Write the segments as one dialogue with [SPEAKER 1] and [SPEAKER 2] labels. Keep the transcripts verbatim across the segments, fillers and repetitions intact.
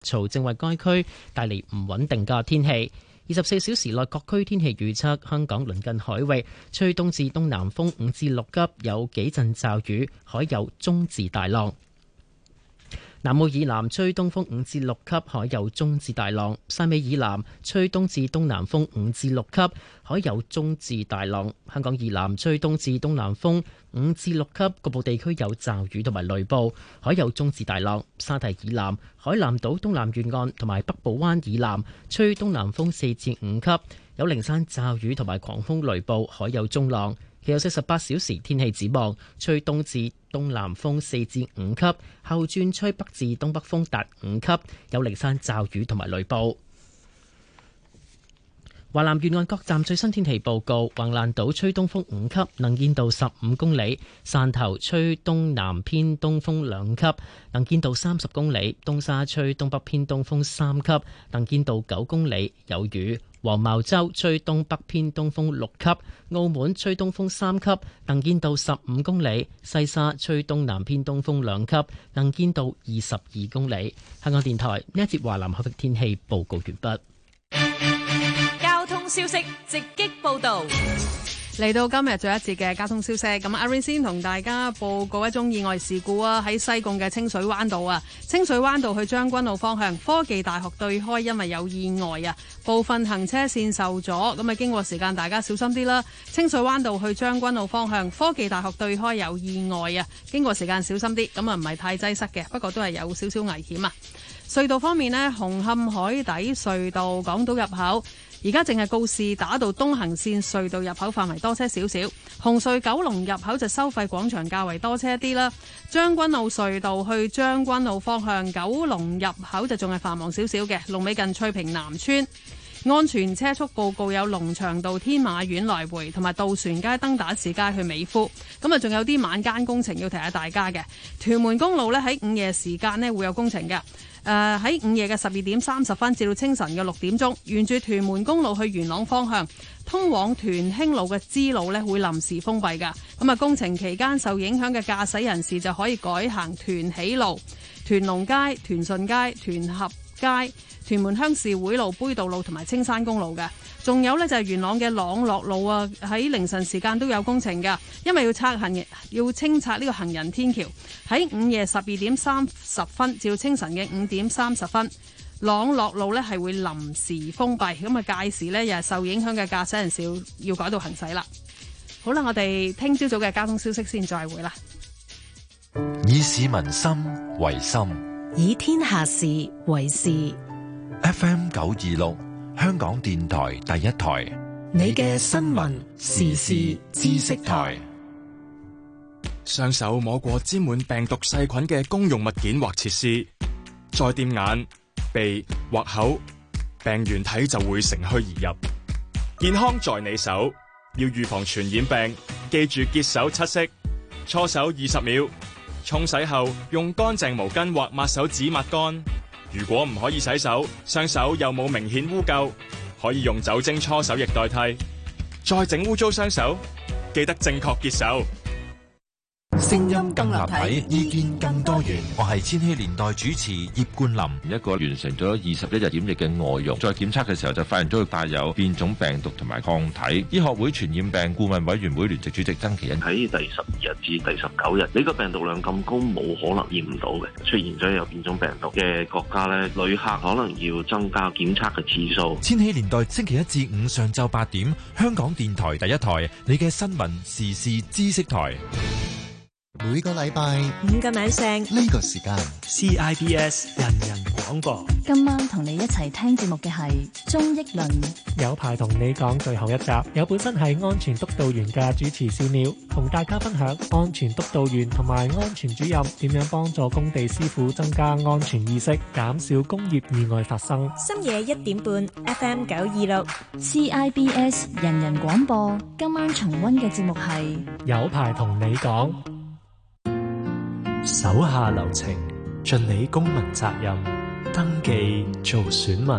[SPEAKER 1] 潮正為該區帶嚟唔穩定嘅天氣。二十四小時內各區天氣預測：香港鄰近海域吹東至東南風五至六級，有幾陣驟雨，海有中至大浪。南澳以南吹東風五至六級，海有中至大浪；汕尾以南吹東至東南風五至六級，海有中至大浪。香港以南吹東至東南風五至六級，局部地區有驟雨同埋雷暴，海有中至大浪。沙堤以南、海南島東南沿岸同埋北部灣以南吹東南風四至五級，有零散驟雨同埋狂風雷暴，海有中浪。其後四十八小時天氣展望，吹東至東南風四至五級，後轉吹北至東北風達五級，有零散驟雨同埋雷暴。華南沿岸各站最新天氣報告：橫瀾島吹東風五級，能見度十五公里；汕頭吹東南偏東風兩級，能見度三十公里；東沙吹東北偏東風三級，能見度九公里，有雨。黃茅洲吹東北偏東風六級，澳門吹東風三級，能見度十五公里；西沙吹東南偏東風兩級，能見度二十二公里。香港電台呢一節華南海域天氣報告完畢。
[SPEAKER 2] 交通消息直擊報道。嚟到今日最後一節嘅交通消息，咁阿 Rain 先同大家報告一宗意外事故啊！喺西貢嘅清水灣道啊，清水灣道去將軍澳方向，科技大學對開因為有意外啊，部分行車線受阻，咁啊經過時間大家小心啲啦。清水灣道去將軍澳方向，科技大學對開有意外啊，經過時間小心啲，咁啊唔係太擠塞嘅，不過都係有少少危險啊。隧道方面呢，紅磡海底隧道港島入口而家淨係告示打到東行線隧道入口範圍多車少少，紅隧九龍入口就收費廣場較為多車啲啦。將軍澳隧道去將軍澳方向九龍入口就仲係繁忙少少嘅，龍尾近翠屏南村。安全車速報告有龍翔道天馬苑來回同埋渡船街登打士街去美孚，咁啊仲有啲晚間工程要提下大家嘅。屯門公路呢，喺午夜時間呢會有工程嘅，誒、呃、喺午夜嘅十二點三十分至到清晨嘅六點鐘，沿住屯門公路去元朗方向通往屯興路嘅支路呢會臨時封閉噶，咁啊工程期間受影響嘅駕駛人士就可以改行屯喜路、屯龍街、屯順街、屯合街、屯門鄉事會路、杯渡路同埋青山公路嘅，仲有呢，就係元朗嘅朗樂路啊，喺凌晨時間都有工程噶，因為要拆行要清拆呢個行人天橋，喺午夜十二點三十分至到清晨嘅五點三十分，朗樂路呢係會臨時封閉，咁啊屆時呢，又係受影響嘅駕駛人士要，要改道行駛啦。好啦，我哋聽朝早嘅交通消息先再會啦。
[SPEAKER 3] 以市民心為心，
[SPEAKER 4] 以天下事為事。
[SPEAKER 3] F M 九二六，香港電台第一台，
[SPEAKER 4] 你嘅新聞時事知識台。
[SPEAKER 5] 雙手摸過沾滿病毒細菌嘅公用物件或設施，再掂眼、鼻或口，病原體就會乘虛而入。健康在你手，要預防傳染病，記住潔手七式，搓手二十秒，沖洗後用乾淨毛巾或抹手紙抹乾。如果唔可以洗手，雙手又冇明顯污垢，可以用酒精搓手液代替。再整污糟雙手，記得正確潔手。
[SPEAKER 3] 聲音更立體，意見更多元。我係千禧年代主持葉冠霖。
[SPEAKER 6] 一個完成咗二十一日檢疫嘅外傭，在檢測嘅時候就發現咗佢帶有變種病毒同埋抗體。醫學會傳染病顧問委員會聯席主席曾其恩
[SPEAKER 7] 喺第十二日至第十九日，呢個病毒量咁高，冇可能驗唔到嘅。出現咗有變種病毒嘅國家呢，旅客可能要增加檢測嘅次數。
[SPEAKER 3] 千禧年代星期一至五上晝八點，香港電台第一台，你嘅新聞時事知識台。
[SPEAKER 8] 每個禮拜
[SPEAKER 9] 五個晚上
[SPEAKER 8] 呢個時間
[SPEAKER 10] C I B S 人人廣播。
[SPEAKER 9] 今晚同你一齊聽節目嘅係鍾益倫。
[SPEAKER 10] 有排同你講最後一集，有本身係安全督導員嘅主持小鳥，同大家分享安全督導員同埋安全主任點樣幫助工地師傅增加安全意識，減少工業意外發生。
[SPEAKER 9] 深夜一點半 F M 九二六 C I B S 人人廣播。今晚重溫嘅節目係
[SPEAKER 10] 有排同你講。手下留情，盡你公民責任，登記做選民。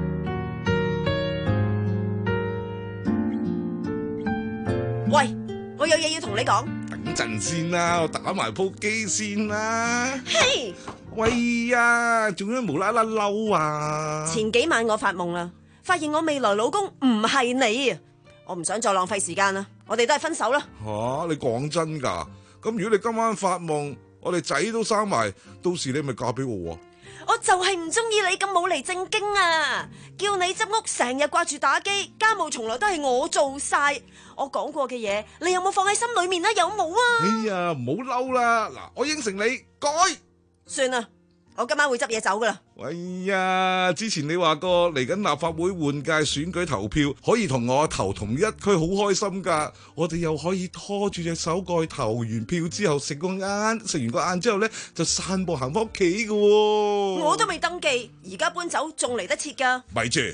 [SPEAKER 11] 喂，我有嘢要同你講。
[SPEAKER 12] 等陣先啦，我打埋鋪機先啦。
[SPEAKER 11] 嘿，
[SPEAKER 12] 喂呀，做咩無啦啦嬲啊？
[SPEAKER 11] 前幾晚我發夢啦，發現我未來老公唔係你啊！我唔想再浪費時間啦，我哋都係分手啦。
[SPEAKER 12] 吓、啊，你講真噶？咁如果你今晚發夢，我哋仔都生埋，到時你咪嫁俾我啊？
[SPEAKER 11] 我就係唔中意你咁冇厘正經啊！叫你執屋成日掛住打機，家務從來都係我做晒。我講過嘅嘢，你有冇放喺心裏面啊？有冇啊？
[SPEAKER 12] 哎呀，唔好嬲啦！嗱，我應承你改。
[SPEAKER 11] 算啦，我今晚會執嘢走噶啦。
[SPEAKER 12] 哎呀，之前你話過嚟緊立法會換屆選舉投票，可以同我投同一區，好開心噶。我哋又可以拖住隻手過去投完票之後食個晏，食完個晏之後呢，就散步行翻屋企噶。
[SPEAKER 11] 我都未登記，而家搬走仲嚟得切噶。
[SPEAKER 12] 咪住！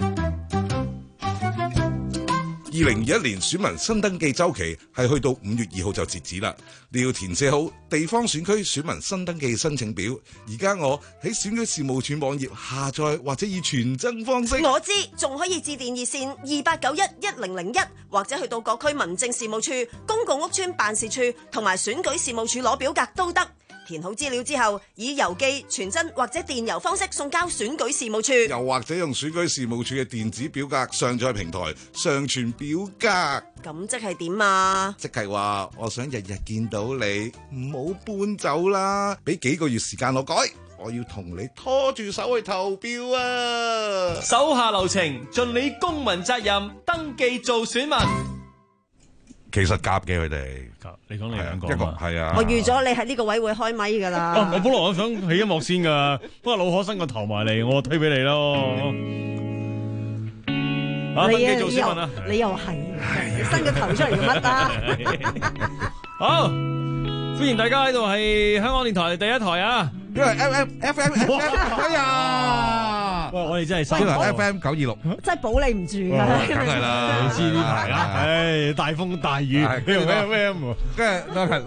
[SPEAKER 12] 二零二一年選民新登記週期係去到五月二號就截止啦，你要填寫好地方選區選民新登記申請表。而家我喺選舉事務處網頁下載或者以傳真方式。
[SPEAKER 11] 我知，仲可以致電熱線二八九一一零零一，或者去到各區民政事務處、公共屋邨辦事處同埋選舉事務處攞表格都得。填好資料之後，以郵寄、傳真或者電郵方式送交選舉事務處，
[SPEAKER 12] 又或者用選舉事務處嘅電子表格上載平台上傳表格。
[SPEAKER 11] 咁即係點啊？
[SPEAKER 12] 即係話我想日日見到你，唔好搬走啦，俾幾個月時間我改，我要同你拖住手去投票啊！
[SPEAKER 13] 手下留情，盡你公民責任，登記做選民。
[SPEAKER 12] 其實夾嘅佢哋，
[SPEAKER 14] 你講你兩個
[SPEAKER 12] 一個係啊。
[SPEAKER 11] 我預咗你喺呢個位會開咪噶啦。
[SPEAKER 14] 我本來我想起音樂先噶，不過老可伸個頭埋嚟，我推俾你咯。啊，登記做選民啊！
[SPEAKER 11] 你又係伸個頭出嚟做乜啊？
[SPEAKER 14] 好，歡迎大家喺度係香港電台第一台啊！
[SPEAKER 12] 因為 F M F M F M， 哎呀！
[SPEAKER 14] 喂，我哋真係辛苦。
[SPEAKER 12] 因為 F M 九二六，
[SPEAKER 11] 真係保你唔住噶。
[SPEAKER 12] 梗係啦，
[SPEAKER 14] 你知呢排啦，唉，大風大雨，咩 F M，
[SPEAKER 12] 跟住都係。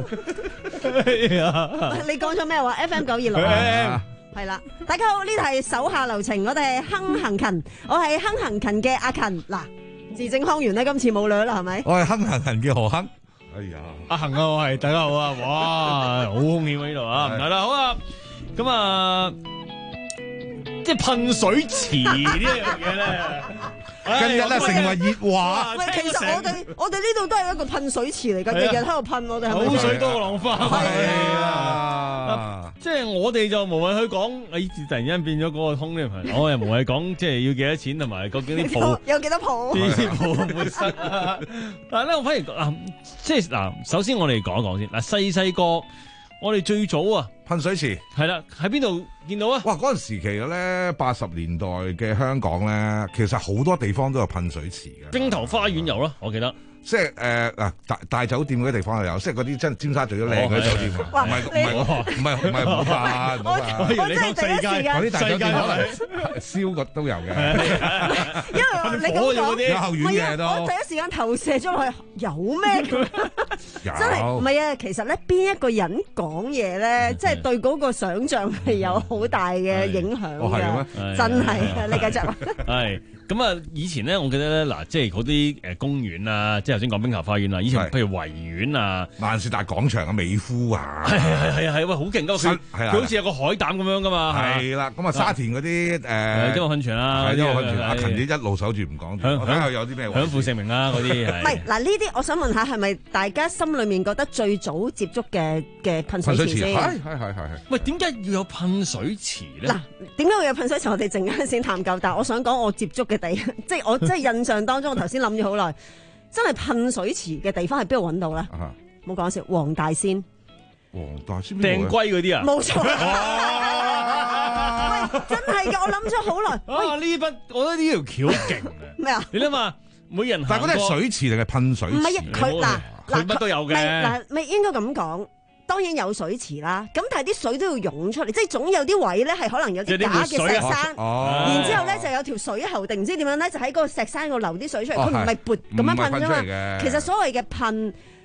[SPEAKER 11] 你講咗咩話 ？F M 九二六啊，係啦。大家好，呢度係手下留情，我哋係亨行勤，我係亨行勤嘅阿勤。嗱，字正腔圓咧，今次冇女啦，係咪？
[SPEAKER 12] 我係亨行勤嘅何亨。哎呀，
[SPEAKER 14] 阿恒啊，我係大家好啊，哇，好兇險啊呢度啊，唔係啦，好啊，咁啊，即係噴水池呢樣嘢咧，
[SPEAKER 12] 近日咧成為熱話。
[SPEAKER 11] 喂，其實我哋我哋呢度都係一個噴水池嚟㗎，日日喺度噴，我哋係咪？
[SPEAKER 14] 口水多過浪花。
[SPEAKER 12] 係啊，
[SPEAKER 14] 即係我哋就無謂去講，哎，突然間變咗嗰個通呢朋友，我又無謂講，即係要幾多錢同埋究竟啲鋪
[SPEAKER 11] 有幾多鋪？
[SPEAKER 14] 啲鋪會唔會塞啊？但係咧，我反而嗱，即係嗱，首先我哋講一講先。嗱，細細個我哋最早啊，
[SPEAKER 12] 噴水池
[SPEAKER 14] 係啦，喺邊度見到啊？
[SPEAKER 12] 哇！嗰陣時期嘅咧，八十年代嘅香港咧，其實好多地方都有噴水池嘅。
[SPEAKER 14] 兵頭花園有咯，我記得。
[SPEAKER 12] 即係誒嗱大大酒店嗰啲地方又有，即係嗰啲真係尖沙咀都靚嗰啲酒店啊！唔係唔係唔係唔係唔好怕，唔好怕。
[SPEAKER 11] 我真係第一時間
[SPEAKER 12] 嗰啲大酒店可能燒個都有嘅。
[SPEAKER 11] 因為你咁講，
[SPEAKER 12] 有後院嘅都。
[SPEAKER 11] 我第一時間投射咗落去，有咩？真係唔係啊！其實咧，邊一個人講嘢咧，即係對嗰個想像係有好大嘅影響㗎。真係啊！你繼續。
[SPEAKER 14] 係。咁啊，以前咧，我記得咧，嗱，即係嗰啲誒公園啊，即係頭先講兵頭花園啊，以前譬如維園啊、
[SPEAKER 12] 萬事達廣場啊、美孚啊，
[SPEAKER 14] 係係係係係，喂，好勁噶，佢佢好似有個海膽咁樣噶嘛，
[SPEAKER 12] 係啦，咁啊沙田嗰啲誒，
[SPEAKER 14] 因為噴泉啦，
[SPEAKER 12] 因為噴泉，阿勤姐一路守住唔講，我睇下有啲咩
[SPEAKER 14] 享負盛名啦，嗰啲係。
[SPEAKER 11] 唔係嗱，呢啲我想問下，係咪大家心裏面覺得最早接觸嘅嘅噴水池先？
[SPEAKER 12] 係係係係。
[SPEAKER 14] 喂，點解要有噴水池咧？
[SPEAKER 11] 嗱，點解會有噴水池？我哋陣間先探究。但係我想講，我接觸嘅地，即係我即係印象當中，我頭先諗咗好耐，真係噴水池嘅地方係邊度揾到咧？冇講笑，黃大仙。
[SPEAKER 12] 黃大仙
[SPEAKER 14] 掟龜嗰啲啊？
[SPEAKER 11] 冇錯。喂，真係嘅，我諗咗好耐。
[SPEAKER 14] 啊，呢筆我覺得呢條橋勁嘅。
[SPEAKER 11] 咩啊？
[SPEAKER 14] 你諗下，每人
[SPEAKER 12] 但係嗰啲係水池定係噴水池？
[SPEAKER 11] 唔係啊，佢嗱
[SPEAKER 14] 佢乜都有嘅。
[SPEAKER 11] 嗱，咪應該咁講。當然有水池啦，咁但係啲水都要湧出嚟，即係總有啲位咧係可能有啲假嘅石山，然之後咧就有條水喉定唔知點樣咧，就喺嗰個石山度流啲水出嚟，佢唔係撥咁樣噴啫嘛。其實所謂嘅噴，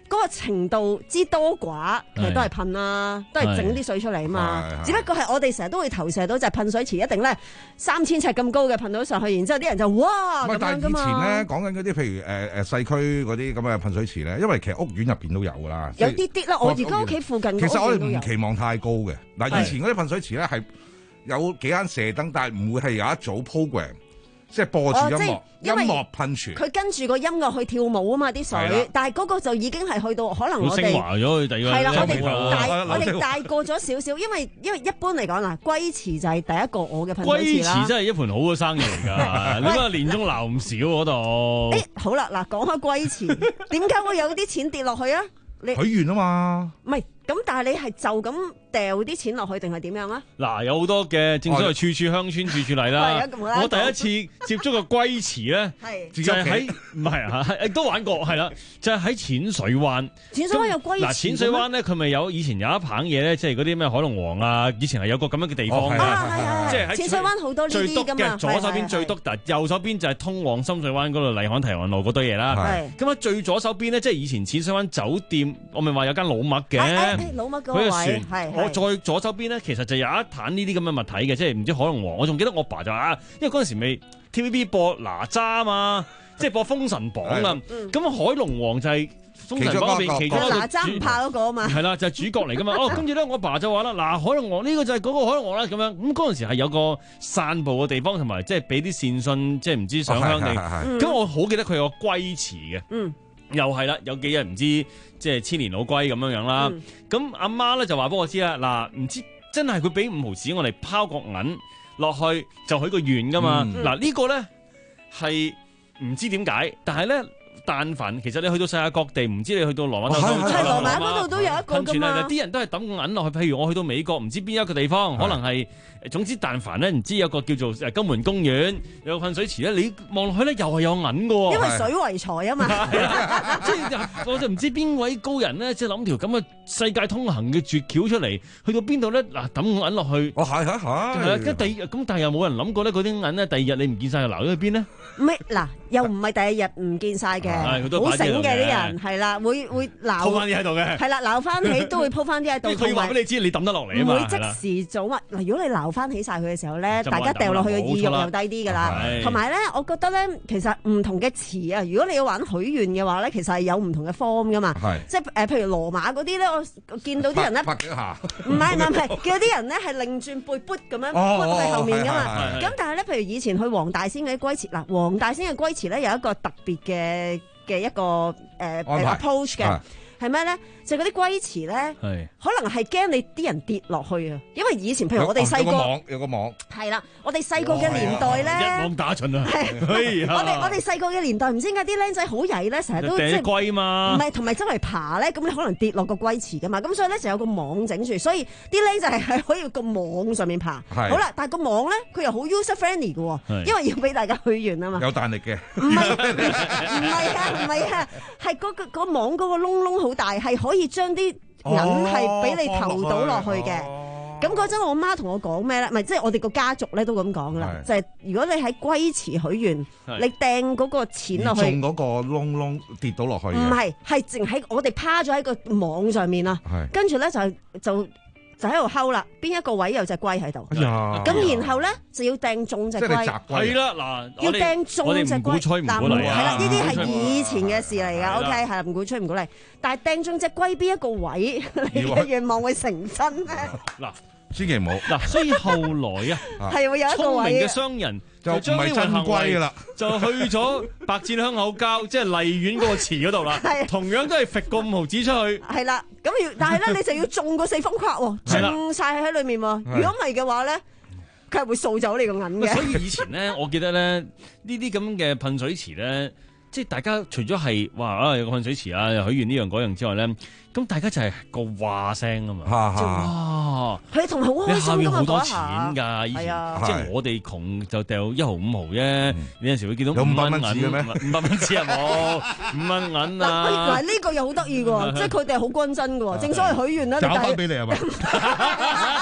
[SPEAKER 11] 嗰個程度之多寡，其實都係噴啦，都係整啲水出嚟啊嘛。只不過係我哋成日都會投射到就係噴水池一定咧三千尺咁高嘅噴到上去，然之後啲人就哇咁樣噶嘛。
[SPEAKER 15] 但係以前咧講緊嗰啲譬如誒誒細區嗰啲咁嘅噴水池咧，因為其實屋苑入邊都有噶啦。
[SPEAKER 11] 有啲啲啦，我而家屋企附近
[SPEAKER 15] 其實我哋唔期望太高嘅。嗱，以前嗰啲噴水池咧係有幾間射燈，但係唔會係有一組 program。即係播住音樂，音樂噴泉。佢跟住個音樂去跳舞啊嘛，啲水。但係嗰個就已經係去到可能我哋
[SPEAKER 14] 升華咗去第二個。
[SPEAKER 11] 係啦，我哋大我哋大過咗少少，因為因為一般嚟講嗱，龜池就係第一個我嘅噴水池啦。龜池
[SPEAKER 14] 真係一盤好嘅生意嚟㗎，你嗰年終撈唔少嗰度。
[SPEAKER 11] 誒好啦，嗱講開龜池，點解會有啲錢跌落去啊？你
[SPEAKER 15] 許願啊嘛。唔
[SPEAKER 11] 係。咁但係你係就咁掉啲錢落去定係點樣啊？
[SPEAKER 14] 嗱，有好多嘅，正所謂處處鄉村處處例啦。我第一次接觸個龜池咧，就係喺唔係啊，亦都玩過，係啦，就係喺淺水灣。淺水灣有龜池。嗱，淺水灣咧，佢咪有以前有一棚嘢咧，即係嗰啲咩海龍王啊，以前係有個咁樣嘅地方嘅。即係喺淺水灣好多呢啲㗎嘛。左手邊最篤，但右手邊就係通往深水灣嗰度麗巷堤岸路嗰堆嘢啦。咁喺最左手邊咧，即係以前淺水灣酒店，我咪話有間老麥嘅。
[SPEAKER 11] 老麥嗰位係，
[SPEAKER 14] 我再左手邊咧，其實就有一壇呢啲咁嘅物體嘅，即係唔知海龍王。我仲記得我爸就話啊，因為嗰陣時未 T V B 播哪吒啊嘛，即係播封神榜啊。咁海龍王就係封神榜入邊其中一個
[SPEAKER 11] 哪吒唔怕嗰個啊嘛。
[SPEAKER 14] 係啦，就係主角嚟噶嘛。哦，跟住咧，我爸就話啦，嗱，海龍王呢個就係嗰個海龍王啦，咁樣。咁嗰陣時係有個散步嘅地方，同埋即係俾啲善信，即係唔知上香定。咁我好記得佢有個龜池嘅。嗯。又係啦，有幾日唔知即係千年老龜咁樣樣啦。咁阿媽咧就話俾我知啦，嗱，唔知真係佢俾五毫紙我哋拋個銀落去就許個願噶嘛。嗱、嗯、呢個咧係唔知點解，但係咧但凡其實你去到世界各地，唔知你去到羅馬都
[SPEAKER 11] 係羅馬嗰度都有一個噶嘛。
[SPEAKER 14] 啲人都係抌個銀落去，譬如我去到美國，唔知邊一個地方，可能係。總之，但凡咧，唔知有個叫做誒金門公園有個噴水池咧，你望落去咧又係有銀嘅喎。
[SPEAKER 11] 因為水為財啊嘛。
[SPEAKER 14] 即係我就唔知邊位高人咧，即係諗條咁嘅世界通行嘅絕橋出嚟，去到邊度咧？嗱，抌銀落去。
[SPEAKER 15] 哦，係係係。
[SPEAKER 14] 跟第咁，但係又冇人諗過咧，嗰啲銀咧，第二日你唔見晒，又留咗去邊咧？
[SPEAKER 11] 唔係嗱，又唔係第二日唔見晒嘅，好醒嘅啲人係啦，會會撈。
[SPEAKER 14] 鋪翻啲喺度嘅。
[SPEAKER 11] 係啦，撈翻起都會鋪翻啲喺度。
[SPEAKER 14] 佢話俾你知，你抌得落嚟啊嘛。
[SPEAKER 11] 唔會即時做乜嗱？如果你撈翻起晒佢嘅時候咧，大家掉落去嘅意欲又低啲㗎啦。同埋咧，我覺得咧，其實唔同嘅池啊，如果你要玩許願嘅話咧，其實係有唔同嘅 form 㗎嘛。即係誒，譬如羅馬嗰啲咧，我見到啲人咧，
[SPEAKER 15] 拍幾下。
[SPEAKER 11] 唔係唔係唔係，見到啲人咧係擰轉背砵咁樣砵喺後面㗎嘛。咁但係咧，譬如以前去黃大仙嘅龜池，嗱，黃大仙嘅龜池咧有一個特別嘅嘅一個誒 approach 嘅。係咩咧？就嗰啲龜池咧，可能係驚你啲人跌落去啊！因為以前譬如我哋細個，有個網，有個網。係啦，我哋細個嘅年代咧，
[SPEAKER 14] 一網打盡啊！
[SPEAKER 11] 係，我哋我哋細個嘅年代，唔知點解啲僆仔好曳咧，成日都即係
[SPEAKER 14] 龜嘛，
[SPEAKER 11] 唔係同埋周圍爬咧，咁你可能跌落個龜池噶嘛，咁所以咧就有個網整住，所以啲僆仔係可以個網上面爬。好啦，但係個網咧，佢又好 user friendly 嘅，因為要俾大家許願啊嘛。
[SPEAKER 15] 有彈力嘅。
[SPEAKER 11] 唔係唔係啊，唔係啊，係嗰個個網嗰個窿窿好大，係可以將啲銀係俾你投到落去嘅。咁嗰陣我媽同我講咩咧？唔係即係我哋個家族咧都咁講噶啦，就係如果你喺龜池許願，你掟嗰個錢落去，
[SPEAKER 15] 中嗰個窿窿跌到落去。唔
[SPEAKER 11] 係，係淨喺我哋趴咗喺個網上面啦，跟住咧就就。就喺度睺啦，邊一個位有隻龜喺度？咁、哎、然後咧就要掟中隻龜。
[SPEAKER 14] 係啦，嗱，
[SPEAKER 11] 要掟中隻龜。
[SPEAKER 14] 嗱，係
[SPEAKER 11] 啦，呢啲係以前嘅事嚟㗎。O K，係唔鼓吹唔鼓勵。但係掟中隻龜邊一個位，你嘅願望會成真咧？
[SPEAKER 14] 嗱，
[SPEAKER 15] 千祈唔好。
[SPEAKER 14] 嗱，所以後來啊，
[SPEAKER 11] 係會有一個位。聰明
[SPEAKER 14] 嘅商人就將呢個行為就去咗白箭鄉口郊，即係荔園嗰個池嗰度啦。同樣都係揈個五毫紙出去。
[SPEAKER 11] 係啦。咁要，但係咧，你就要中個四方框喎，中晒喺裏面喎。如果唔係嘅話咧，佢係會掃走你個銀嘅。
[SPEAKER 14] 所以以前咧，我記得咧，呢啲咁嘅噴水池咧，即係大家除咗係話啊有個噴水池啊，許願呢樣嗰樣之外咧，咁大家就係個話聲啊嘛。哇！
[SPEAKER 11] 佢同好開心㗎嘛，
[SPEAKER 14] 下面好多錢㗎，以前即係我哋窮就掉一毫五毫啫。你有陣時會見到五蚊銀嘅咩？五百蚊紙係冇五蚊銀啊！
[SPEAKER 11] 嗱呢個又好得意喎，即係佢哋係好均真㗎喎。正所謂許願啦，
[SPEAKER 15] 找翻俾你係嘛？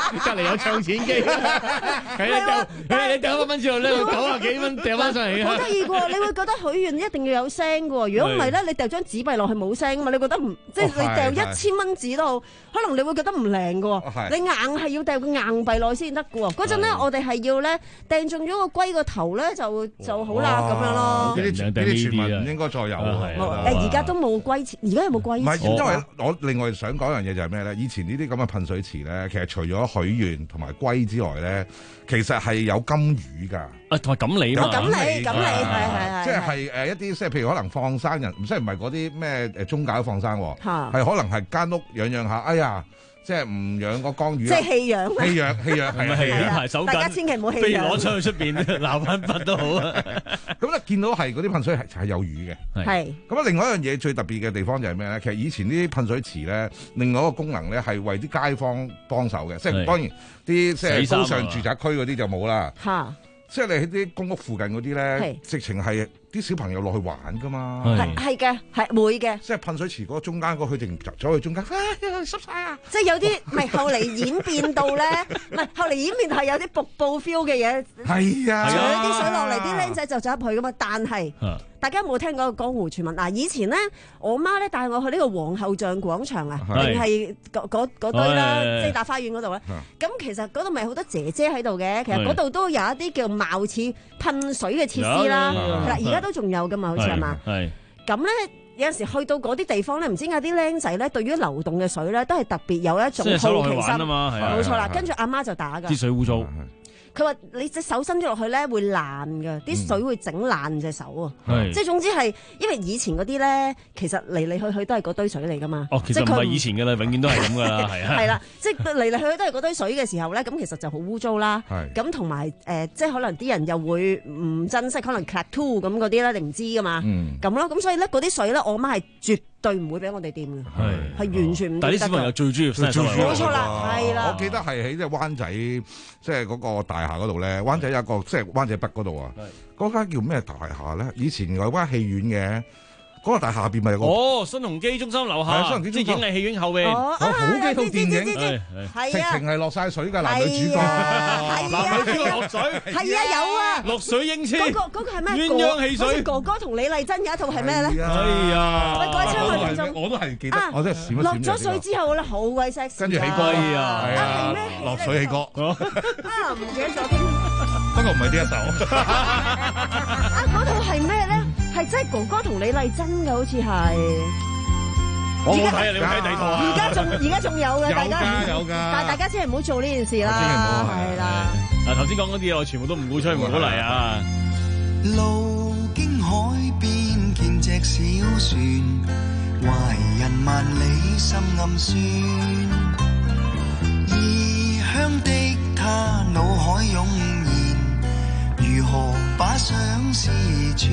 [SPEAKER 14] 隔離有唱錢機，係啊，掉你掉一蚊之後咧，九啊幾蚊掉翻上嚟
[SPEAKER 2] 好得意喎！你會覺得許願一定要有聲嘅喎，如果唔係咧，你掉張紙幣落去冇聲啊嘛，你覺得唔即係你掉一千蚊紙都好，可能你會覺得唔靈嘅喎，你硬係要掉個硬幣落去先得嘅喎。嗰陣咧，我哋係要咧掟中咗個龜個頭咧，就就好啦咁樣咯。
[SPEAKER 15] 呢啲呢啲傳聞唔應該再有喎。
[SPEAKER 2] 誒而家都冇龜錢，而家有冇龜錢？
[SPEAKER 15] 唔係，因為我另外想講一樣嘢就係咩咧？以前呢啲咁嘅噴水池咧，其實除咗許願同埋龜之外咧，其實係有金魚㗎。
[SPEAKER 14] 啊，同埋錦鯉嘛，
[SPEAKER 2] 有錦鯉，錦鯉係係係，
[SPEAKER 15] 即係係誒一啲即係譬如可能放生人，即係唔係嗰啲咩誒宗教放生喎，係可能係間屋養養下，哎呀〜即係唔養個江魚，
[SPEAKER 2] 即係棄養，
[SPEAKER 15] 棄養棄養係咪棄養
[SPEAKER 14] 排手緊？
[SPEAKER 2] 大家千祈唔好棄養，
[SPEAKER 14] 飛攞出去出邊鬧翻筆都好啊！
[SPEAKER 15] 咁咧見到係嗰啲噴水係係有魚嘅，
[SPEAKER 2] 係
[SPEAKER 15] 咁啊！另外一樣嘢最特別嘅地方就係咩咧？其實以前呢啲噴水池咧，另外一個功能咧係為啲街坊幫手嘅，即係當然啲即係高尚住宅區嗰啲就冇啦。嚇！即係你喺啲公屋附近嗰啲咧，直情係啲小朋友落去玩噶嘛，
[SPEAKER 2] 係係嘅，係會嘅。
[SPEAKER 15] 即係噴水池嗰個中間嗰，佢哋走去中間，濕晒啊！
[SPEAKER 2] 即係有啲唔係後嚟演變到咧，唔係後嚟演變係有啲瀑布 feel 嘅嘢。
[SPEAKER 15] 係啊，
[SPEAKER 2] 除咗啲水落嚟，啲僆仔就走入去噶嘛。但係大家有冇聽過江湖傳聞？嗱，以前咧，我媽咧帶我去呢個皇后像廣場啊，定係嗰嗰堆啦，即係大花園嗰度咧。咁其實嗰度咪好多姐姐喺度嘅，其實嗰度都有一啲叫貌似噴水嘅設施啦。係啦，而家都仲有噶嘛，好似係嘛？係。咁咧有陣時去到嗰啲地方咧，唔知點解啲僆仔咧對於流動嘅水咧都係特別有一種好奇心啊嘛。冇錯啦，跟住阿媽就打㗎。
[SPEAKER 14] 啲水污糟。
[SPEAKER 2] 佢話：你隻手伸咗落去咧，會爛㗎，啲水會整爛隻手啊！即係總之係，因為以前嗰啲咧，其實嚟嚟去去都係嗰堆水嚟噶嘛。
[SPEAKER 14] 哦，其實唔係以前㗎啦，永遠都係咁㗎啦，係啊。
[SPEAKER 2] 係啦，即係嚟嚟去去都係嗰堆水嘅時候咧，咁其實就好污糟啦。咁同埋誒，即係可能啲人又會唔珍惜，可能 cat two 咁嗰啲咧，你唔知㗎嘛。咁咯，咁所以咧嗰啲水咧，我媽係絕對唔會俾我哋掂嘅，係係完全唔得。
[SPEAKER 14] 但係啲小朋友最中意伸手落去。
[SPEAKER 2] 冇錯啦，係啦。
[SPEAKER 15] 我記得係喺即係灣仔，即係嗰個大廈嗰度咧，灣仔有一個即係灣仔北嗰度啊，嗰間叫咩大廈咧？以前有間戲院嘅。嗰個大廈下邊咪有個
[SPEAKER 14] 哦，新鴻基中心樓下，即係影藝戲院後邊，
[SPEAKER 15] 有好幾套電影，直情係落晒水㗎，男女主角，
[SPEAKER 14] 男女主角落水，
[SPEAKER 2] 係啊有啊，
[SPEAKER 14] 落水英超，
[SPEAKER 2] 嗰個嗰個係咩？
[SPEAKER 14] 鴛鴦戲水，
[SPEAKER 2] 哥哥同李麗珍有一套係咩咧？
[SPEAKER 14] 哎呀，
[SPEAKER 2] 喂，各位親愛聽眾，
[SPEAKER 15] 我都係記得，我真係閃一閃。
[SPEAKER 2] 落咗水之後咧，好鬼 sexy，
[SPEAKER 15] 跟住起歌啊，係啊，落水起歌，
[SPEAKER 2] 啊唔記得咗添，
[SPEAKER 15] 不過唔係呢一首。
[SPEAKER 2] 啊嗰套係咩咧？係真係哥哥同李麗珍嘅，好似係。
[SPEAKER 14] 我冇睇啊！你冇睇地圖啊？
[SPEAKER 2] 而家仲而家仲有嘅，大家
[SPEAKER 15] 有㗎。
[SPEAKER 2] 但係大家千祈唔好做呢件事啦。
[SPEAKER 15] 千祈唔好
[SPEAKER 2] 係啦。
[SPEAKER 14] 嗱，頭先講嗰啲嘢，我全部都唔鼓吹，唔好嚟啊！
[SPEAKER 16] 路經海邊見隻小船，懷人萬里心暗酸。異鄉的他腦海湧現，如何把相思串？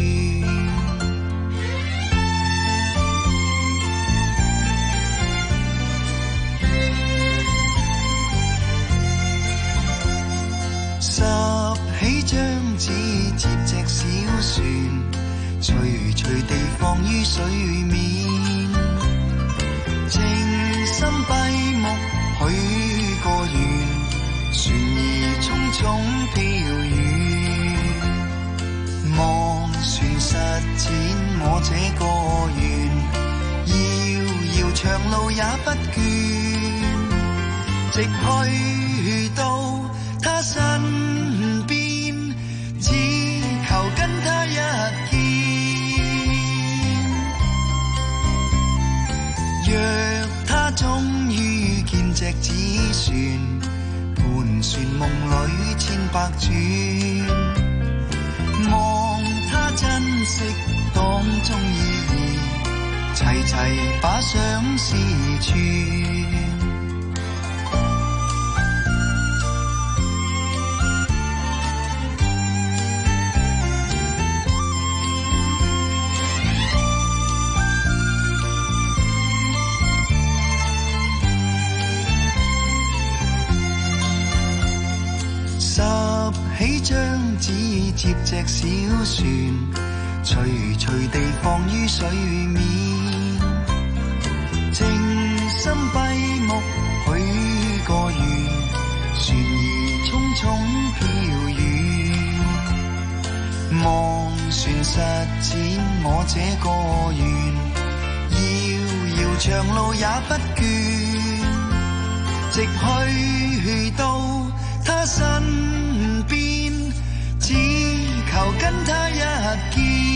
[SPEAKER 16] 拾起張紙接隻小船，隨隨地放於水面，靜心閉目許個願，船兒匆匆飄遠，望船實踐我這個願，遙遙長路也不倦，直去到他身邊，只求跟他一見。若他終於見隻紙船，盤旋夢裏千百轉，望他珍惜當中意義，齊齊把相思串。起張紙貼隻小船，隨隨地放於水面，靜心閉目許個願， 船兒匆匆飄遠，望船實踐我這個願，遙遙長路也不倦，直去到他身邊，只求跟他一見。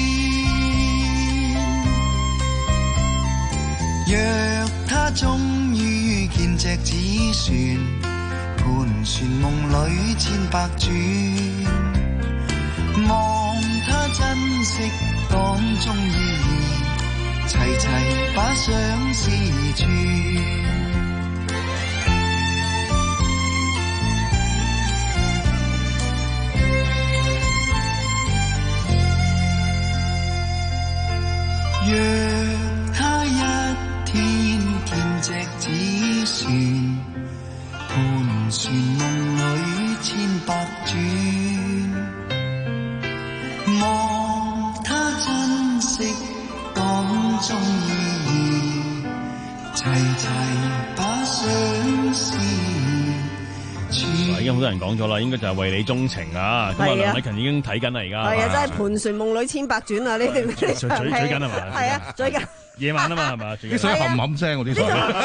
[SPEAKER 16] 若他終於見隻紙船，盤旋夢裏千百轉，望他珍惜當中意義，齊齊把相思串。若他一天見隻紙船，盤旋夢裏千百轉，望他珍惜當中意義，齊齊把相思
[SPEAKER 14] 已經好多人講咗啦，應該就係為你鍾情啊！咁啊，梁禮勤已經睇緊啦，而家
[SPEAKER 2] 係啊，真係盤旋夢裏千百轉啊！呢段
[SPEAKER 14] 追追緊係嘛？
[SPEAKER 2] 係啊，追緊。
[SPEAKER 14] 夜晚啊嘛，係嘛？
[SPEAKER 15] 啲水冚冚聲，我啲水。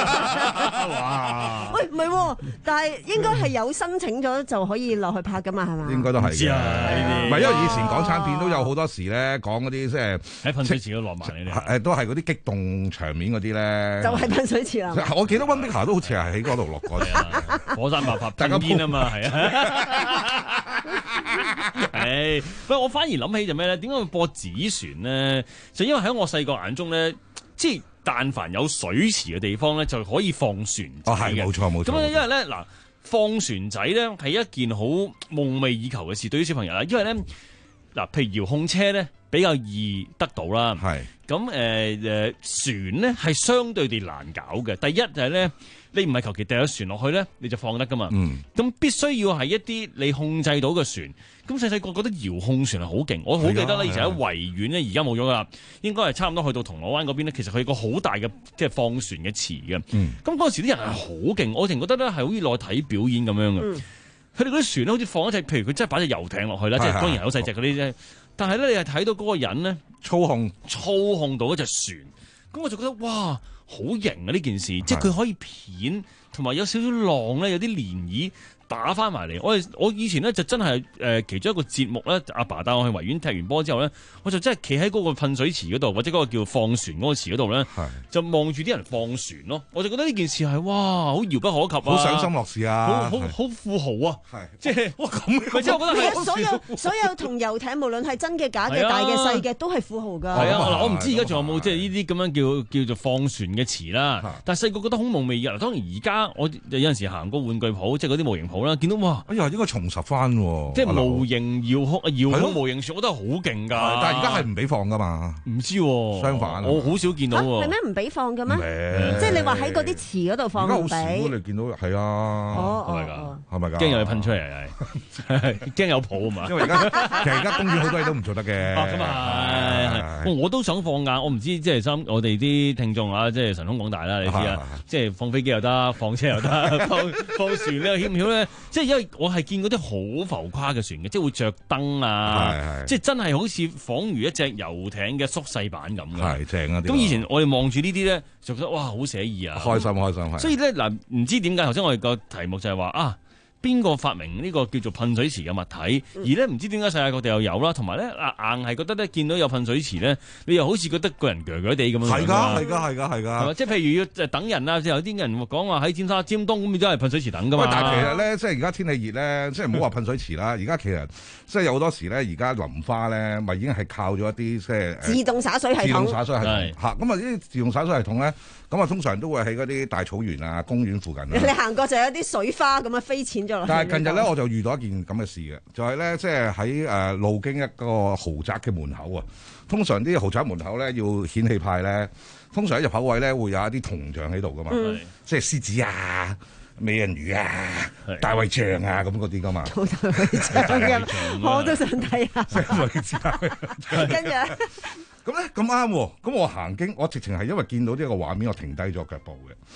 [SPEAKER 2] 哇！喂，唔係喎，但係應該係有申請咗就可以落去拍噶嘛，係嘛？
[SPEAKER 15] 應該都係。
[SPEAKER 14] 知啊，呢啲。
[SPEAKER 15] 唔係因為以前港產片都有好多時咧講嗰啲即係
[SPEAKER 14] 喺噴水池都落埋呢啲。
[SPEAKER 15] 誒，都係嗰啲激動場面嗰啲咧。
[SPEAKER 2] 就係噴水池啦。
[SPEAKER 15] 我記得溫碧霞都好似係喺嗰度落過嘅。
[SPEAKER 14] 火山爆發，大家煙啊嘛，係啊。誒，不過我反而諗起就咩咧？點解會播紙船咧？就因為喺我細個眼中咧。即係但凡有水池嘅地方咧，就可以放船仔嘅。
[SPEAKER 15] 哦，係冇錯冇錯。
[SPEAKER 14] 咁因為咧嗱，放船仔咧係一件好夢寐以求嘅事，對於小朋友啦。因為咧嗱，譬如遙控車咧比較易得到啦。係。咁誒誒，船咧係相對地難搞嘅。第一就係咧，你唔係求其掉咗船落去咧，你就放得噶嘛。嗯。咁必須要係一啲你控制到嘅船。咁細細個覺得遙控船係好勁，我好記得咧，以前喺維園咧，而家冇咗噶啦，應該係差唔多去到銅鑼灣嗰邊咧，其實佢有個好大嘅即係放船嘅池嘅。咁嗰陣時啲人係好勁，我淨覺得咧係好似落去睇表演咁樣嘅。佢哋嗰啲船咧好似放一隻，譬如佢真係擺隻遊艇落去啦，即係當然係好細隻嗰啲啫。但係咧你係睇到嗰個人咧
[SPEAKER 15] 操控
[SPEAKER 14] 操控到一隻船，咁我就覺得哇好型啊呢件事，即係佢可以片同埋有少少浪咧，有啲漣漪。打翻埋嚟，我哋我以前咧就真係誒、呃、其中一個節目咧，阿爸帶我去維園踢完波之後咧，我就真係企喺嗰個噴水池嗰度，或者嗰個叫放船嗰個池嗰度咧，就望住啲人放船咯。我就覺得呢件事係哇，好遙不可及啊，
[SPEAKER 15] 好賞心樂事啊，
[SPEAKER 14] 好好好富豪啊，即係哇咁嘅，即係我覺得係
[SPEAKER 2] 所有所有同遊艇，無論係真嘅假嘅、大嘅細嘅，都係富豪㗎。
[SPEAKER 14] 係啊，嗱我唔知而家仲有冇即係呢啲咁樣叫叫做放船嘅池啦。但係細個覺得好夢寐以求。當然而家我有陣時行過玩具鋪，即係嗰啲模型鋪啦，見到哇〜
[SPEAKER 15] 應該重拾翻喎，
[SPEAKER 14] 即係模型遙控遙控模型船，我覺得好勁㗎。
[SPEAKER 15] 但係而家係唔俾放㗎嘛？
[SPEAKER 14] 唔知喎，
[SPEAKER 15] 相反，
[SPEAKER 14] 我好少見到喎。
[SPEAKER 2] 係咩唔俾放嘅咩？即係你話喺嗰啲池嗰度放唔俾？
[SPEAKER 15] 而家好少你見到係啊？
[SPEAKER 14] 係咪㗎？
[SPEAKER 15] 係咪㗎？
[SPEAKER 14] 驚有嘢噴出嚟係，驚有泡啊嘛。
[SPEAKER 15] 因為而家其實而家公園好多嘢都唔做得嘅。
[SPEAKER 14] 咁啊係，我都想放㗎。我唔知即係三我哋啲聽眾啊，即係神通廣大啦，你知啊？即係放飛機又得，放車又得，放放船咧，曉唔曉咧？即係因為我係見嗰啲好浮誇嘅船嘅，即係會着燈啊，即係真係好似仿如一隻遊艇嘅縮細版咁嘅，
[SPEAKER 15] 係正啊！
[SPEAKER 14] 咁以前我哋望住呢啲咧，就覺得哇好寫意啊，
[SPEAKER 15] 開心開心係。
[SPEAKER 14] 所以咧嗱，唔知點解頭先我哋個題目就係話啊。邊個發明呢個叫做噴水池嘅物體？而咧唔知點解世界各地又有啦，同埋咧啊硬係覺得咧見到有噴水池咧，你又好似覺得個人鋸鋸地咁樣。
[SPEAKER 15] 係㗎，係㗎，係㗎，係㗎。
[SPEAKER 14] 即係譬如要等人啊，有啲人講話喺尖沙尖東咁，都係噴水池等㗎嘛。
[SPEAKER 15] 但係其實咧，即係而家天氣熱咧，即係唔好話噴水池啦。而家其實即係有好多時咧，而家淋花咧，咪已經係靠咗一啲即係
[SPEAKER 2] 自動灑水系統。
[SPEAKER 15] 自動灑水系統嚇，咁啊呢啲自動灑水系統咧，咁啊通常都會喺嗰啲大草原啊、公園附近。
[SPEAKER 2] 你行過就有啲水花咁啊飛濺咗落去。
[SPEAKER 15] 但係近日咧，我就遇到一件咁嘅事嘅，就係咧，即係喺誒路經一個豪宅嘅門口啊。通常啲豪宅門口咧要顯氣派咧，通常喺入口位咧會有一啲銅像喺度噶嘛，嗯、即係獅子啊、美人魚啊、大衛像啊咁嗰啲噶嘛。
[SPEAKER 2] 大衛像我都想睇下。
[SPEAKER 15] 即係類似啊。
[SPEAKER 2] 跟住咧，
[SPEAKER 15] 咁咧咁啱喎，咁我行經，我直情係因為見到呢一個畫面，我停低咗腳步嘅。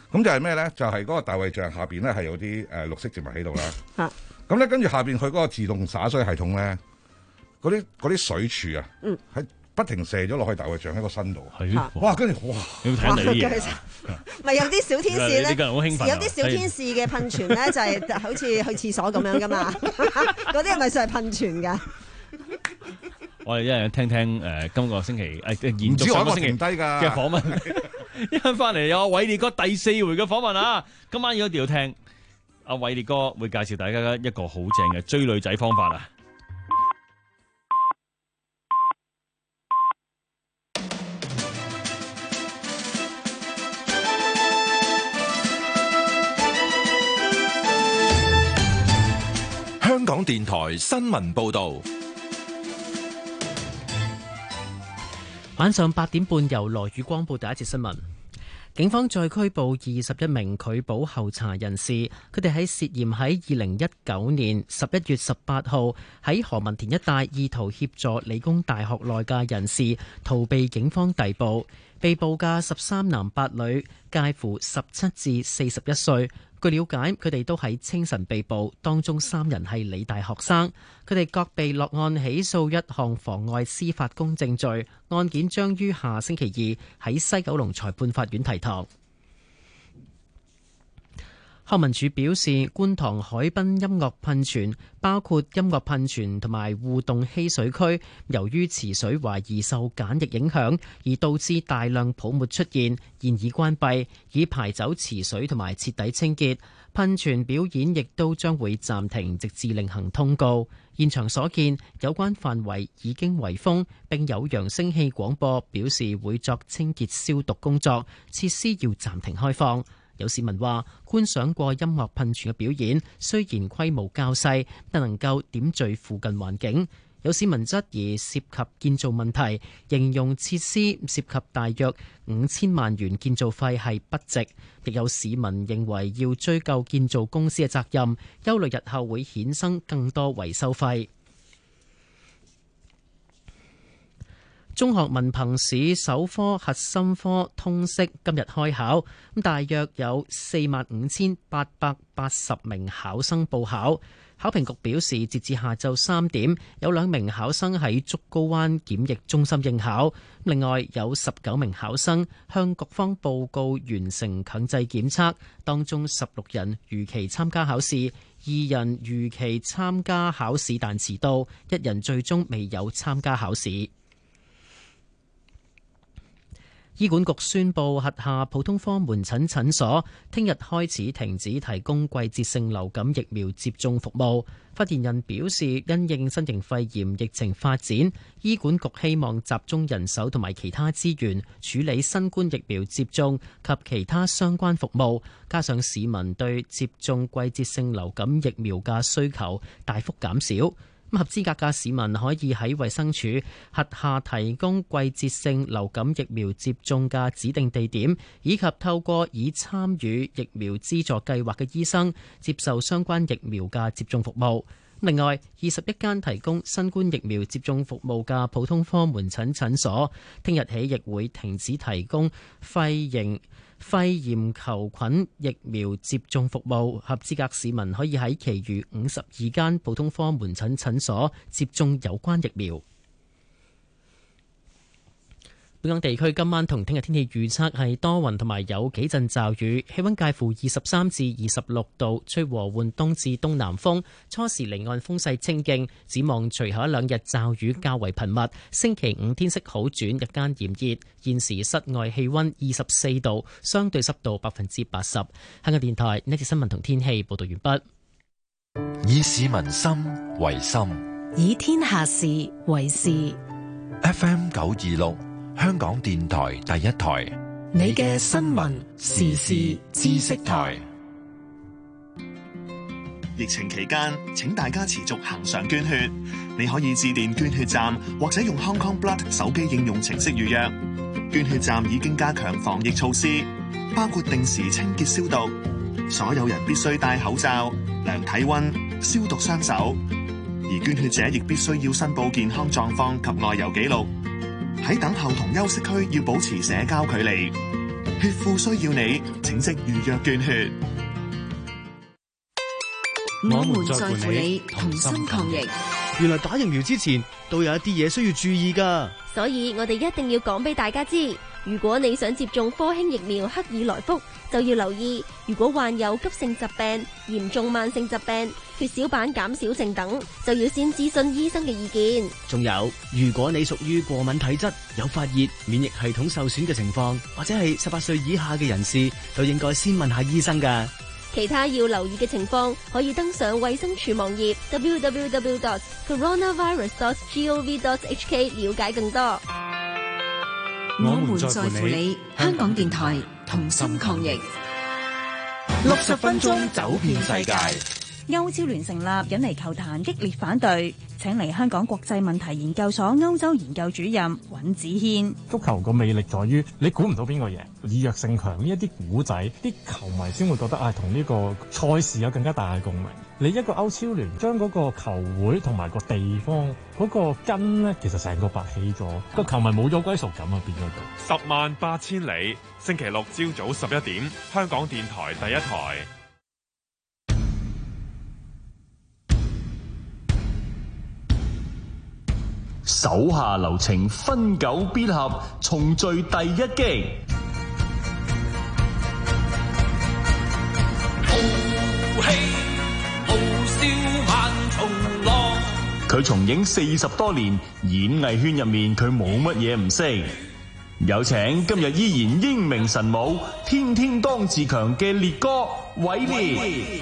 [SPEAKER 15] 咁就係咩咧？就係、是、嗰個大衛像下邊咧係有啲誒、呃、綠色植物喺度啦。
[SPEAKER 2] 嚇！
[SPEAKER 15] 咁咧跟住下邊佢嗰個自動灑水系統咧，嗰啲嗰啲水柱啊，喺、嗯、不停射咗落去大衛像喺個身度。
[SPEAKER 14] 係，
[SPEAKER 15] 哇！跟住哇，
[SPEAKER 14] 你睇你啲嘢。
[SPEAKER 11] 咪有啲小天使咧，
[SPEAKER 14] 有
[SPEAKER 11] 啲小天使嘅噴泉咧，就係好似去廁所咁樣噶嘛。嗰啲係咪就係噴泉㗎？
[SPEAKER 14] 我哋一陣聽聽誒、呃、今個星期誒、呃、延續上個星期嘅訪問。一陣翻嚟有偉烈哥第四回嘅訪問啊！今晚要一定要聽阿偉烈哥會介紹大家一個好正嘅追女仔方法啊！
[SPEAKER 3] 香港電台新聞報道。
[SPEAKER 1] 晚上八點半，由羅宇光報第一節新聞。警方再拘捕二十一名拒保候查人士，佢哋喺涉嫌喺二零一九年十一月十八號喺何文田一帶意圖協助理工大學內嘅人士逃避警方逮捕。被捕嘅十三男八女，介乎十七至四十一歲。據了解，佢哋都喺清晨被捕，當中三人係理大學生。佢哋各被落案起訴一項妨礙司法公正罪，案件將於下星期二喺西九龍裁判法院提堂。康文署表示，觀塘海濱音樂噴泉包括音樂噴泉同埋互動嬉水區，由於池水懷疑受鹼液影響，而導致大量泡沫出現，現已關閉，以排走池水同埋徹底清潔。噴泉表演亦都將會暫停，直至另行通告。現場所見，有關範圍已經圍封，並有揚聲器廣播表示會作清潔消毒工作，設施要暫停開放。有市民話觀賞過音樂噴泉嘅表演，雖然規模較細，但能夠點綴附近環境。有市民質疑涉及建造問題，形容設施涉及大約五千萬元建造費係不值。亦有市民認為要追究建造公司嘅責任，憂慮日後會衍生更多維修費。中學文憑試首科核心科通識今日開考，咁大約有四萬五千八百八十名考生報考。考評局表示，截至下晝三點，有兩名考生喺竹篙灣檢疫中心應考，另外有十九名考生向局方報告完成強制檢測，當中十六人如期參加考試，二人如期參加考試但遲到，一人最終未有參加考試。醫管局宣布，轄下普通科門診診所聽日開始停止提供季節性流感疫苗接種服務。發言人表示，因應新型肺炎疫情發展，醫管局希望集中人手同埋其他資源處理新冠疫苗接種及其他相關服務，加上市民對接種季節性流感疫苗嘅需求大幅減少。合資格嘅市民可以喺衛生署轄下提供季節性流感疫苗接種嘅指定地點，以及透過已參與疫苗資助計劃嘅醫生接受相關疫苗嘅接種服務。另外，二十一間提供新冠疫苗接種服務嘅普通科門診診所，聽日起亦會停止提供肺型肺炎球菌疫苗接種服務，合資格市民可以喺其餘五十二間普通科門診診所接種有關疫苗。本港地區今晚同聽日天氣預測係多雲同埋有幾陣驟雨，氣溫介乎二十三至二十六度，吹和緩東至東南風，初時離岸風勢清勁。展望隨後一兩日驟雨較為頻密，星期五天色好轉，日間炎熱。現時室外氣溫二十四度，相對濕度百分之八十。香港電台呢節新聞同天氣報道完
[SPEAKER 3] 畢。以市民心為心，
[SPEAKER 4] 以天下事為事。
[SPEAKER 3] F M 九二六。香港電台第一台，
[SPEAKER 4] 你嘅新聞時事知識台。
[SPEAKER 17] 疫情期間，請大家持續行上捐血。你可以致電捐血站，或者用 Hong Kong Blood 手機應用程式預約。捐血站已經加強防疫措施，包括定時清潔消毒，所有人必須戴口罩、量體溫、消毒雙手。而捐血者亦必須要申報健康狀況及外遊記錄。喺等候同休息區要保持社交距離。 血庫需要你，請即預約捐血。
[SPEAKER 4] 我們在乎你，同心抗疫。
[SPEAKER 18] 原來打疫苗之前都有一啲嘢需要注意噶，
[SPEAKER 19] 所以我哋一定要講俾大家知。如果你想接種科興疫苗克爾來福，就要留意，如果患有急性疾病、嚴重慢性疾病、血小板減少症等，就要先諮詢醫生嘅意見。
[SPEAKER 18] 仲有，如果你屬於過敏體質、有發熱、免疫系統受損嘅情況，或者係十八歲以下嘅人士，都應該先問下醫生噶。
[SPEAKER 19] 其他要留意嘅情況，可以登上衛生署網頁 double-u double-u double-u dot coronavirus dot gov dot h k 了解更多。
[SPEAKER 4] 我們在乎你，香港電台同心抗疫。
[SPEAKER 20] 六十分鐘走遍世界。
[SPEAKER 9] 歐超聯成立引嚟球壇激烈反對，請嚟香港國際問題研究所歐洲研究主任尹子軒。
[SPEAKER 10] 足球個魅力在於你估唔到邊個贏，以弱勝強呢一啲古仔，啲球迷先會覺得啊，同呢個賽事有更加大嘅共鳴。你一個歐超聯將嗰個球會同埋個地方嗰個根呢，其實成個拔起咗，個球迷冇咗歸屬感啊，變咗做
[SPEAKER 21] 十萬八千里。星期六朝早十一點，香港電台第一台。
[SPEAKER 22] 手下留情，分久必合，重聚第一擊。豪氣傲笑萬重浪。佢從影四十多年，演藝圈入面佢冇乜嘢唔識。有請今日依然英明神武、天天當自強嘅烈哥偉烈。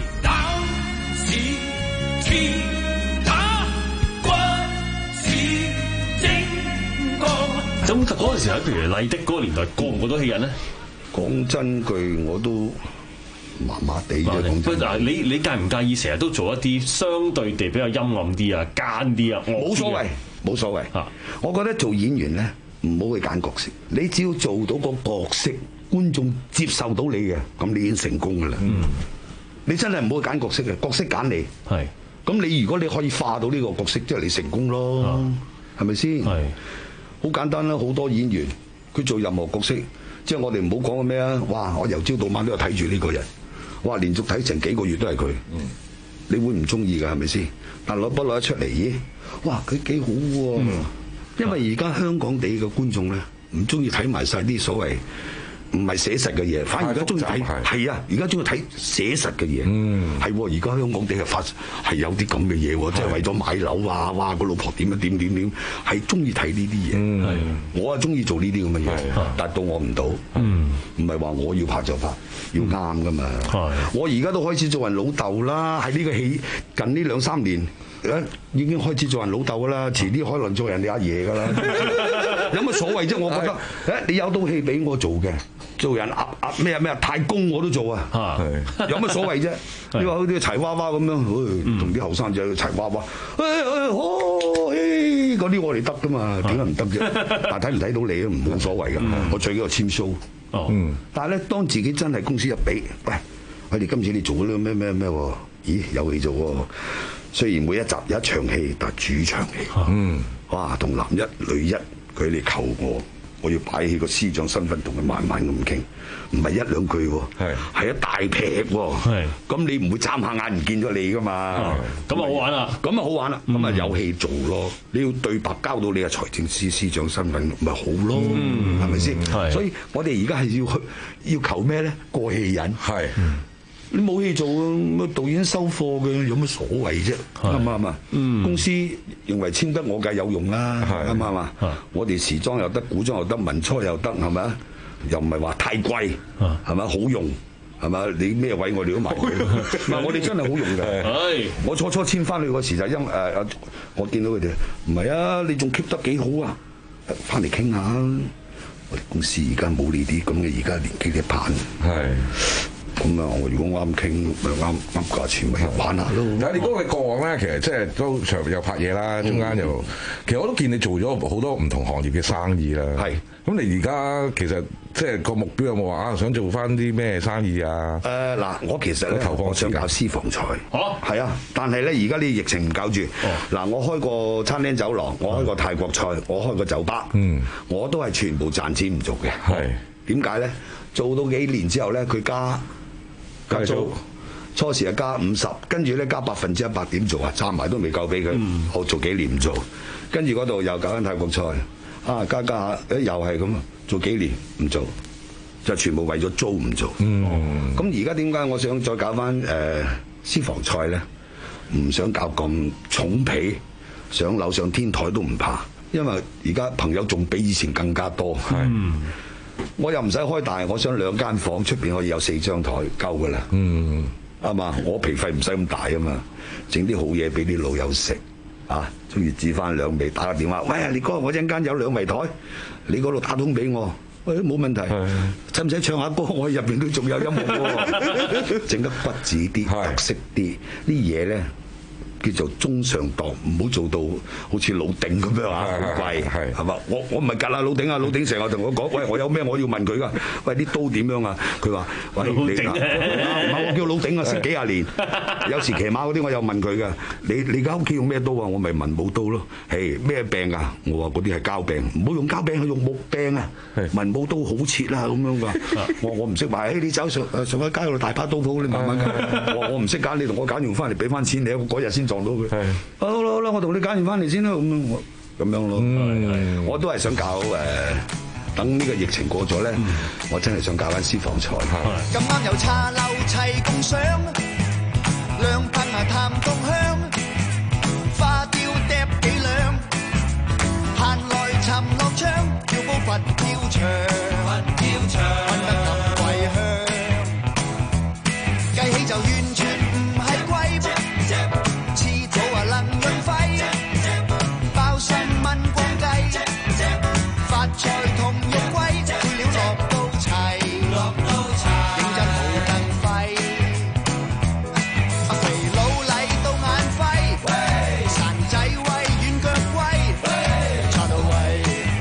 [SPEAKER 23] 咁嗰陣時喺譬如麗的嗰個年代，過唔過到戲癮咧？
[SPEAKER 24] 講真句，我都麻麻地啫。講真，
[SPEAKER 23] 嗱，你你介唔介意成日都做一啲相對地比較陰暗啲啊、奸啲啊？
[SPEAKER 24] 冇所謂，冇所謂。嚇，我覺得做演員咧，唔好去揀角色。你只要做到個角色，觀眾接受到你嘅，咁你已經成功㗎啦。嗯，你真係唔好去揀角色嘅，角色揀你。係。咁你如果你可以化到呢個角色，即係你成功咯，係咪先？係。好簡單啦，好多演員佢做任何角色，即係我哋唔好講嘅咩啊！哇，我由朝到晚都有睇住呢個人，哇，連續睇成幾個月都係佢，嗯、你會唔中意㗎？係咪先？但攞不攞得出嚟？咦，哇，佢幾好喎！嗯、因為而家香港地嘅觀眾咧，唔中意睇埋晒啲所謂唔係寫實嘅嘢，反而而家中意睇係啊！而家中意睇寫實嘅嘢，係而家香港地係發係有啲咁嘅嘢喎，即係為咗買樓啊！哇，個老婆點樣點點點，係中意睇呢啲嘢。我啊中意做呢啲咁嘅嘢，達到我唔到，唔係話我要拍就拍，要啱噶嘛。我而家都開始做人老豆啦，喺呢個戲近呢兩三年，已經開始做人老豆噶啦，遲啲可能做人哋阿爺噶啦。有乜所謂啫？我覺得誒，你有套戲俾我做嘅。做人壓壓咩啊咩啊太公我都做啊，有乜所謂啫？你話好似柴娃娃咁樣，同啲後生仔柴娃娃，誒誒哦，誒嗰啲我哋得噶嘛？點解唔得啫？但睇唔睇到你都唔冇所謂噶，我最緊要簽 show。嗯，但係咧，當自己真係公司一俾，喂，我哋今次你做嗰啲咩咩咩喎？咦，有戲做喎！雖然每一集有一場戲，但係主場戲，嗯，哇，同男一女一，佢哋求我。我要擺起個司長身份同佢慢慢咁傾，唔係一兩句喎，係係一大劈喎，係咁你唔會眨下眼唔見咗你噶嘛？
[SPEAKER 23] 咁啊好玩啦，
[SPEAKER 24] 咁啊好玩啦，咁啊有戲做咯。你要對白交到你嘅財政司司長身份，咪好咯，係咪先？所以我哋而家係要去要求咩咧？過戲癮係。你冇戲做啊！導演收貨嘅有乜所謂啫？啱唔啱啊？公司認為簽得我梗係有用啦，啱唔啱啊？我哋時裝又得，古裝又得，文初又得，係咪啊？又唔係話太貴，係咪好用？係咪？你咩位我哋都買佢。唔係我哋真係好用嘅。我初初簽翻去嗰時就因誒，我見到佢哋唔係啊，你仲 keep 得幾好啊？翻嚟傾下。我哋公司而家冇呢啲咁嘅，而家年紀嘅版係。咁啊！我如果啱傾，咪啱啱價錢咪玩下咯。
[SPEAKER 15] 但係你嗰個過往咧，其實即係都長又拍嘢啦，中間又，其實我都見你做咗好多唔同行業嘅生意啦。係。咁你而家其實即係個目標有冇話啊？想做翻啲咩生意啊？
[SPEAKER 24] 誒嗱，我其實咧投放想搞私房菜。嚇。係啊，但係咧而家呢疫情唔搞住。嗱，我開個餐廳酒廊，我開個泰國菜，我開個酒吧。嗯。我都係全部賺錢唔做嘅。係。點解咧？ 做到幾年之後咧，佢加加租。初時係加五十，跟住咧加百分之一百，點做啊？賺埋都未夠俾佢，我做幾年唔做，跟住嗰度又搞緊泰國菜，啊加加下，誒又係咁啊，做幾年唔做，就全部為咗租唔做。咁而家點解我想再搞翻誒私房菜咧？唔想搞咁重皮，上樓上天台都唔怕，因為而家朋友仲比以前更加多。我又唔使開大，我想兩間房出邊可以有四張台夠噶啦。啱嘛？我皮費唔使咁大啊嘛，整啲好嘢俾啲老友食啊！中意煮翻兩味，打個電話，喂啊，你哥，我陣間有兩圍台，你嗰度打通俾我，喂冇問題。使唔使唱下歌？我入邊都仲有音樂喎，整得骨子啲、特色啲，啲嘢咧叫做中上檔，唔好做到好似老頂咁樣啊，好貴係嘛？我我唔係格啦老頂啊，老頂成日同我講，喂，我有咩我要問佢噶？喂，啲刀點樣啊？佢話：喂，你唔係我叫老頂啊，識幾廿年，有時騎馬嗰啲我又問佢噶。你你而家屋企用咩刀啊？我咪文武刀咯。誒咩病啊？我話嗰啲係膠病，唔好用膠病，係用木柄啊。文武刀好切啦咁樣噶。我我唔識買，誒你走上上喺街嗰度大把刀鋪，你慢慢揀。我我唔識揀，你同我揀完翻嚟俾翻錢你，我嗰日先撞到佢。好啦好啦，我同你揀完翻嚟先啦，咁樣我咁樣咯。嗯、我都係想搞誒、呃，等呢個疫情過咗咧，嗯、我真係想搞翻私房菜。
[SPEAKER 16] 咁啱有茶樓齊共賞，兩噴啊談共香，花雕嗒幾兩，閒來尋樂窗，叫步佛跳牆，佛跳牆，噴得咁桂香，計起就完全唔係貴。能潤肺，包心炆光雞，發菜同肉龜，配料落到齊，認真冇得揮。阿肥佬嚟到眼輝，殘仔威軟腳龜，叉到位。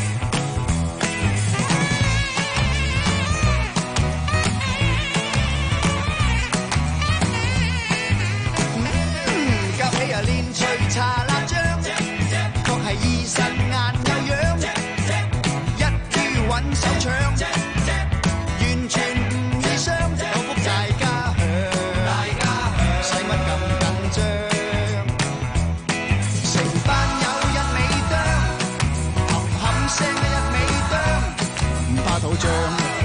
[SPEAKER 16] 嗯，夾起啊練脆茶辣醬，確係醫生眼有樣，一於揾手搶，完全唔易傷，有福大家享，使乜咁緊張？成班友一味啄，冚冚聲一味啄，唔怕肚脹。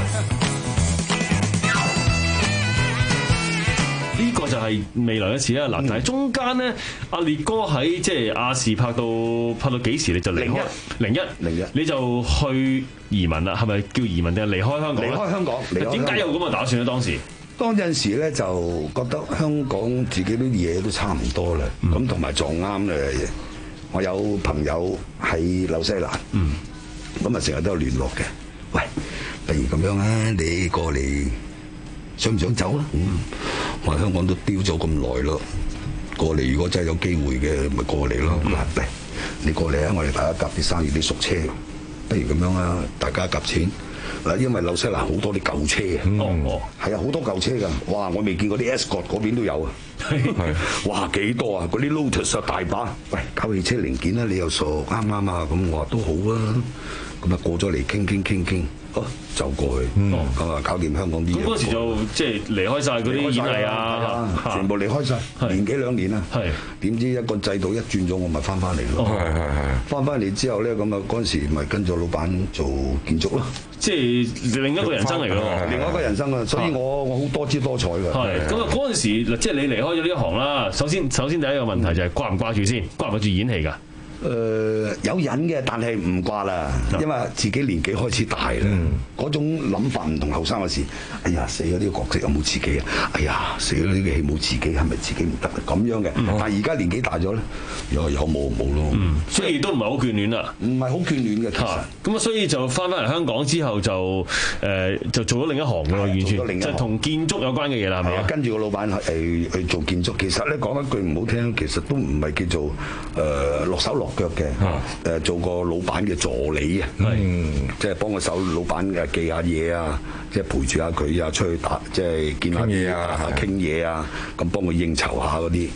[SPEAKER 23] 呢個就係未來嘅事啦。嗱，但係中間咧，阿烈哥喺即係亞視拍到拍到幾時你就離開？零一零一，你就去移民啦？係咪叫移民定係離開香港？
[SPEAKER 24] 離開香港。
[SPEAKER 23] 點解有咁嘅打算咧？當時
[SPEAKER 24] 當陣時咧就覺得香港自己啲嘢都差唔多啦，咁同埋撞啱咧，我有朋友喺紐西蘭，咁啊成日都有聯絡嘅。喂，不如咁樣啊，你過嚟想唔想走啊？嗯我喺香港都丟咗咁耐咯，過嚟如果真係有機會嘅，咪過嚟咯。佢話嚟，你過嚟啊！我哋大家夾啲生意啲熟車，不如咁樣啊，大家夾錢嗱，因為紐西蘭好多啲舊車啊，哦，係啊，好多舊車㗎，哇！我未見過啲 Escort 嗰邊都有啊，係，哇幾多啊！嗰啲 Lotus 啊大把，喂，搞汽車零件啊，你又傻啱啱啊？咁我話都好啊，咁啊過咗嚟傾傾傾傾。哦，就過去，咁啊搞掂香港啲嘢。
[SPEAKER 23] 咁嗰時就即係離開晒嗰啲演藝啊，
[SPEAKER 24] 全部離開晒，年幾兩年啦。係點知一個制度一轉咗，我咪翻翻嚟咯。係係係。翻翻嚟之後咧，咁啊嗰陣時咪跟咗老闆做建築咯。
[SPEAKER 23] 即係另一個人生嚟咯，
[SPEAKER 24] 另外一個人生啊！所以我我好多姿多彩㗎。
[SPEAKER 23] 係咁啊！嗰陣時即係你離開咗呢一行啦。首先首先第一個問題就係掛唔掛住先，掛唔掛住演戲㗎？
[SPEAKER 24] 誒、呃、有癮嘅，但係唔掛啦，因為自己年紀開始大啦，嗰、嗯、種諗法唔同後生嘅事。哎呀，死咗呢個角色有冇自己啊？哎呀，死咗呢個戲冇自己，係咪自己唔得啊？咁樣嘅。嗯、但係而家年紀大咗咧，有有冇冇咯。
[SPEAKER 23] 嗯、所以都唔係好眷戀啦，
[SPEAKER 24] 唔係好眷戀嘅其實。
[SPEAKER 23] 咁啊，所以就翻返嚟香港之後就誒、呃、就做咗另一行㗎咯，完全就同建築有關嘅嘢啦，係咪啊？
[SPEAKER 24] 跟住個老闆係去做建築，其實咧講一句唔好聽，其實都唔係叫做誒、呃、落手落腳嘅，誒做個老闆嘅助理啊，嗯，即係幫個手老闆誒記下嘢啊，即係陪住下佢啊，出去打即係見下嘢啊，傾嘢啊，咁幫佢應酬下嗰啲，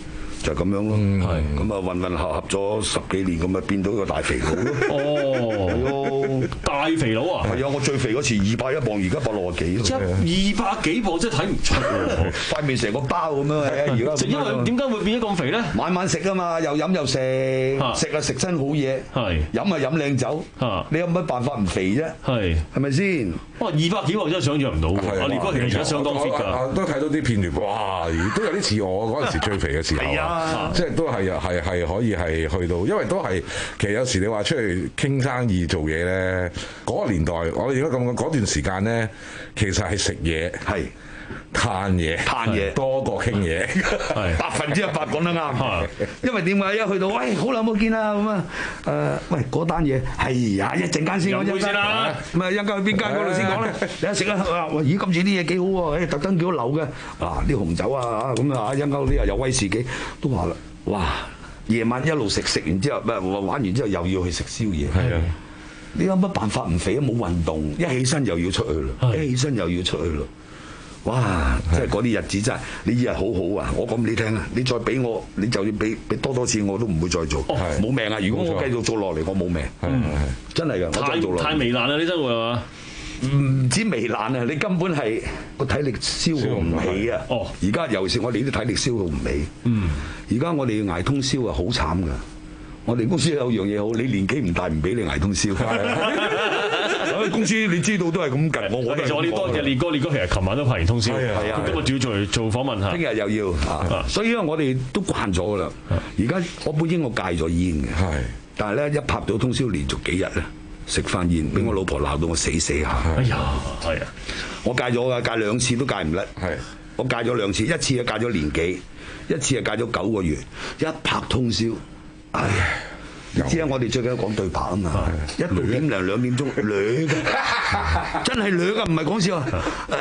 [SPEAKER 24] 就咁樣咯。係咁啊，混混合合咗十幾年，咁啊變到個大肥佬咯。
[SPEAKER 23] 哦，大肥佬啊！
[SPEAKER 24] 係啊，我最肥嗰次二百一磅，而家百六十幾咯。
[SPEAKER 23] 二百幾磅真係睇唔出喎，
[SPEAKER 24] 塊面成個包咁樣。而家
[SPEAKER 23] 因為點解會變咗咁肥咧？
[SPEAKER 24] 晚晚食啊嘛，又飲又食，食啊食真好嘢，飲啊飲靚酒。你有乜辦法唔肥啫？係係咪先？
[SPEAKER 23] 哇！二百幾磅真係想象唔到喎。阿烈哥其實而家相當 fit 㗎。
[SPEAKER 12] 都睇到啲片段，哇！都有啲似我嗰陣時最肥嘅時候。係啊，即係都係係係可以係去到，因為都係其實有時你話出去傾生意做嘢咧，嗰個年代我哋而家咁講嗰段時間咧，其實係食嘢係。嘆嘢，
[SPEAKER 24] 嘆嘢
[SPEAKER 12] 多過傾嘢，
[SPEAKER 24] 百分之一百講得啱。因為點解一去到，喂，好耐冇見啦咁啊，誒，喂，嗰單嘢係啊，一陣間先，我一陣間，咁啊，一陣間去邊間嗰度先講咧。你一食啦，話喂，咦，今次啲嘢幾好喎，誒，特登幾好流嘅，啊，啲紅酒啊，咁啊，一陣間啲又有威士忌，都話啦，哇，夜晚一路食，食完之後，玩完之後又要去食宵夜。係啊。你有乜辦法唔肥啊？冇運動，一起身又要出去咯，一起身又要出去咯。哇！即係嗰啲日子真係，你以為好好啊！我講俾你聽啊，你再俾我，你就要俾俾多多錢，我都唔會再做，冇命啊！如果我繼續做落嚟，我冇命，真係㗎，我再做落嚟。
[SPEAKER 23] 太糜爛啦！呢生活係嘛？
[SPEAKER 24] 唔止糜爛啊！你根本係個體力消耗唔起啊！哦，而家尤其是我哋啲體力消耗唔起。嗯，而家我哋要捱通宵啊，好慘㗎！我哋公司有樣嘢好，你年紀唔大唔俾你捱通宵。公司你知道都係咁緊，我我
[SPEAKER 23] 其實我哋多謝烈哥，烈哥其實琴晚都拍完通宵，係啊，今日仲要做做訪問嚇，
[SPEAKER 24] 聽日又要，所以咧我哋都慣咗噶啦。而家我本應我戒咗煙嘅，係，但係咧一拍到通宵連續幾日咧食翻煙，俾我老婆鬧到我死死下。哎呀，係啊，我戒咗噶，戒兩次都戒唔甩。係，我戒咗兩次，一次啊戒咗年幾，一次啊戒咗九個月，一拍通宵，唉。你知啊，我哋最緊要講對白啊嘛，一到點零兩點鐘攣嘅，真係攣啊，唔係講笑啊！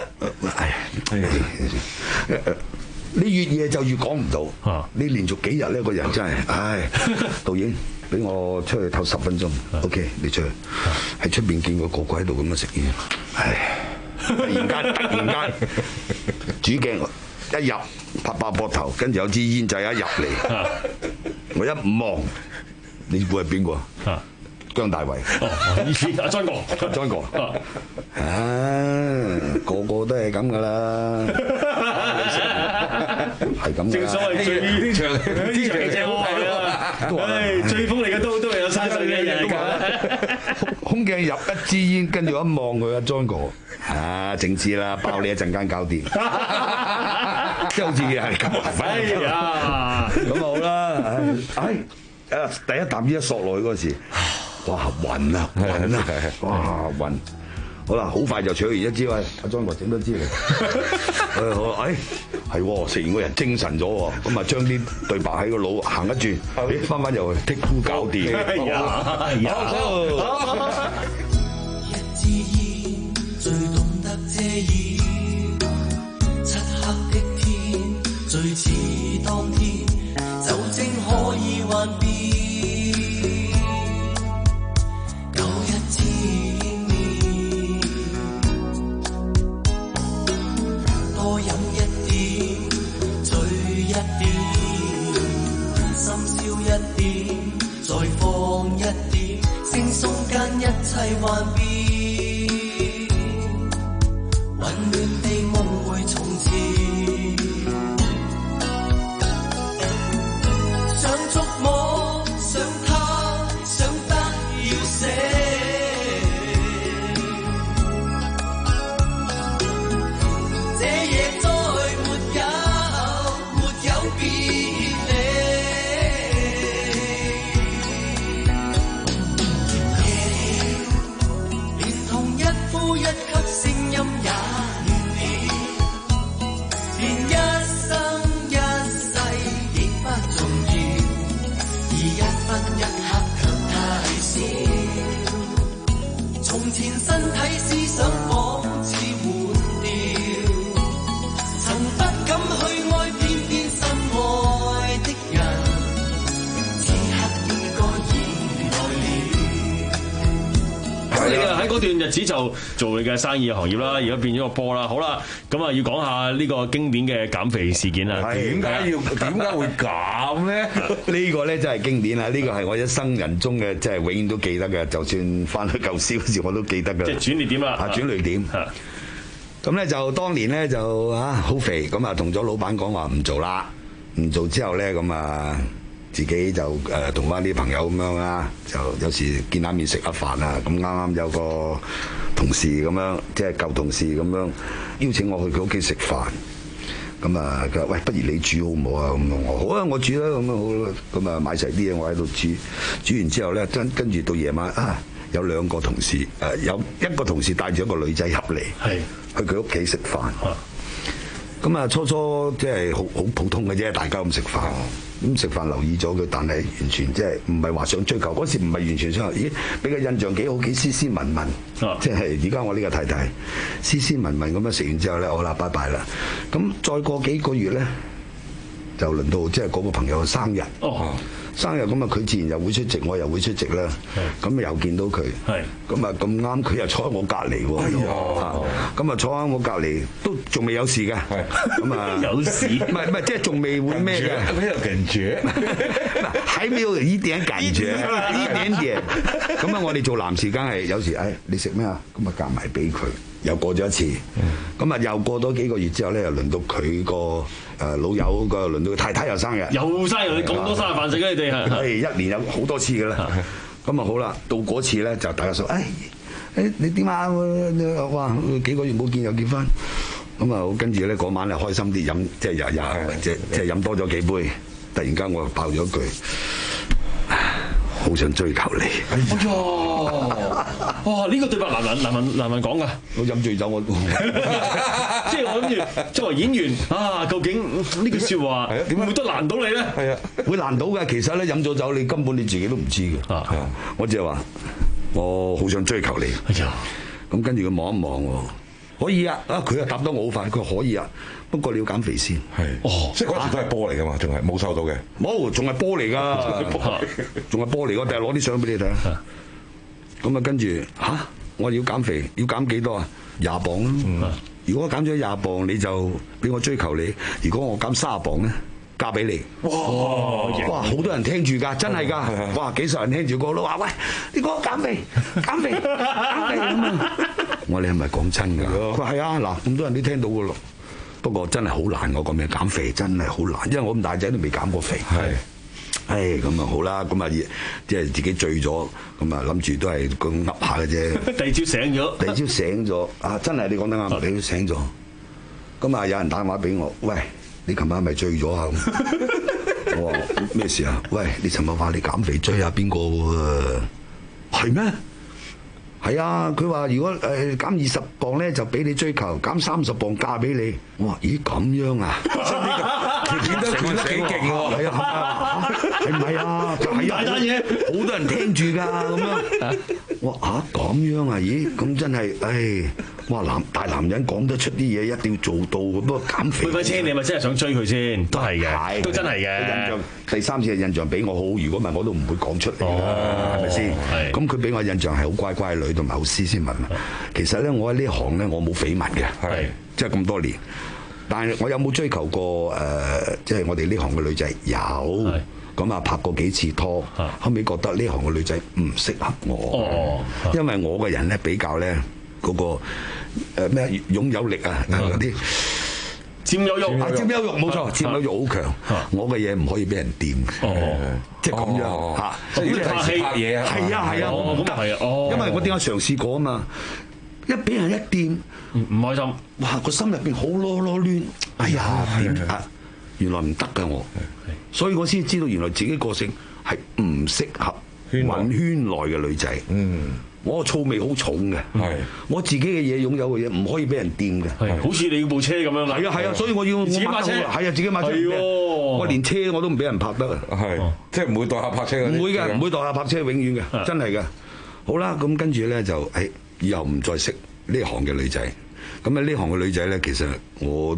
[SPEAKER 24] 你越夜就越講唔到，你連續幾日呢個人真係，唉，導演俾我出去唞十分鐘 ，OK， 你出去喺出邊見過個個喺度咁樣食煙，唉，突然間突然間主鏡一入拍爆膊頭，跟住有支煙仔一入嚟，我一望。你估係邊個啊？姜大衛。哦，以前阿張國，張國。啊，個個都係咁噶啦，係咁。正所謂最呢場呢場正好睇啊！唉，最鋒利嘅都都係有三歲嘅人㗎。空鏡入一支煙，跟住一望佢阿張國，啊，正知啦，包你一陣間搞掂。即係好似係咁。哎呀，咁好啦，唉。誒第一啖煙一索落去嗰時，哇暈啊暈啊，哇暈！好啦，好快就取完一支喂，阿莊國整多支嚟。誒好，誒係喎，食完個人精神咗喎，咁啊將啲對白喺個腦行一轉，誒翻翻入去剔呼搞掂。哎呀，好。一支煙最懂得遮掩，漆黑的天最似當天，酒精可以幻變。多飲一點，醉一點，深宵一點，再放一點，惺忪間一切幻變，混亂的夢會重現，想觸摸，想他，想得要死。
[SPEAKER 23] 嗰段日子就做你嘅生意嘅行業啦，而家變咗個波啦。好啦，咁啊要講下呢個經典嘅減肥事件啦。
[SPEAKER 15] 點解要點解會減咧？
[SPEAKER 24] 呢個咧真係經典啊！呢個係我一生人中嘅，即係永遠都記得嘅。就算翻去舊時嗰時我都記得㗎。
[SPEAKER 23] 即係轉捩點啦。
[SPEAKER 24] 啊，轉捩點。咁咧就當年咧就啊好肥，咁啊同咗老闆講話唔做啦，唔做之後咧咁啊自己就誒同翻啲朋友咁樣啊，就有時見下面食下飯啊，咁啱啱有個同事咁樣，即係舊同事咁樣邀請我去佢屋企食飯，咁啊佢話喂，不如你煮好唔好啊？咁我好啊，我煮啦，咁啊好啦，咁啊買齊啲嘢我喺度煮，煮完之後咧跟跟住到夜晚啊。有兩個同事，誒有一個同事帶住一個女仔入嚟，去佢屋企食飯。咁啊初初即係好好普通嘅啫，大家咁食飯。咁食飯留意咗佢，但係完全即係唔係話想追求。嗰時唔係完全想，咦俾個印象幾好，幾斯斯文文。即係而家我呢個太太斯斯文文咁樣食完之後咧，好啦，拜拜啦。咁再過幾個月咧，就輪到即係嗰個朋友嘅生日。哦。生日咁啊，佢自然又會出席，我又會出席啦。咁又見到佢，咁啊咁啱，佢又坐喺我隔離喎。咁啊坐喺我隔離，都仲未有事嘅。咁啊有事？唔係唔係，即係仲未會咩嘅？
[SPEAKER 15] 沒有感覺，
[SPEAKER 24] 還沒有一點感覺，一點點。咁啊，我哋做男士梗係有時，誒你食咩啊？咁啊夾埋俾佢。又過咗一次，咁啊又過多幾個月之後咧，又輪到佢個誒老友個，輪到佢太太又生日，
[SPEAKER 23] 又生日，你咁多生日飯食嘅你哋
[SPEAKER 24] 係一年有好多次嘅啦。咁啊好啦，到嗰次咧就大家說，誒誒你點啊？哇幾個月冇見又結婚，咁啊跟住咧嗰晚啊開心啲飲，即係又又即係即係飲多咗幾杯，突然間我爆咗句。好想追求你。哎
[SPEAKER 23] 呀！哇！呢個對白難難難問難問講㗎。
[SPEAKER 24] 我飲醉酒我，
[SPEAKER 23] 即係我諗住作為演員啊，究竟呢句説話會唔會得難到你咧？
[SPEAKER 24] 係啊，會難到嘅。其實咧飲咗酒，你根本你自己都唔知嘅。啊，我只係話我好想追求你。哎呀！咁跟住佢望一望喎，可以啊！啊，佢又答得我好快，佢話可以啊。不過你要減肥先，係
[SPEAKER 15] 哦，即係嗰時都係波嚟㗎嘛，仲係冇收到嘅，
[SPEAKER 24] 冇，仲係波嚟㗎，仲係波嚟，我第日攞啲相俾你睇。咁啊，跟住嚇，我要減肥，要減幾多啊？廿磅咯。嗯、如果我減咗廿磅，你就俾我追求你；如果我減卅磅咧，嫁俾你。哇！哇！好多人聽住㗎，真係㗎。哇！幾十人聽住個都話：喂，你講減肥，減肥，減肥咁啊！我你係咪講真㗎？佢話係啊，嗱，咁多人都聽到㗎咯。不過真係好難，我講咩減肥真係好難，因為我咁大仔都未減過肥。係，唉咁啊好啦，咁啊即係自己醉咗，咁啊諗住都係咁噏下嘅啫。
[SPEAKER 23] 第二朝醒咗，
[SPEAKER 24] 第二朝醒咗，啊真係你講得啱，你都醒咗。咁啊有人打電話俾我，喂，你琴晚係咪醉咗啊？我話咩事啊？喂，你尋日話你減肥追下邊個喎？係咩？係啊，佢話如果誒減二十磅咧，就俾你追求；減三十磅嫁俾你。我話咦咁樣啊？
[SPEAKER 15] 見得見得幾勁喎！
[SPEAKER 24] 係啊，係唔係啊？係啊，大單嘢，好多人聽住㗎咁樣。我話啊咁樣啊？咦，咁真係，唉，哇男大男人講得出啲嘢，一定要做到。不過減肥，
[SPEAKER 23] 貝輝青，你咪真係想追佢先？都係嘅，都真係嘅。
[SPEAKER 24] 印象第三次嘅印象比我好，如果唔係我都唔會講出嚟啦，係咪先？咁佢俾我印象係好乖乖女，同埋好斯斯文文。其實咧，我喺呢行咧，我冇緋聞嘅，係即係咁多年。但係我有冇追求過誒？即係我哋呢行嘅女仔有，咁啊拍過幾次拖，後尾覺得呢行嘅女仔唔適合我，因為我個人咧比較咧嗰個誒咩擁有力啊嗰啲
[SPEAKER 23] 佔有欲，
[SPEAKER 24] 佔有欲冇錯，佔有欲好強。我嘅嘢唔可以俾人掂，即係咁樣嚇。
[SPEAKER 23] 即係拍戲拍嘢啊，
[SPEAKER 24] 係啊係啊，
[SPEAKER 23] 咁啊係啊，
[SPEAKER 24] 因為我點解嘗試過啊嘛。一俾人一掂，
[SPEAKER 23] 唔唔開心，
[SPEAKER 24] 哇！個心入邊好囉囉攣，哎呀點啊！原來唔得㗎我，所以我先知道原來自己個性係唔適合揾圈內嘅女仔。嗯，我個醋味好重嘅，係我自己嘅嘢擁有嘅嘢唔可以俾人掂嘅，
[SPEAKER 23] 係好似你部車咁樣。
[SPEAKER 24] 係啊係啊，所以我要自己買車，係啊自己買車。係我連車我都唔俾人拍得啊，
[SPEAKER 15] 係即係唔會代客泊車嗰啲。
[SPEAKER 24] 唔會嘅，唔會代客泊車，永遠嘅，真係嘅。好啦，咁跟住咧就誒。以後唔再識呢行嘅女仔，咁啊呢行嘅女仔咧，其實我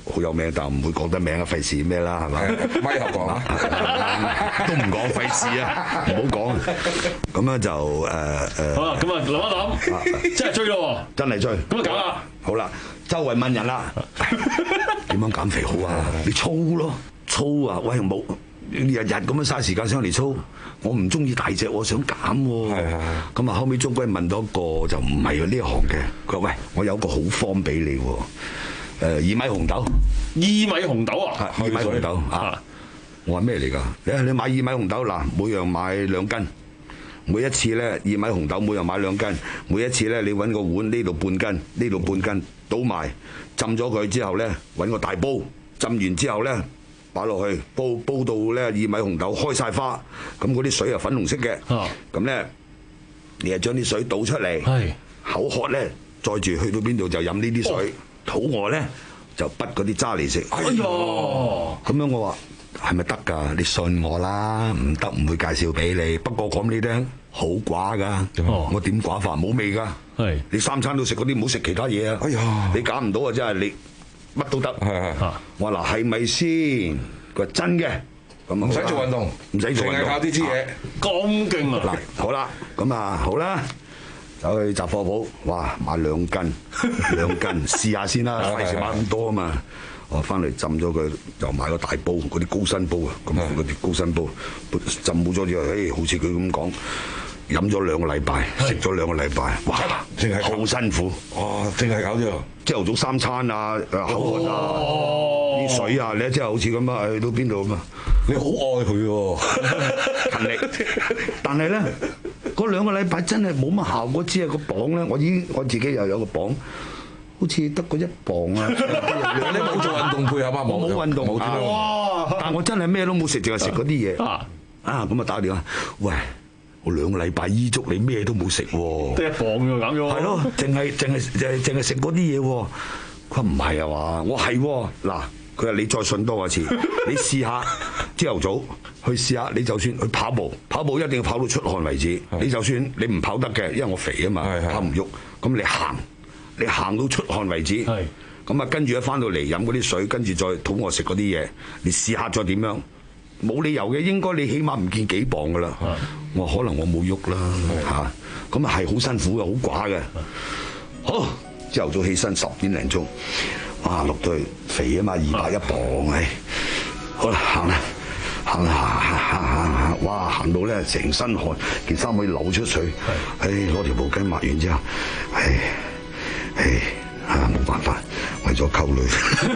[SPEAKER 24] 好有名，但唔會講得名啊，費事咩啦，係咪？
[SPEAKER 15] 咪後講啊，
[SPEAKER 24] 都唔講費事啊，唔好講。咁樣就誒誒。
[SPEAKER 23] 好啦，咁啊諗一諗，真係追咯喎，
[SPEAKER 24] 真係追。
[SPEAKER 23] 咁啊搞啦。
[SPEAKER 24] 好啦，周圍問人啦，點樣減肥好啊？你操咯，操啊！喂，冇日日咁樣嘥時間上嚟操。我唔中意大隻，我想減喎。咁啊，後尾終歸問到一個就唔係呢一行嘅，佢話：喂，我有個好方俾你喎。誒，薏米紅豆。
[SPEAKER 23] 薏米紅豆啊？
[SPEAKER 24] 薏米紅豆啊！我話咩嚟㗎？你你買薏米紅豆嗱，每樣買兩斤。每一次咧，薏米紅豆每樣買兩斤。每一次咧，你揾個碗呢度半斤，呢度半斤，倒埋浸咗佢之後咧，揾個大煲，浸完之後咧。擺落去煲煲到咧薏米紅豆開晒花，咁嗰啲水係粉紅色嘅，咁咧、啊、你係將啲水倒出嚟，口渴咧載住去到邊度就飲呢啲水，肚餓咧就滗嗰啲渣嚟食。哎呀，咁樣我話係咪得㗎？你信我啦，唔得唔會介紹俾你。不過講你聽，好寡㗎，哦、我點寡法？冇味㗎，你三餐都食嗰啲，唔好食其他嘢啊！哎呀，你減唔到啊，真係你。乜都得，我話嗱係咪先？佢話真嘅，咁唔使做運動，唔使做運動，淨係靠啲支嘢，
[SPEAKER 23] 咁勁啊！
[SPEAKER 24] 嗱，好啦，咁啊好啦，走去雜貨鋪，哇買兩斤，兩斤試下先啦，費事買咁多啊嘛。我翻嚟浸咗佢，又買個大煲，嗰啲高身煲啊，咁嗰啲高身煲浸好咗之後，誒好似佢咁講。飲咗兩個禮拜，食咗兩個禮拜，哇！淨係好辛苦，哇！淨係搞咗朝頭早三餐啊，口渴啊，啲水啊，你真係好似咁啊，去到邊度咁啊？你好愛佢喎，勤力，但係咧嗰兩個禮拜真係冇乜效果，只係個磅咧，我已經我自己又有個磅，好似得個一磅啊！你冇做運動配合啊？我冇運動啊！但我真係咩都冇食，淨係食嗰啲嘢啊！啊咁啊打電話，喂！我兩個禮拜依足你咩都冇食喎，
[SPEAKER 23] 得一磅喎減咗。係
[SPEAKER 24] 咯，淨係淨係淨係淨係食嗰啲嘢喎。佢話唔係啊嘛，我係喎。嗱，佢話你再信多我一次，你試下朝頭早去試下，你就算去跑步，跑步一定要跑到出汗為止。你就算你唔跑得嘅，因為我肥啊嘛，跑唔喐。咁你行，你行到出汗為止。咁啊，跟住一翻到嚟飲嗰啲水，跟住再肚餓食嗰啲嘢，你試下再點樣？冇理由嘅，應該你起碼唔見幾磅噶啦。我可能我冇喐啦嚇，咁啊係好辛苦嘅，好寡嘅。好，朝頭早起身十點零鐘，哇落到去肥啊嘛，二百一磅唉。好啦，行啦，行啦行行行行，哇行到咧成身汗，件衫可以流出水。唉，攞條毛巾抹完之後，唉唉啊冇辦法，為咗溝女。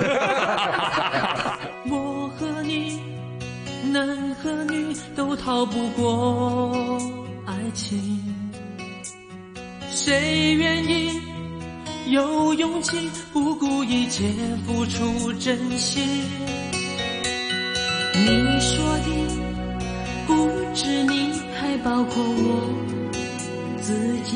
[SPEAKER 5] 我和你。男和女都逃不過愛情，誰願意有勇氣不顧一切付出真心？你說的不止你，還包括我自己。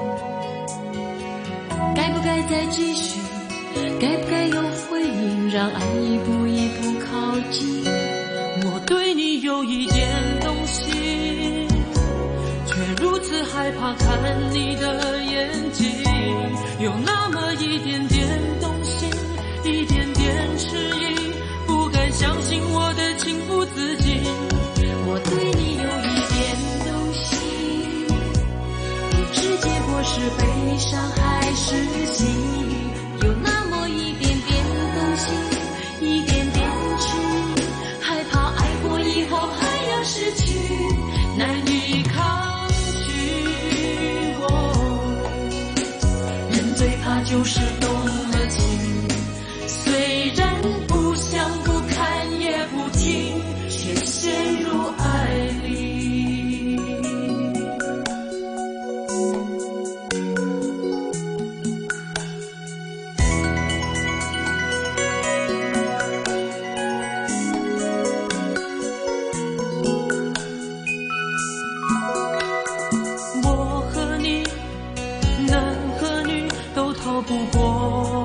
[SPEAKER 5] 該不該再繼續？該不該有回應？讓愛一步一步靠近。我對你有一點動心，卻如此害怕看你的眼睛，有那麼一點點動心，一點點遲疑，不敢相信我的情不自禁。我對你有一點動心，不知結果是悲傷還是喜，有那麼一點點動心，一點點遲疑，害怕愛過以後還要失去，難以抗拒。我人最怕就是動了情，雖然不想不看也不聽，卻陷入愛裡。我和你，男和女都逃不過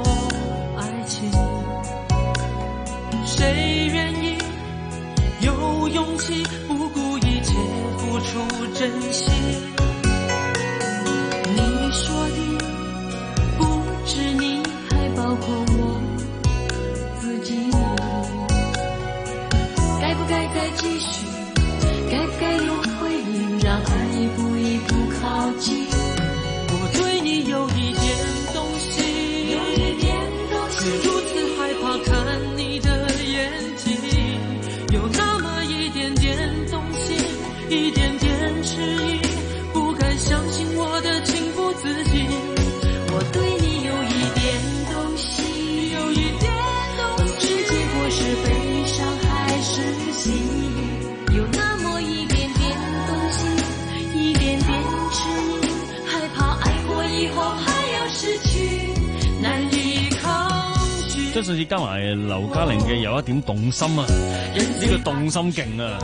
[SPEAKER 23] 張信哲加埋劉嘉玲嘅有一點動心啊，呢、這個動心勁啊！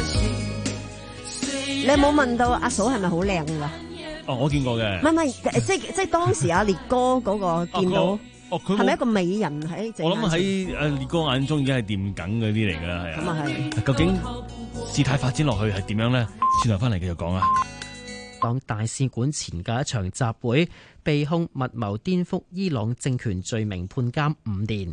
[SPEAKER 11] 你有冇問到阿嫂係咪好靚㗎？
[SPEAKER 23] 哦，我見過嘅。
[SPEAKER 11] 唔係唔係，即即當時阿烈哥嗰個見到，
[SPEAKER 23] 哦，佢
[SPEAKER 11] 係咪一個美人喺？
[SPEAKER 23] 我諗喺阿烈哥眼中已經係掂緊嗰啲嚟㗎啦，係啊。
[SPEAKER 11] 咁啊係。
[SPEAKER 23] 究竟事態發展落去係點樣咧？轉頭翻嚟繼續講啊。
[SPEAKER 1] 港大使館前嘅一場集會，被控密謀顛覆伊朗政權罪名，判監五年。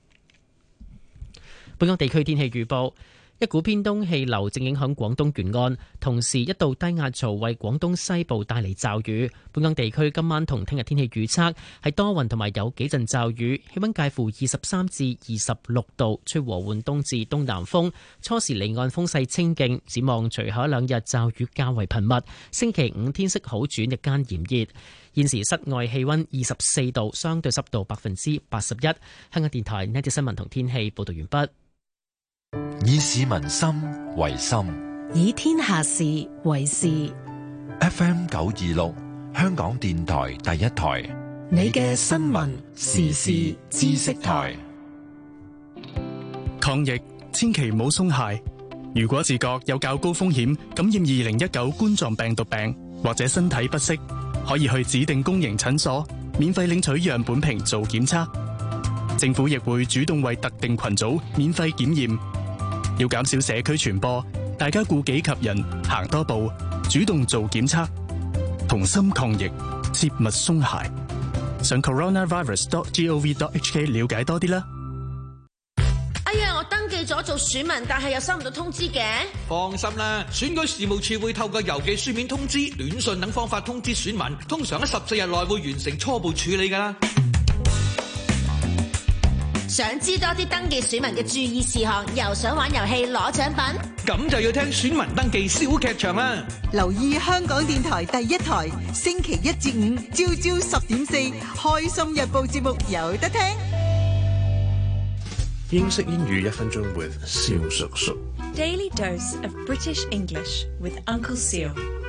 [SPEAKER 1] 本港地區天氣預報。一股偏東氣流正影響廣東沿岸，同時一道低壓槽為廣東西部帶嚟驟雨。本港地區今晚同聽日天氣預測係多雲同埋有幾陣驟雨，氣溫介乎二十三至二十六度，吹和緩東至東南風。初時離岸風勢清勁，展望隨後一兩日驟雨較為頻密。星期五天色好轉，日間炎熱。現時室外氣溫二十四度，相對濕度百分之八十一。香港電台呢節新聞同天氣報道完畢。
[SPEAKER 3] 以市民心為心，
[SPEAKER 6] 以天下事為事。
[SPEAKER 3] F M 九二六，香港電台第一台，
[SPEAKER 6] 你嘅新聞時事知識台。
[SPEAKER 7] 抗疫千祈唔好鬆懈。如果自覺有較高風險感染二零一九冠狀病毒病，或者身體不適，可以去指定公營診所免費領取樣本瓶做檢測。政府亦會主動為特定群組免費檢驗。要減少社區傳播，大家顧己及人，行多步，主動做檢測，同心抗疫，切勿鬆懈。上 coronavirus dot gov dot hk 了解多啲啦。
[SPEAKER 8] 哎呀，我登記咗做選民，但係又收唔到通知嘅。
[SPEAKER 13] 放心啦，選舉事務處會透過郵寄書面通知、短信等方法通知選民，通常喺十四日內會完成初步處理㗎啦。
[SPEAKER 8] 想知多啲登記選民嘅注意事項，又想玩遊戲攞獎品，
[SPEAKER 13] 咁就要聽選民登記小劇場啦！
[SPEAKER 25] 留意香港電台第一台，星期一至五朝朝十點四，開心日報節目有得聽。
[SPEAKER 26] 英式英語一分鐘 with 蕭叔叔。
[SPEAKER 27] Daily dose of British English with Uncle Seal。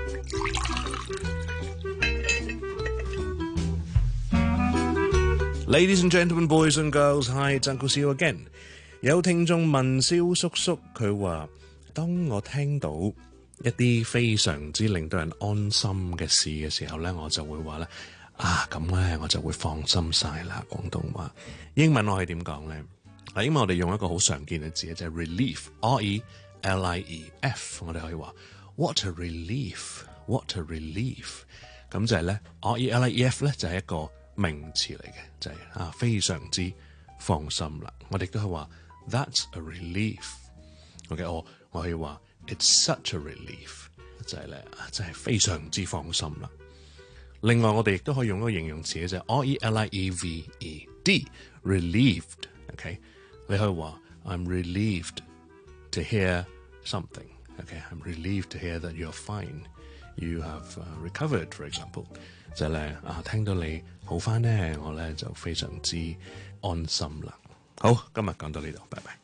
[SPEAKER 26] Ladies and gentlemen, boys and girls, hi, it's Uncle Seal again。有聽眾問蕭叔叔，佢話：當我聽到一啲非常之令到人安心嘅事嘅時候咧，我就會話咧啊，咁咧我就會放心晒啦。廣東話，英文我係點講咧？嗱，英文我哋用一個好常見嘅字就係 relief，R E L I E F， 我哋可以話 What a relief，What a relief。咁就係咧 R E L I E F 咧就係一個名詞嚟嘅，就係、是、啊非常之放心啦。我哋都係話 That's a relief。OK， 我我可以話 It's such a relief， 就係咧啊，真係非常之放心啦。另外我哋亦都可以用一個形容詞嘅就係 R E L I E V E D，relieved。OK， 你可以話 I'm relieved to hear something。OK，I'm relieved to hear that you're fine。You have、uh, recovered, for example。就係咧啊，聽到你好翻咧，我咧就非常之安心啦。好，今日講到呢度，拜拜。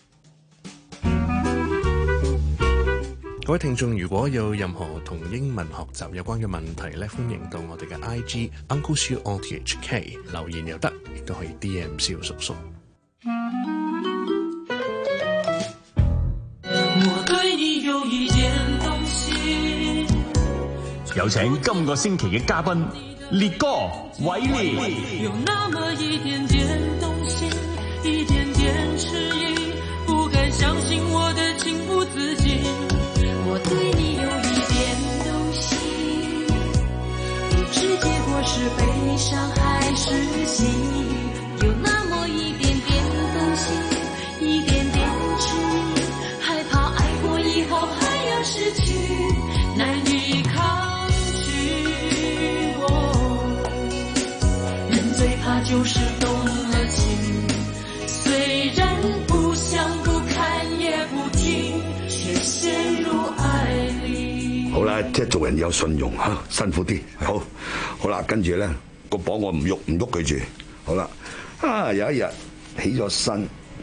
[SPEAKER 26] 各位聽眾，如果有任何同英文學習有關嘅問題咧，歡迎到我哋嘅 I G Uncle Siu O T H K 留言又得，亦都可以 D M 蕭叔叔。
[SPEAKER 5] 我對你有一點動心。
[SPEAKER 22] 有請今個星期嘅嘉賓烈哥偉烈。
[SPEAKER 5] 有那麼一點點動心，一點點遲疑，不敢相信我的情不自禁。我對你有一點動心，不知結果是悲傷還是喜悅。有那麼一點點動心，一點點遲疑，害怕愛過以後還要失去，難以抗拒。人最怕就是動了情，雖然不想不看也不聽，卻陷入愛裏。
[SPEAKER 24] 好啦，即係做人有信用吓，辛苦啲。好，好啦，跟住咧個磅我唔喐唔喐佢住。好啦，啊有一日起咗身，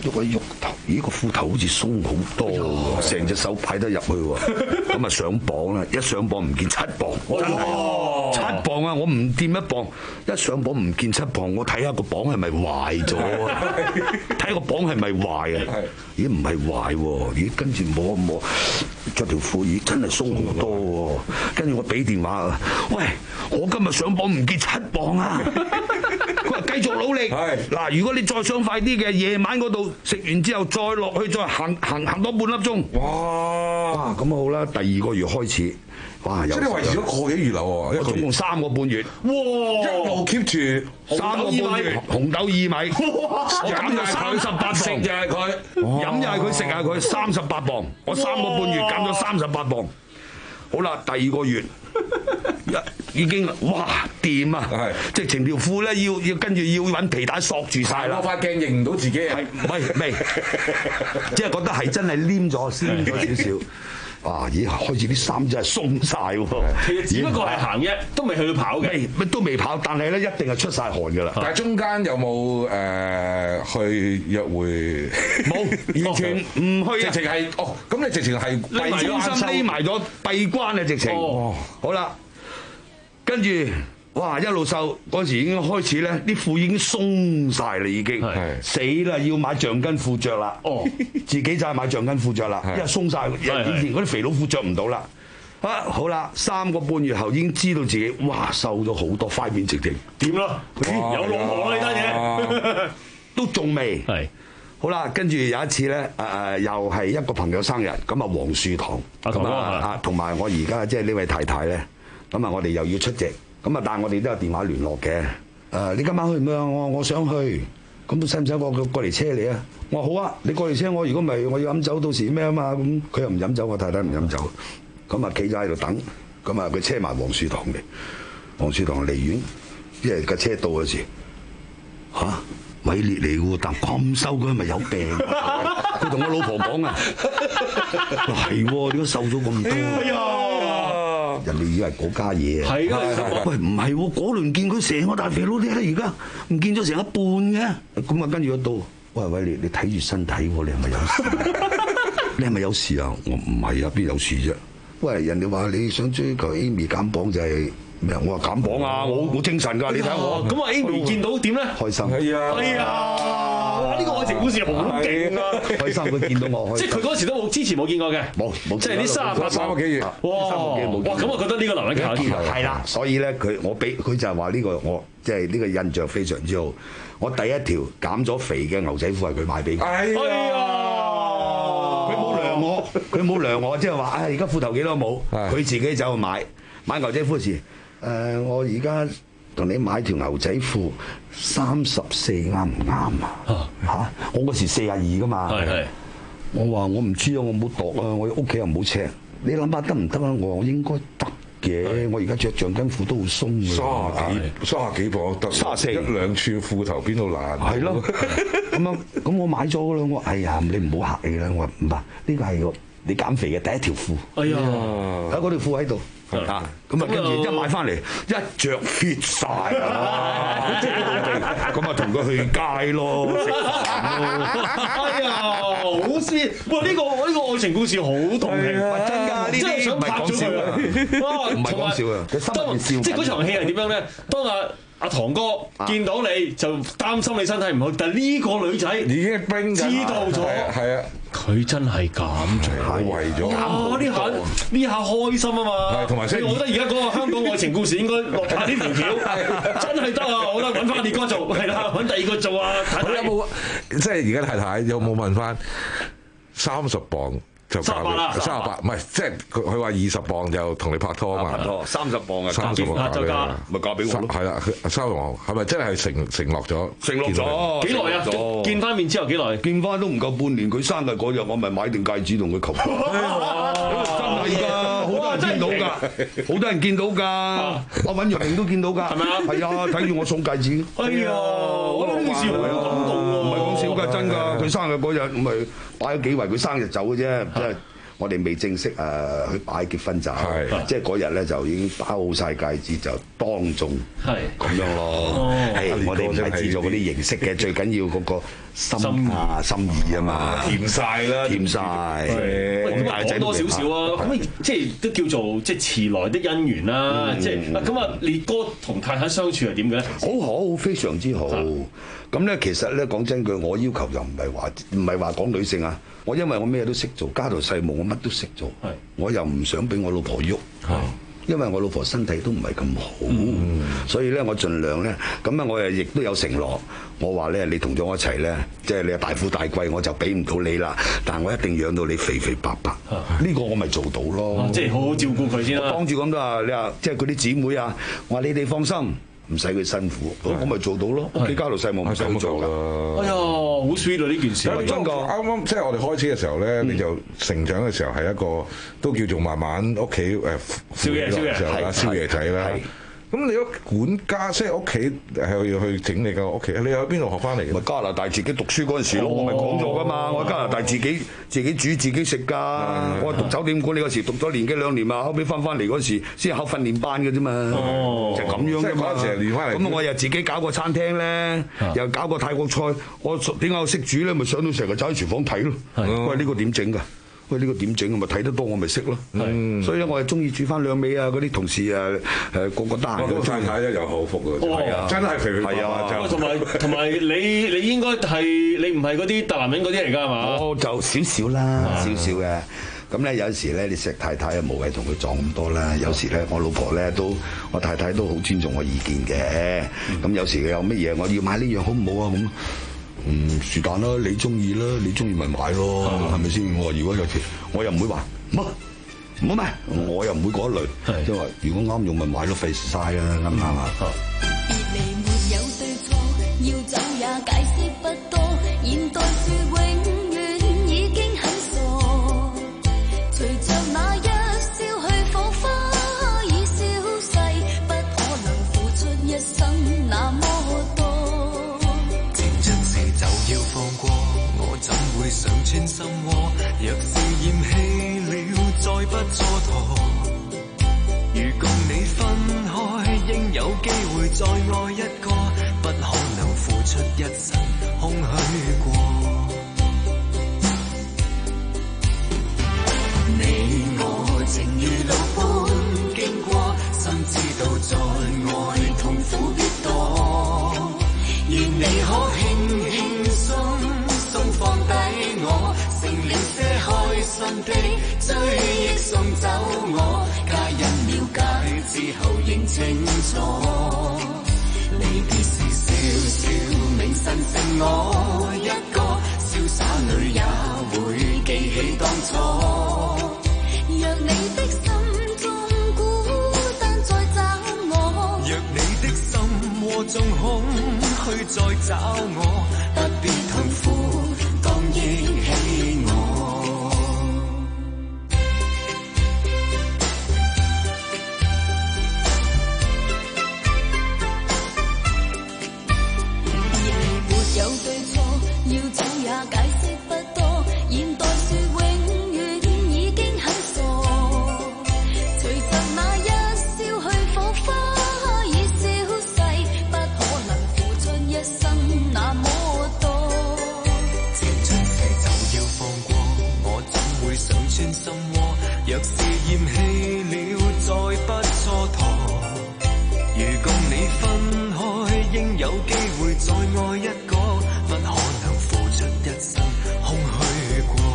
[SPEAKER 24] 喐一喐頭，咦個褲頭好似鬆好多喎，成隻手擺得入去喎，咁啊上磅啦，一上磅唔見七磅，七磅啊！我唔掂一磅，一上磅唔見七磅，我睇下個磅係咪壞咗啊？睇下個磅係咪壞啊？咦唔係壞喎，咦跟住摸一摸，着條褲咦真係鬆好多喎，跟住我俾電話，喂，我今日上磅唔見七磅啊！佢話繼續努力，嗱，如果你再想快啲嘅，夜晚嗰度食完之後再落去再行行行多半粒鐘。哇！哇咁好啦，第二個月開始，哇！即係你維持咗個幾月啦喎，我總共三個半月。哇！一路 keep 住三個半月，紅豆薏米，飲咗三十八磅，食又係佢，飲又係佢，食又係佢，三十八磅。我三個半月減咗三十八磅。好啦，第二個月一已經哇掂啊！直情條褲咧要要跟住要揾皮帶索住晒啦。攞塊鏡認唔到自己啊！係未未，即係覺得係真係黏咗先咗少少。哇！咦，開始啲衫真係鬆晒喎。其實只不過係行啫，都未去到跑嘅。未都未跑，但係咧一定係出晒汗㗎啦。
[SPEAKER 12] 但係中間有冇誒去約會？
[SPEAKER 24] 冇，完全唔去啊！
[SPEAKER 12] 直情係哦，咁你直情係
[SPEAKER 24] 閉中心匿埋咗閉關啊！直情。哦，好啦，跟住哇一路瘦嗰時已經開始咧，啲褲已經鬆晒啦，已經死啦！要買橡筋褲着啦。哦，自己就係買橡筋褲着啦，因為鬆晒，以前嗰啲肥佬褲着唔到啦。啊，好啦，三個半月後已經知道自己哇瘦咗好多，塊面直情點咯？有老婆呢單嘢都仲未係。好啦，跟住有一次咧，誒、呃、又係一個朋友生日，咁啊黃樹堂，咁啊啊同埋我而家即係呢位太太咧，咁啊我哋又要出席，咁啊但係我哋都有電話聯絡嘅。誒、呃、你今晚去唔去啊？我我想去，咁使唔使我過嚟車你啊？我話好啊，你過嚟車我，如果唔係我要飲酒，到時咩啊嘛？咁佢又唔飲酒，我太太唔飲酒，咁啊企咗喺度等，咁啊佢車埋黃樹堂嚟，黃樹堂離遠，因為架車到嗰時嚇。啊偉烈嚟喎，但咁瘦佢係咪有病？佢同我老婆講啊，係喎，點解瘦咗咁多？哎呀！人哋以為嗰家嘢啊，係啊！喂，唔係喎，嗰輪見佢成個大肥佬啲咧，而家唔見咗成一半嘅。咁啊，跟住嗰度，喂，偉烈，你睇住身體喎，你係咪有事？你係咪有事啊？我唔係啊，邊有事啫？喂，人哋話你想追求 Amy 減磅就係。咩？我話減磅啊！我好精神㗎，你睇我。咁啊 Amy 見到點咧？開心。係啊！係啊！哇！呢個愛情故事好勁啊！開心佢見到我，即係佢嗰時都冇之前冇見過嘅。冇冇。即係呢三十八三個幾月。哇！哇！咁我覺得呢個男人靠啲。係啦，所以咧佢我俾佢就係話呢個我即係呢個印象非常之好。我第一條減咗肥嘅牛仔褲係佢買俾我。哎呀！佢冇量我，佢冇量我，即係話唉，而家褲頭幾多冇？佢自己走去買買牛仔褲時。誒、呃，我而家同你買條牛仔褲三十四啱唔啱啊？嚇、啊！我嗰時四廿二噶嘛。係係。我話我唔知啊，我冇度啊，我屋企又冇尺。你諗下得唔得啊？我話我應該得嘅。我而家着橡筋褲都好鬆嘅。
[SPEAKER 12] 卅幾卅幾磅得。卅四一兩寸褲頭邊度爛？係咯。咁樣咁我買咗㗎啦。我哎呀，你唔好客氣啦。我話唔係，呢個係個你減肥嘅第一條褲。哎呀，睇嗰條褲喺度。啊！咁啊，跟住一買翻嚟，一着 fit 晒啊！咁啊，同佢去街咯，食飯咯。
[SPEAKER 23] 哎呀，好先！哇！呢個呢個愛情故事好動聽，真㗎！呢啲唔係講笑啊！哇，唔係講笑啊！佢心入面笑。即係嗰場戲係點樣咧？當阿阿堂哥見到你就擔心你身體唔好，但係呢個女仔已經冰知道咗，係啊，佢真係減咗，係為咗哇！呢下呢下開心啊嘛！同埋所以，我覺得而家嗰個香港愛情故事應該落下呢條橋，真係得啊！我覺得揾翻烈哥做，係啦，揾第二個做啊！
[SPEAKER 12] 佢有冇即係而家太太有冇問翻三十磅？三十八啦，三十八，唔係即係佢佢話二十磅就同你拍拖啊嘛，拍拖三十磅啊，三十磅就嫁，咪嫁俾我咯。係啦，三十磅係咪真係承承諾咗？承諾咗
[SPEAKER 23] 幾耐啊？見翻面之後幾耐？
[SPEAKER 24] 見翻都唔夠半年。佢生日嗰日，我咪買定戒指同佢求婚。真係㗎，好多人見到㗎，好多人見到㗎。阿尹若玲都見到㗎，係咪啊？係啊，睇住我送戒指。哎呀，我覺得呢件事好感動喎，唔係講笑㗎，真㗎。佢生日嗰日咪擺咗幾圍佢生日酒嘅啫。即係我哋未正式誒去擺結婚酒，即係嗰日咧就已經包好晒戒指，就當眾咁樣咯。我哋唔係製造嗰啲形式嘅，最緊要嗰個心啊心意啊嘛，
[SPEAKER 12] 甜晒啦，
[SPEAKER 24] 甜晒。
[SPEAKER 23] 咁講多少少啊？咁即係都叫做即係遲來的姻緣啦。即係咁啊，烈哥同太太相處係點嘅咧？
[SPEAKER 24] 好好，非常之好。咁咧，其實咧講真句，我要求又唔係話唔係話講女性啊。我因為我咩都識做，家頭細務我乜都識做。我又唔想俾我老婆喐。因為我老婆身體都唔係咁好，嗯、所以咧我盡量咧，咁啊我又亦都有承諾，我話咧你同咗我一齊咧，即係你大富大貴我就俾唔到你啦，但我一定養到你肥肥白白，呢、啊、個我咪做到咯，
[SPEAKER 23] 啊、即係好好照顧佢先啦。
[SPEAKER 24] 當住咁多啊，你話即係嗰啲姊妹啊，我話你哋放心。唔使佢辛苦，咁我咪做到咯。屋企家頭細務唔使做㗎。哎呀，
[SPEAKER 23] 好 sweet 啊！呢件事。
[SPEAKER 12] 真個啱啱即係我哋開始嘅時候咧，嗯、你就成長嘅時候係一個都叫做慢慢屋企誒
[SPEAKER 23] 少爺少爺
[SPEAKER 12] 係啦，少爺仔啦。咁你屋管家即係屋企係要去整理個屋企，你喺邊度學翻嚟嘅？
[SPEAKER 24] 咪加拿大自己讀書嗰陣時咯，我咪講咗噶嘛。我喺加拿大自己自己煮自己食㗎。我讀酒店管理嗰時讀咗年幾兩年嘛，後尾翻翻嚟嗰時先考訓練班嘅啫嘛。哦，就咁樣啫嘛。即係嗰陣時練翻嚟。咁我又自己搞個餐廳咧，又搞個泰國菜。我點解我識煮咧？咪上到成日走喺廚房睇咯。喂，呢個點整㗎？喂，呢個點整啊？咪睇得多我咪識咯。所以咧，我係中意煮翻兩味啊！嗰啲同事啊，誒個個單。
[SPEAKER 12] 我太太咧有口福㗎，係啊，真係肥肥白白。
[SPEAKER 23] 同埋同埋你你應該係你唔係嗰啲大男人嗰啲嚟㗎係嘛？
[SPEAKER 24] 我就少少啦，少少嘅。咁咧有時咧，你錫太太啊，無謂同佢撞咁多啦。有時咧，我老婆咧都，我太太都好尊重我意見嘅。咁有時有乜嘢，我要買呢樣好唔好啊？咁。嗯，是但啦，你中意啦，你中意咪買咯，係咪先？我話如果有時，我又唔會話唔好，唔好買，我又唔會嗰一類，即係話如果啱用咪買咯，費事嘥啦，啱唔啱啊？別離沒有對錯，要走也解釋不多，現代說永遠已經很傻，隨着那一消去火花已消逝，不可能付出一生那麼多。就要放過，我怎會想穿心窩？若是厭棄了，再不蹉跎。如共你分開，應有機會再愛一個，不可能付出一生空虛過。你我情如路般經過，心知道在愛痛苦必多。願你可輕輕鬆鬆放低我，成了些開心的追憶送走我，皆因了解之後認清楚，離別時笑笑銘心剩我一個，瀟灑女也會記起當初。若你的心中孤單再找我，若你的心窩中空去再找我，不必痛苦，當憶起我。別離沒有對錯，要走也解釋不多，現代說永遠已經很傻，隨着那一消去火花已消逝，不可能付出一生那麼多。情盡時就要放過，我怎會想穿心窩？若是厭棄了，再不蹉跎。如共你分開，應有機會再愛一個，不可能付出一生空虛過。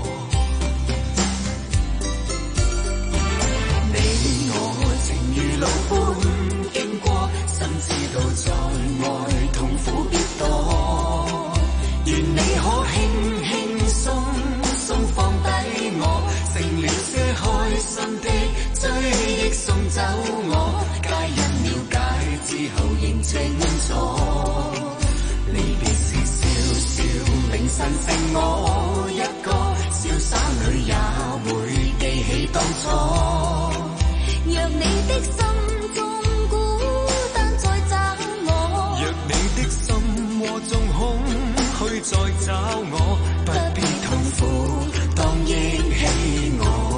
[SPEAKER 24] 你我情如路般經過，心知道在愛痛苦必多。願你可輕輕鬆鬆放低我，成了些開心的追憶送走我，皆因了解之後認清楚。離別時笑笑銘心剩我一個，瀟灑女也會記起當初。若你的心中孤單再找我，若你的心窩中空去再找我，不必痛苦，當憶起我。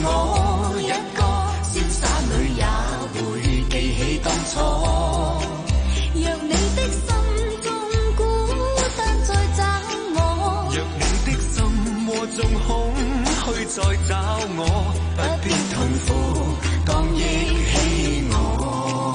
[SPEAKER 5] 我一個瀟灑女也會記起當初。若你的心中孤單再找我，若你的心窩中空虛再找我，不必痛苦，當憶起我。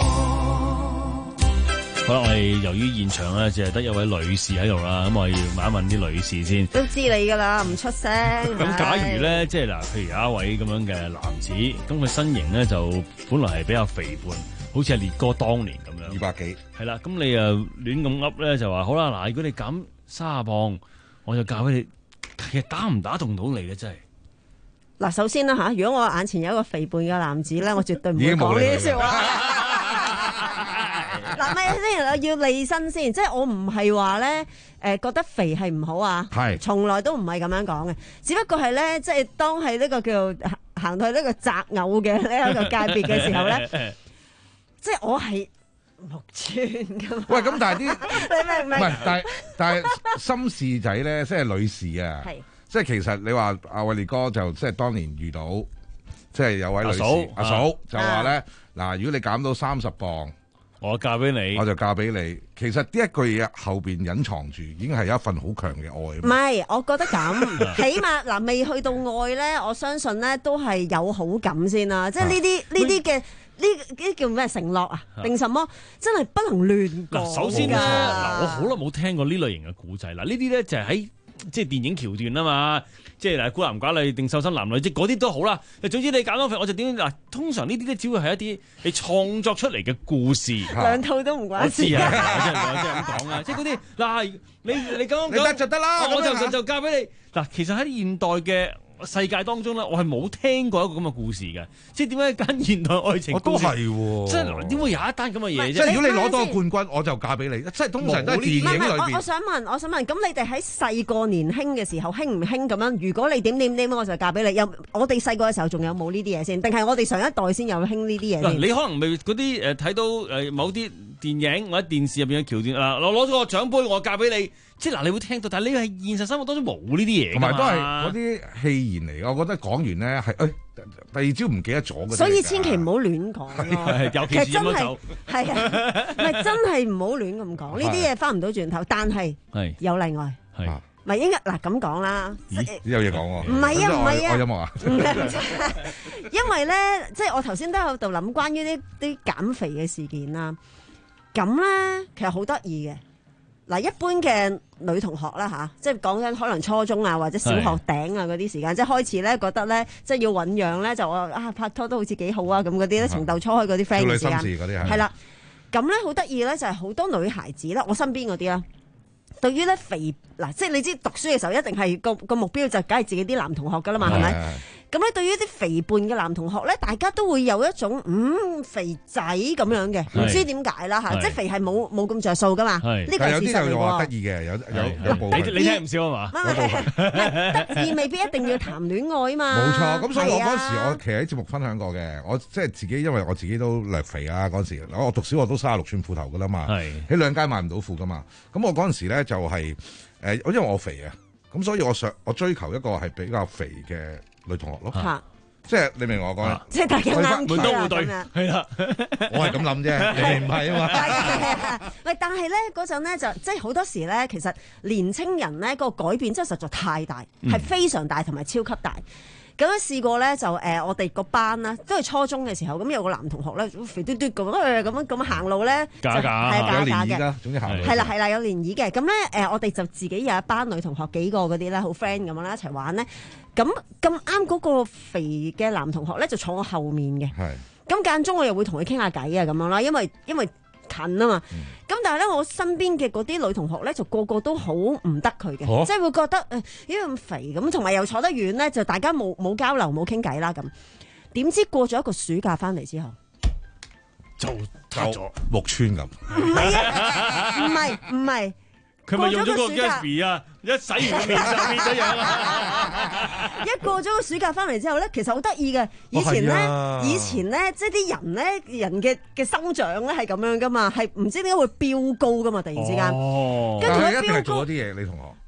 [SPEAKER 23] 好啦，我哋由於現場咧，只係得一位女士喺度啦，咁我要問一問啲女士先。
[SPEAKER 11] 都知你噶啦，唔出聲。
[SPEAKER 23] 咁假如咧，即係嗱，譬如有一位咁樣嘅男子，咁佢身形咧就本來係比較肥胖，好似係烈哥當年咁樣，
[SPEAKER 12] 二百幾。
[SPEAKER 23] 係啦，咁你又亂咁噏咧，就話好啦，嗱，如果你減卅磅，我就教俾你。其實打唔打動到你咧，真係。
[SPEAKER 11] 嗱，首先啦嚇，如果我眼前有一個肥胖嘅男子咧，我絕對唔會講呢啲説話。嗱，咪先要利身先，即係我唔係話咧誒覺得肥係唔好啊，係從來都唔係咁樣講嘅，只不過係咧即係當係呢個叫做行到去呢個擇偶嘅呢一個界別嘅時候咧，即係我係六寸噶嘛。
[SPEAKER 15] 喂，咁但係啲
[SPEAKER 11] 你明唔明？
[SPEAKER 15] 唔係，但係但係心事仔咧，即係女士啊，係即係其實你話阿偉烈哥就即係當年遇到，即係有位女士阿嫂就話咧嗱，如果你減到三十磅。
[SPEAKER 23] 我嫁俾你，
[SPEAKER 15] 我就嫁俾你。其實呢一句嘢後邊隱藏住，已經係一份好強嘅愛。
[SPEAKER 11] 唔係，我覺得咁，起碼嗱未去到愛咧，我相信咧都係有好感先啦。即係呢啲呢啲嘅呢啲叫咩承諾啊？定什麼？真係不能亂講。
[SPEAKER 23] 嗱，首先咧，嗱，我好耐冇聽過呢類型嘅古仔啦。呢啲咧就係喺即係電影橋段啊嘛。即係嗱，孤男寡女定瘦身男女，即係嗰啲都好啦。總之你減咗肥，我就點嗱？通常呢啲咧，只會係一啲你創作出嚟嘅故事。
[SPEAKER 11] 兩套都唔關事。
[SPEAKER 23] 我知啊，我真係我真係咁講啊！即係嗰啲嗱，你你咁
[SPEAKER 15] 你得就得啦，
[SPEAKER 23] 我就就就嫁俾你嗱。其實喺現代嘅世界當中咧，我係冇聽過一個咁嘅故事嘅。即係點解揀現代愛情故事？
[SPEAKER 15] 我都係喎。
[SPEAKER 23] 即係點會有一單咁嘅嘢啫？
[SPEAKER 15] 即係如果你攞到冠軍，我就嫁俾你。即係通常都係電影裏邊。
[SPEAKER 11] 我想問，我想問，咁你哋喺細個年輕嘅時候興唔興咁樣？如果你點點點，我就嫁俾你。有我哋細個嘅時候仲有冇呢啲嘢先？定係我哋上一代先有興呢啲嘢先？
[SPEAKER 23] 你可能未嗰啲誒睇到誒某啲電影或者電視入邊嘅橋段啊，我攞咗個獎杯，我嫁俾你。即係嗱，你會聽到，但係你喺現實生活當中冇呢啲嘢，
[SPEAKER 15] 同埋都係嗰啲戲言嚟。我覺得講完咧係誒，第二朝唔記得咗嘅。
[SPEAKER 11] 所以千祈唔好亂講咯。
[SPEAKER 23] 尤其是飲咗酒，
[SPEAKER 11] 係啊，唔係真係唔好亂咁講。呢啲嘢翻唔到轉頭，但係有例外。係咪應該嗱咁講啦？
[SPEAKER 15] 有嘢講喎。
[SPEAKER 11] 唔係啊，唔係啊。
[SPEAKER 15] 我音樂啊。
[SPEAKER 11] 因為咧，即係我頭先都喺度諗關於啲啲減肥嘅事件啦。咁咧，其實好得意嘅。嗱，一般嘅女同學啦嚇，即係講緊可能初中啊或者小學頂啊嗰啲時間，即係開始咧覺得咧，即係要醖釀咧就話啊拍拖都好似幾好啊咁嗰啲咧，情竇初開嗰啲 friend 嘅時間，係啦，咁咧好得意咧就係好多女孩子啦，我身邊嗰啲啦，對於咧肥嗱，即係你知讀書嘅時候一定係個個目標就梗係自己啲男同學噶啦嘛，係咪？咁咧，對於啲肥胖嘅男同學咧，大家都會有一種嗯肥仔咁樣嘅，唔知點解啦嚇，即係肥係冇冇咁着數噶嘛。呢個係事實嚟喎。有啲就話得意嘅，有有有部分。
[SPEAKER 23] 你你聽唔少啊嘛？
[SPEAKER 11] 得意未必一定要談戀愛嘛。
[SPEAKER 15] 冇錯，咁所以我嗰時我其實喺節目分享過嘅，我即係自己，因為我自己都略肥啊嗰陣時，我讀小學都三十六寸褲頭噶啦嘛，喺兩街買唔到褲噶嘛。咁我嗰陣時咧就係誒，因為我肥啊，咁所以我想我追求一個係比較肥嘅女同學咯，啊、即係你明我講啦，
[SPEAKER 11] 即係大家啱
[SPEAKER 23] 門當戶對，係啦，
[SPEAKER 15] 我係咁諗啫，你唔係啊嘛。
[SPEAKER 11] 喂，但係咧嗰陣咧就即係好多時咧，其實年青人咧個改變真係實在太大，係、嗯、非常大同埋超級大。咁樣試過咧就誒、呃，我哋個班啦，都係初中嘅時候，咁有個男同學咧肥嘟嘟咁樣咁樣咁樣行路咧，
[SPEAKER 23] 假假
[SPEAKER 11] 係假假嘅，
[SPEAKER 15] 總之行路
[SPEAKER 11] 係啦係啦有漣漪嘅。咁咧誒，我哋就自己有一班女同學幾個嗰啲咧，好 friend 咁樣啦，一齊玩咧。咁咁啱嗰個肥嘅男同學咧就坐我後面嘅，咁間中我又會同佢傾下偈啊咁樣啦，因為因為近啊嘛。咁、嗯、但係咧我身邊嘅嗰啲女同學咧就個個都好唔得佢嘅，哦、即係會覺得誒咦咁肥咁，同埋又坐得遠咧，就大家冇冇交流冇傾偈啦咁。點知過咗一個暑假翻嚟之後，
[SPEAKER 23] 就塌咗
[SPEAKER 15] 木村咁。
[SPEAKER 11] 唔係啊，唔係唔係。
[SPEAKER 23] 佢咪用咗個 Gatsby 啊！一洗完個面就變咗樣啦。
[SPEAKER 11] 一過咗個暑假翻嚟之後咧，其實好得意嘅。以前咧，哦啊、以前咧，即係啲人咧，人嘅嘅生長咧係咁樣噶嘛，係唔知點解會飆高噶嘛，突然之間。
[SPEAKER 15] 哦，跟住一定係做咗啲嘢，你同學。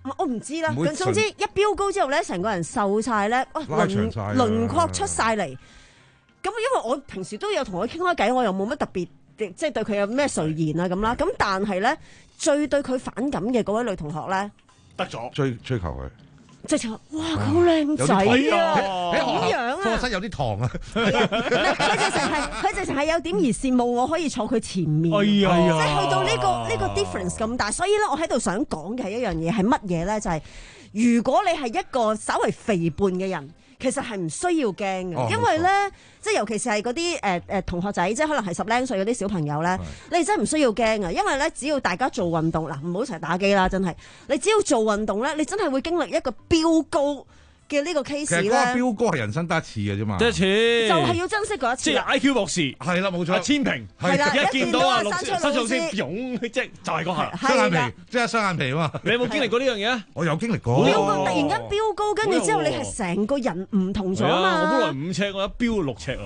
[SPEAKER 11] 我唔知啦。
[SPEAKER 12] 唔會
[SPEAKER 11] 總之一飆高之後咧，成個人瘦晒咧，哇輪輪廓出晒嚟。咁因為我平時都有同佢傾開偈，我又冇乜特別，即係對佢有咩垂涎啊咁啦。咁但係咧，最對佢反感嘅嗰位女同學咧，
[SPEAKER 26] 得咗
[SPEAKER 12] 追追求佢。
[SPEAKER 11] 即係話，哇！佢好靚仔啊！
[SPEAKER 12] 喺學校
[SPEAKER 11] 樣
[SPEAKER 12] 課室有啲糖啊！
[SPEAKER 11] 佢直情係佢直情係有點而羨慕我可以坐佢前面，
[SPEAKER 26] 哎呀
[SPEAKER 11] 即係去到呢、呢個呢、呢個 difference 咁大。所以咧，我喺度想講嘅係一樣嘢係乜嘢咧？就係、是、如果你係一個稍為肥胖嘅人。其實係唔需要驚嘅，哦、因為咧，即係尤其是係嗰啲誒誒同學仔，即係可能係十零歲嗰啲小朋友咧，你真係唔需要驚啊！因為咧，只要大家做運動，嗱唔好成日打機啦，真係，你只要做運動咧，你真係會經歷一個飆高嘅呢個 case 咧。其實嗰個
[SPEAKER 12] 飆高係人生得一次嘅啫嘛，
[SPEAKER 26] 得一次，
[SPEAKER 11] 就係要珍惜嗰一次。
[SPEAKER 26] 即係 I Q 博士，
[SPEAKER 12] 係啦冇錯，
[SPEAKER 26] 千平
[SPEAKER 11] 係啦，
[SPEAKER 26] 一見到啊
[SPEAKER 11] 六
[SPEAKER 26] 生出先湧，即係就係嗰下
[SPEAKER 12] 雙眼皮，即係雙眼皮啊嘛！
[SPEAKER 26] 你有冇經歷過呢樣嘢啊？
[SPEAKER 12] 我有經歷過，
[SPEAKER 11] 飆高突然間飆高，跟住之後你係成個人唔同咗啊嘛！
[SPEAKER 26] 我本來五尺，我一飆六尺啊！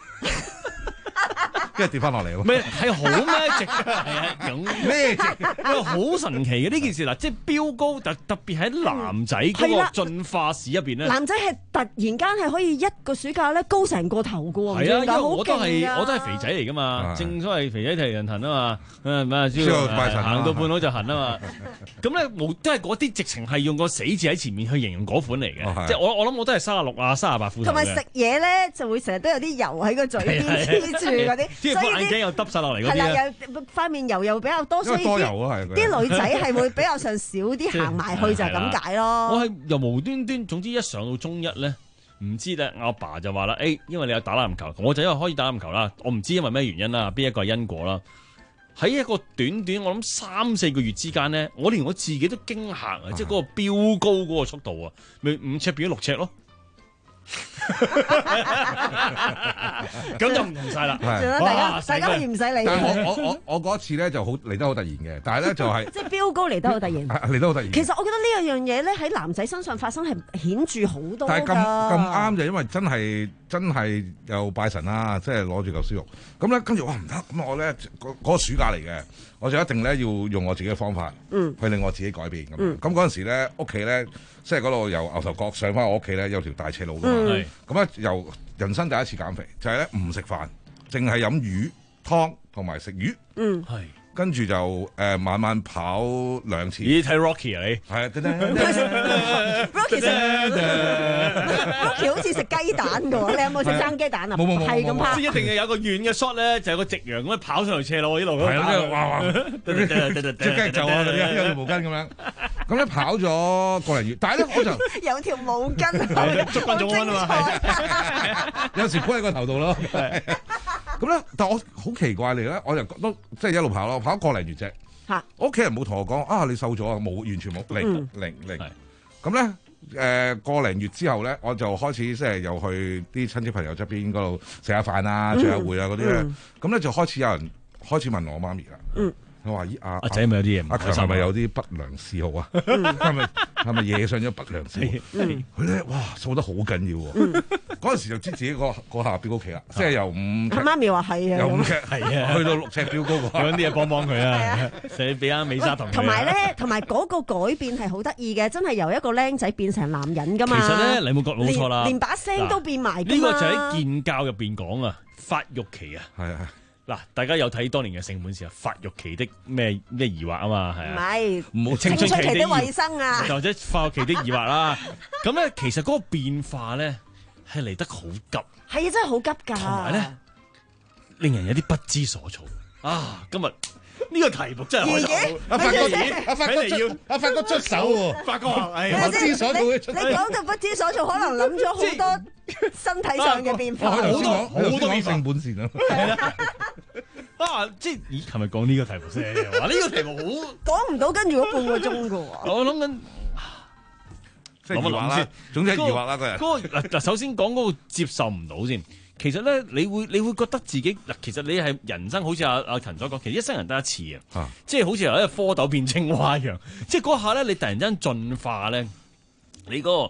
[SPEAKER 12] 跟住跌翻落嚟喎，
[SPEAKER 26] 咩係好 magic 㗎？係啊，咁咩值？好神奇嘅呢件事嗱，即係飆高，特特別喺男仔嗰個進化史入邊咧。
[SPEAKER 11] 男仔係突然間係可以一個暑假咧高成個頭嘅喎，
[SPEAKER 26] 係啊，因為我都係我都係肥仔嚟㗎嘛，正所謂肥仔提人痕啊嘛，誒咩只要行到半路就痕啊嘛。咁咧冇都係嗰啲直情係用個死字喺前面去形容嗰款嚟嘅，即係我我諗我都係三十六啊三十八褲頭嘅。
[SPEAKER 11] 同埋食嘢咧就會成日都有啲油喺個嘴邊黐住嗰啲。
[SPEAKER 26] 即係眼鏡又耷晒落嚟嗰啲咧，
[SPEAKER 11] 係啦，又塊面油又比較多，所以
[SPEAKER 12] 多油啊，係
[SPEAKER 11] 啲女仔係會比較上少啲行埋去就係咁解咯。
[SPEAKER 26] 我係又無端端，總之一上到中一咧，唔知咧，阿爸就話啦，誒，因為你有打籃球，我就因為可以打籃球啦，我唔知因為咩原因啦，邊一個係因果啦。喺一個短短我諗三四個月之間咧，我連我自己都驚嚇啊！即係嗰個飆高嗰個速度啊，咪五尺變咗六尺咯。咁就唔同晒啦，
[SPEAKER 11] 大家大家可以唔使理。
[SPEAKER 12] 但係我我我我嗰次咧就好嚟得好突然嘅，但係咧就係
[SPEAKER 11] 即係飆高嚟得好突然，
[SPEAKER 12] 嚟得好突然。
[SPEAKER 11] 其實我覺得呢樣嘢咧喺男仔身上發生係顯著好多。
[SPEAKER 12] 但係咁咁啱就因為真係真係又拜神啦，即係攞住嚿燒肉。咁咧跟住哇唔得，咁我咧嗰嗰個暑假嚟嘅，我就一定咧要用我自己嘅方法，嗯，去令我自己改變咁。咁嗰陣時咧屋企咧。即係嗰度由牛頭角上翻我屋企咧，有條大斜路㗎嘛。咁咧、嗯、由人生第一次減肥，就係咧唔食飯，淨係飲魚湯同埋食魚。嗯，係。跟住就誒、呃、晚晚跑兩次。
[SPEAKER 26] 咦？睇 Rocky 啊你？
[SPEAKER 12] 係啊。
[SPEAKER 11] Rocky 食 Rocky 好似食雞蛋㗎喎，你有冇食生雞蛋啊？
[SPEAKER 12] 冇冇冇。
[SPEAKER 11] 係咁跑。
[SPEAKER 26] 即一定係有個遠嘅 shot 咧，就係個夕陽咁樣跑上條斜路呢度。係
[SPEAKER 12] 啦，哇哇！即雞就啊，嗰啲有條毛巾咁樣。咁咧跑咗個零月，但係咧我就
[SPEAKER 11] 有條毛巾，
[SPEAKER 26] 捉慣咗溫啊嘛，
[SPEAKER 12] 有時鋪喺個頭度咯。咁咧，但係我好奇怪嚟咧，我就都即係一路跑咯，跑咗個零月啫。嚇！我屋企人冇同我講啊，你瘦咗啊，冇，完全冇，零零零。咁咧誒個零月之後咧，我就開始即係又去啲親戚朋友側邊嗰度食下飯啊、聚下會啊嗰啲咧。咁咧就開始有人開始問我媽咪啦。嗯。我話咦，阿
[SPEAKER 26] 阿仔咪有啲嘢，
[SPEAKER 12] 阿強係咪有啲不良嗜好啊？係咪係咪惹上咗不良嗜好？佢咧哇瘦得好緊要喎！嗰陣時就知自己嗰嗰下飆高期啦，即係由五尺，
[SPEAKER 11] 媽咪話係啊，
[SPEAKER 12] 由五尺係啊，去到六尺飆高喎，
[SPEAKER 26] 揾啲嘢幫幫佢啊！寫俾阿美莎同
[SPEAKER 11] 同埋咧，同埋嗰個改變係好得意嘅，真係由一個僆仔變成男人噶嘛。
[SPEAKER 26] 其實咧，你冇覺冇錯啦，
[SPEAKER 11] 連把聲都變埋。
[SPEAKER 26] 呢個就喺健教入邊講啊，發育期啊，
[SPEAKER 12] 係啊。
[SPEAKER 26] 嗱，大家有睇當年嘅性本善啊，發育期的咩咩疑惑啊嘛，係啊，
[SPEAKER 11] 唔係，
[SPEAKER 26] 唔好青春期的
[SPEAKER 11] 衞生啊，
[SPEAKER 26] 或者發育期的疑惑啦。咁咧，其實嗰個變化咧係嚟得好急，
[SPEAKER 11] 係啊，真係好急㗎，
[SPEAKER 26] 同埋咧令人有啲不知所措啊！今日呢個題目真係開
[SPEAKER 12] 阿發哥，阿發哥要阿發哥出手喎，
[SPEAKER 26] 發哥，
[SPEAKER 12] 不知所措嘅出手。
[SPEAKER 11] 你講到不知所措，可能諗咗好多身體上嘅變化，
[SPEAKER 12] 好多
[SPEAKER 26] 好多變
[SPEAKER 12] 性本善啊！
[SPEAKER 26] 係啦，啊，即係咦，係咪講呢個題目先？話呢個題目好
[SPEAKER 11] 講唔到，跟住嗰半個鐘㗎喎。
[SPEAKER 26] 我諗緊，
[SPEAKER 12] 即係疑惑啦，總之係疑惑啦，個人。
[SPEAKER 26] 嗰個嗱嗱，首先講嗰個接受唔到先。其實咧，你會你會覺得自己嗱，其實你係人生好似阿阿勤所講，其實一生人得一次啊，即係好似由一個蝌蚪變青蛙一樣，即係嗰下咧，你突然間進化咧，你嗰個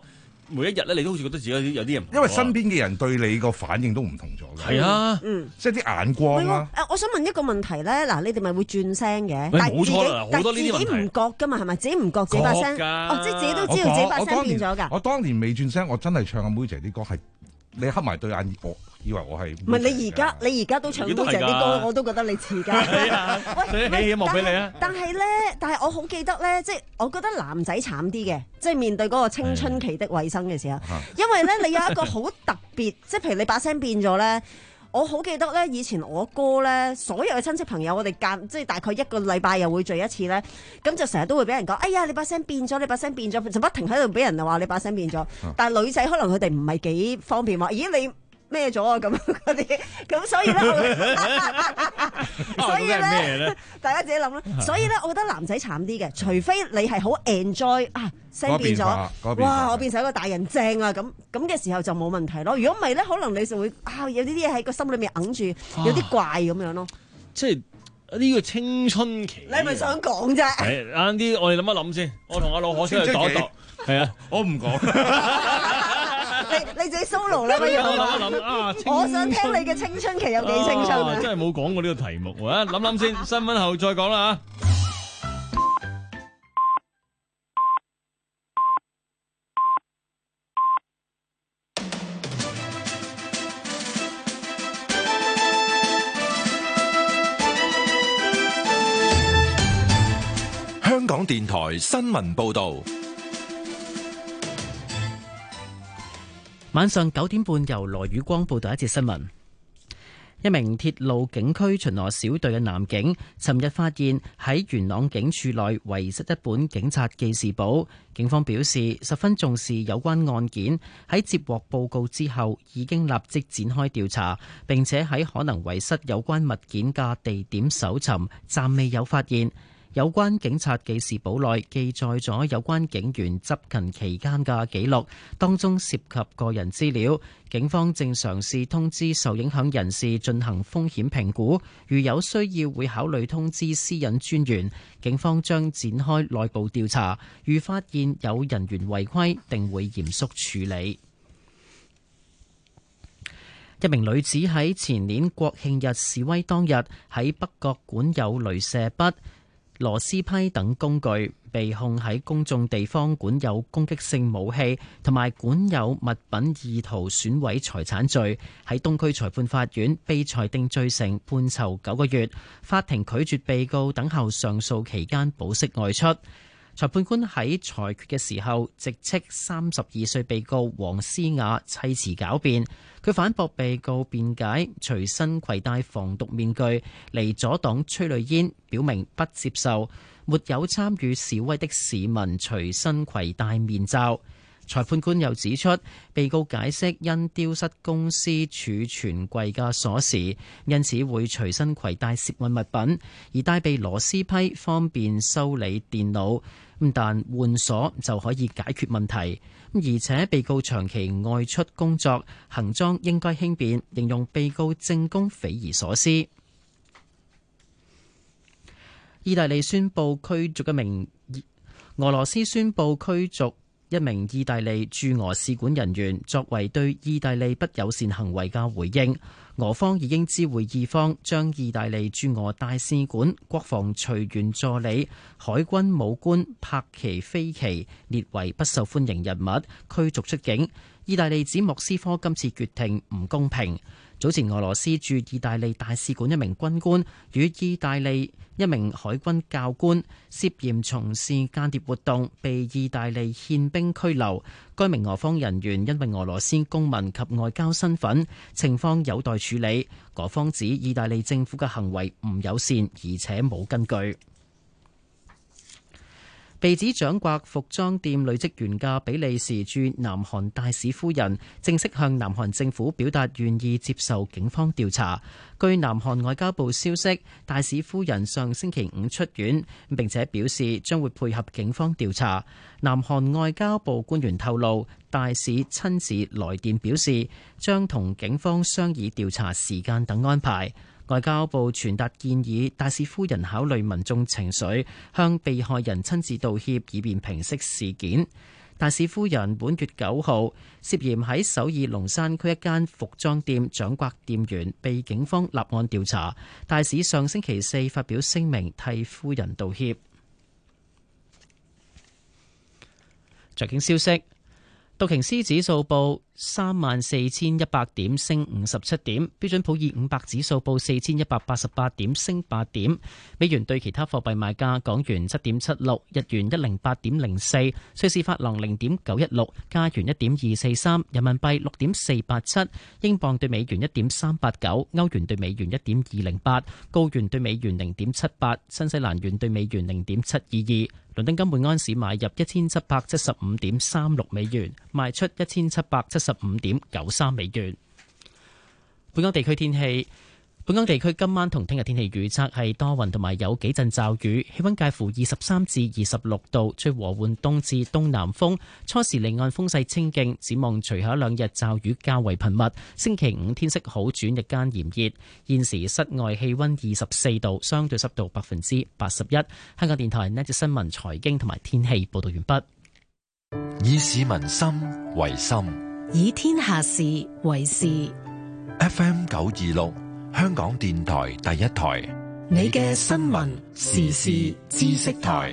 [SPEAKER 23] 每一日咧，你都好似覺得自己有啲有啲人，
[SPEAKER 15] 因為身邊嘅人對你個反應都唔同咗嘅。
[SPEAKER 23] 係啊，
[SPEAKER 11] 嗯，
[SPEAKER 15] 即係啲眼光啊。
[SPEAKER 11] 誒，我想問一個問題咧，嗱，你哋咪會轉聲嘅，
[SPEAKER 23] 但係冇錯啦，好多呢啲問題
[SPEAKER 11] 自己唔覺㗎嘛，係咪？自己唔覺自己把聲，哦，即係自己都知道自己把聲變咗㗎。
[SPEAKER 15] 我當年未轉聲，我真係唱阿妹姐啲歌係，你黑埋對眼，我以為我係。
[SPEAKER 11] 唔係你而家，你而家都唱妹姐啲歌，我都覺得你似㗎。
[SPEAKER 23] 喂，起幕俾你啊！
[SPEAKER 11] 但係咧，但係我好記得咧，即係我覺得男仔慘啲嘅，即係面對嗰個青春期的衛生嘅時候，因為咧你有一個好特別，即係譬如你把聲變咗咧。我好記得咧，以前我哥咧，所有嘅親戚朋友，我哋間即係大概一個禮拜又會聚一次咧，咁就成日都會俾人講，哎呀，你把聲變咗，你把聲變咗，就不停喺度俾人話你把聲變咗。但係女仔可能佢哋唔係幾方便話，咦你咩咗啊咁嗰啲，咁所以咧，所以咧，大家自己諗啦。所以咧，我覺得男仔慘啲嘅，除非你係好 enjoy 啊，聲變咗，哇，我變成一個大人正啊，咁咁嘅時候就冇問題咯。如果唔係咧，可能你就會啊有啲啲嘢喺個心裏面揞住，有啲怪咁樣咯。
[SPEAKER 23] 即係呢個青春期，
[SPEAKER 11] 你係咪想講啫？
[SPEAKER 23] 係啱啲，我哋諗一諗先。我同阿老可先去度一度。係啊，
[SPEAKER 15] 我唔講。
[SPEAKER 11] 你你自己 solo 啦，不如
[SPEAKER 23] 諗一諗啊！
[SPEAKER 11] 我想聽你嘅青春期有幾青春啊！
[SPEAKER 23] 真係冇講過呢個題目喎，諗諗先，新聞後再講啦
[SPEAKER 3] 嚇。香港電台新聞報導。
[SPEAKER 1] 晚上九點半，由羅宇光報道一節新聞。一名鐵路警區巡邏小隊嘅男警，尋日發現喺元朗警署內遺失一本警察記事簿。警方表示十分重視有關案件，喺接獲報告之後，已經立即展開調查，並且喺可能遺失有關物件嘅地點搜尋，暫未有發現。有關警察記事簿內記載咗有關警員執勤期間嘅記錄，當中涉及個人資料。警方正嘗試通知受影響人士進行風險評估，如有需要會考慮通知私隱專員。警方將展開內部調查，如發現有人員違規，定會嚴肅處理。一名女子喺前年國慶日示威當日喺北角管有鐳射筆、螺絲批等工具，被控喺公眾地方管有攻擊性武器同埋管有物品意圖損毀財產罪，喺東區裁判法院被裁定罪成，判囚九個月。法庭拒絕被告等候上訴期間保釋外出。裁判官喺裁決嘅時候，直斥三十二歲被告黃思雅砌詞狡辯。佢反駁被告辯解隨身攜帶防毒面具嚟阻擋催淚煙，表明不接受。沒有參與示威的市民隨身攜帶面罩。裁判官又指出，被告解釋因丟失公司儲存櫃嘅鎖匙，因此會隨身攜帶涉案物品，而帶備螺絲批方便修理電腦。但換鎖就可以解決問題。而且被告長期外出工作，行裝應該輕便，形容被告證供匪夷所思。意大利宣布驅逐一名俄羅斯宣布驅逐一名意大利駐俄使館人員，作為對意大利不友善行為嘅回應。俄方已經知會意方，將意大利駐俄大使館國防隨員助理、海軍武官帕奇菲奇列為不受歡迎人物，驅逐出境。意大利指莫斯科今次決定唔公平。早前俄羅斯駐意大利大使館一名軍官與意大利一名海軍教官涉嫌從事間諜活動，被意大利憲兵拘留。該名俄方人員因為俄羅斯公民及外交身份，情況有待處理。俄方指意大利政府嘅行為唔友善，而且冇根據。被指掌摑服裝店女職員嘅比利時駐南韓大使夫人，正式向南韓政府表達願意接受警方調查。據南韓外交部消息，大使夫人上星期五出院，並且表示將會配合警方調查。南韓外交部官員透露，大使親自來電表示，將同警方商議調查時間等安排。外交部傳達建議，大使夫人考慮民眾情緒，向被害人親自道歉，以便平息事件。 大使夫人本月九號涉嫌喺首爾龍山區一間服裝店掌摑店員，被警方立案調查。大使上星期四發表聲明替夫人道歉。財經消息。道瓊斯指數報三萬四千一百點，升五十七點；標準普爾五百指數報四千一百八十八點，升八點。美元對其他貨幣賣價：港元七點七六，日元一零八點零四，瑞士法郎零點九一六，加元一點二四三，人民幣六點四八七，英鎊對美元一點三八九，歐元對美元一點二零八，澳元對美元零點七八，新西蘭元對美元零點七二二。倫敦金每安士買入一千七百七十五點三六美元，賣出一千七百七十五點九三美元。本港地區天氣。本港地區今晚同聽日天氣預測係多雲同埋有幾陣驟雨，氣溫介乎二十三至二十六度，吹和緩東至東南風，初時離岸風勢清勁。展望隨後一兩日驟雨較為頻密，星期五天色好轉，日間炎熱。現時室外氣溫二十四度，相對濕度百分之八十一。香港電台呢節新聞、財經同埋天氣報道完畢。
[SPEAKER 3] 以市民心為心，
[SPEAKER 2] 以天下事為事。
[SPEAKER 3] F M 九二六。香港電台第一台，
[SPEAKER 2] 你嘅新聞時事知識台。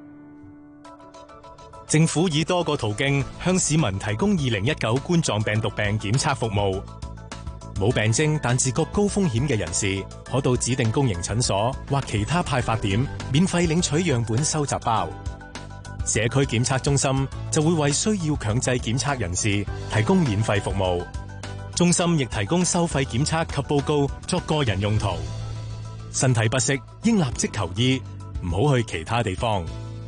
[SPEAKER 4] 政府以多個途徑向市民提供二零一九冠狀病毒病檢測服務。冇病徵但自覺高風險嘅人士，可到指定公營診所或其他派發點免費領取樣本收集包。社區檢測中心就會為需要強制檢測人士提供免費服務。中心亦提供收費檢測及報告作個人用途。身體不適應立即求醫，唔好去其他地方。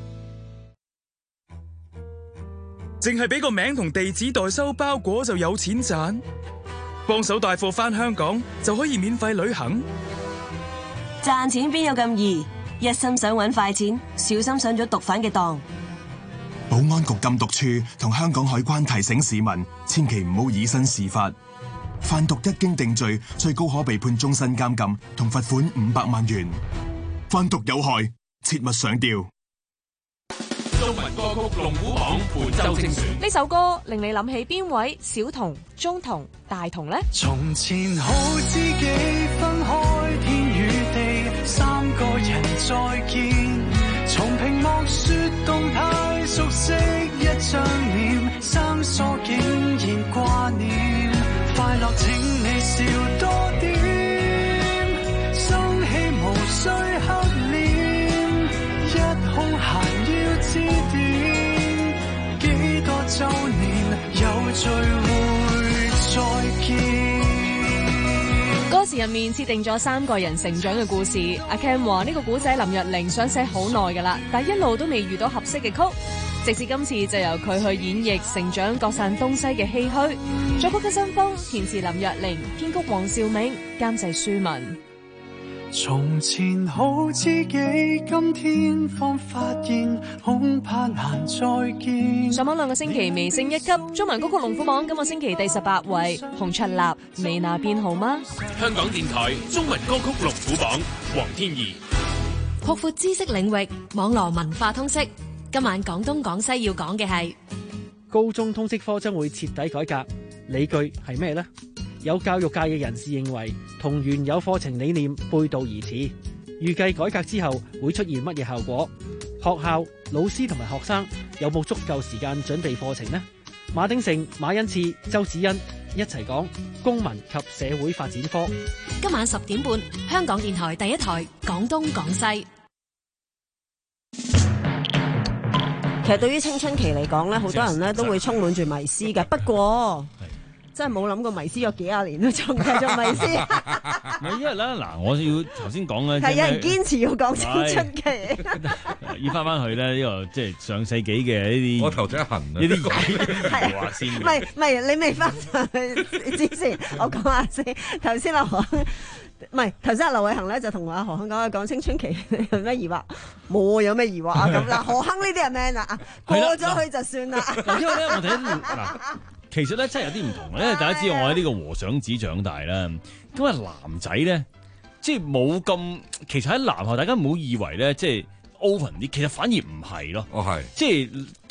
[SPEAKER 14] 淨係俾個名同地址代收包裹就有錢賺？幫手帶貨返香港就可以免費旅行？
[SPEAKER 11] 賺錢邊有咁易？一心想搵快錢，小心上咗毒販嘅當。
[SPEAKER 17] 保安局禁毒處同香港海關提醒市民，千祈唔好以身試法。販毒一經定罪，最高可被判終身監禁同罰款五百萬元。販毒有害，切勿上釣。
[SPEAKER 18] 中文歌曲龍虎榜本周精選， 呢首歌令你諗起邊位小童、中童、大童呢？
[SPEAKER 16] 從前好知己，分開天與地，三個人再見，從屏幕說動態，熟悉一張臉，生疏竟然掛念。快樂請你笑多點，生氣無需黑臉，一空閒要知點，幾多週年有聚會再見。
[SPEAKER 18] 歌詞入面設定咗三個人成長嘅故事。阿 Ken 話呢個古仔林若寧想寫好耐噶啦，但一路都未遇到合適嘅曲。直至今次就由佢去演繹成長各散東西嘅唏噓。作曲嘅新風，填詞林若寧，編曲黃兆銘，監製舒文。
[SPEAKER 16] 從前好知己，今天方發現恐怕難再見。
[SPEAKER 18] 上網兩個星期微升一級，中文歌曲龍虎榜今個星期第十八位，洪卓立，你那邊好嗎？香港電台中文歌曲龍虎榜，黃天怡。
[SPEAKER 2] 擴闊知識領域，網絡文化通識。今晚廣東廣西要講嘅係
[SPEAKER 19] 高中通識科將會徹底改革，理據係咩呢？有教育界嘅人士認為同原有課程理念背道而馳，預計改革之後會出現乜嘢效果？學校、老師同埋學生有冇足夠時間準備課程呢？馬鼎盛、馬恩賜、周子欣一齊講公民及社會發展科。
[SPEAKER 2] 今晚十點半，香港電台第一台廣東廣西。
[SPEAKER 11] 其實對於青春期嚟講咧，好多人咧都會充滿住迷思嘅。不過真係冇諗過迷思咗幾廿年都仲繼續迷思。
[SPEAKER 20] 唔係因為咧嗱，我要頭先講咧，
[SPEAKER 11] 係有人堅持要講青春期，
[SPEAKER 20] 要翻翻去咧呢個即係上世紀嘅呢啲，
[SPEAKER 12] 我頭真痕啊！
[SPEAKER 20] 呢啲嘢話先。
[SPEAKER 11] 唔係唔係，你未翻上去之前，我講下先。頭先阿何唔係頭先阿劉偉恒咧就同阿何亨講講青春期有咩疑惑？冇有咩疑惑啊？咁嗱，何亨呢啲係咩啊？過咗去就算啦。
[SPEAKER 20] 因為咧，我哋嗱，其實咧真係有啲唔同，因為大家知道我喺呢個和尚寺長大啦。咁啊，男仔咧即係冇咁，其實喺男校大家唔好以為咧即係 open 啲，其實反而唔係咯。
[SPEAKER 12] 哦係，
[SPEAKER 20] 即係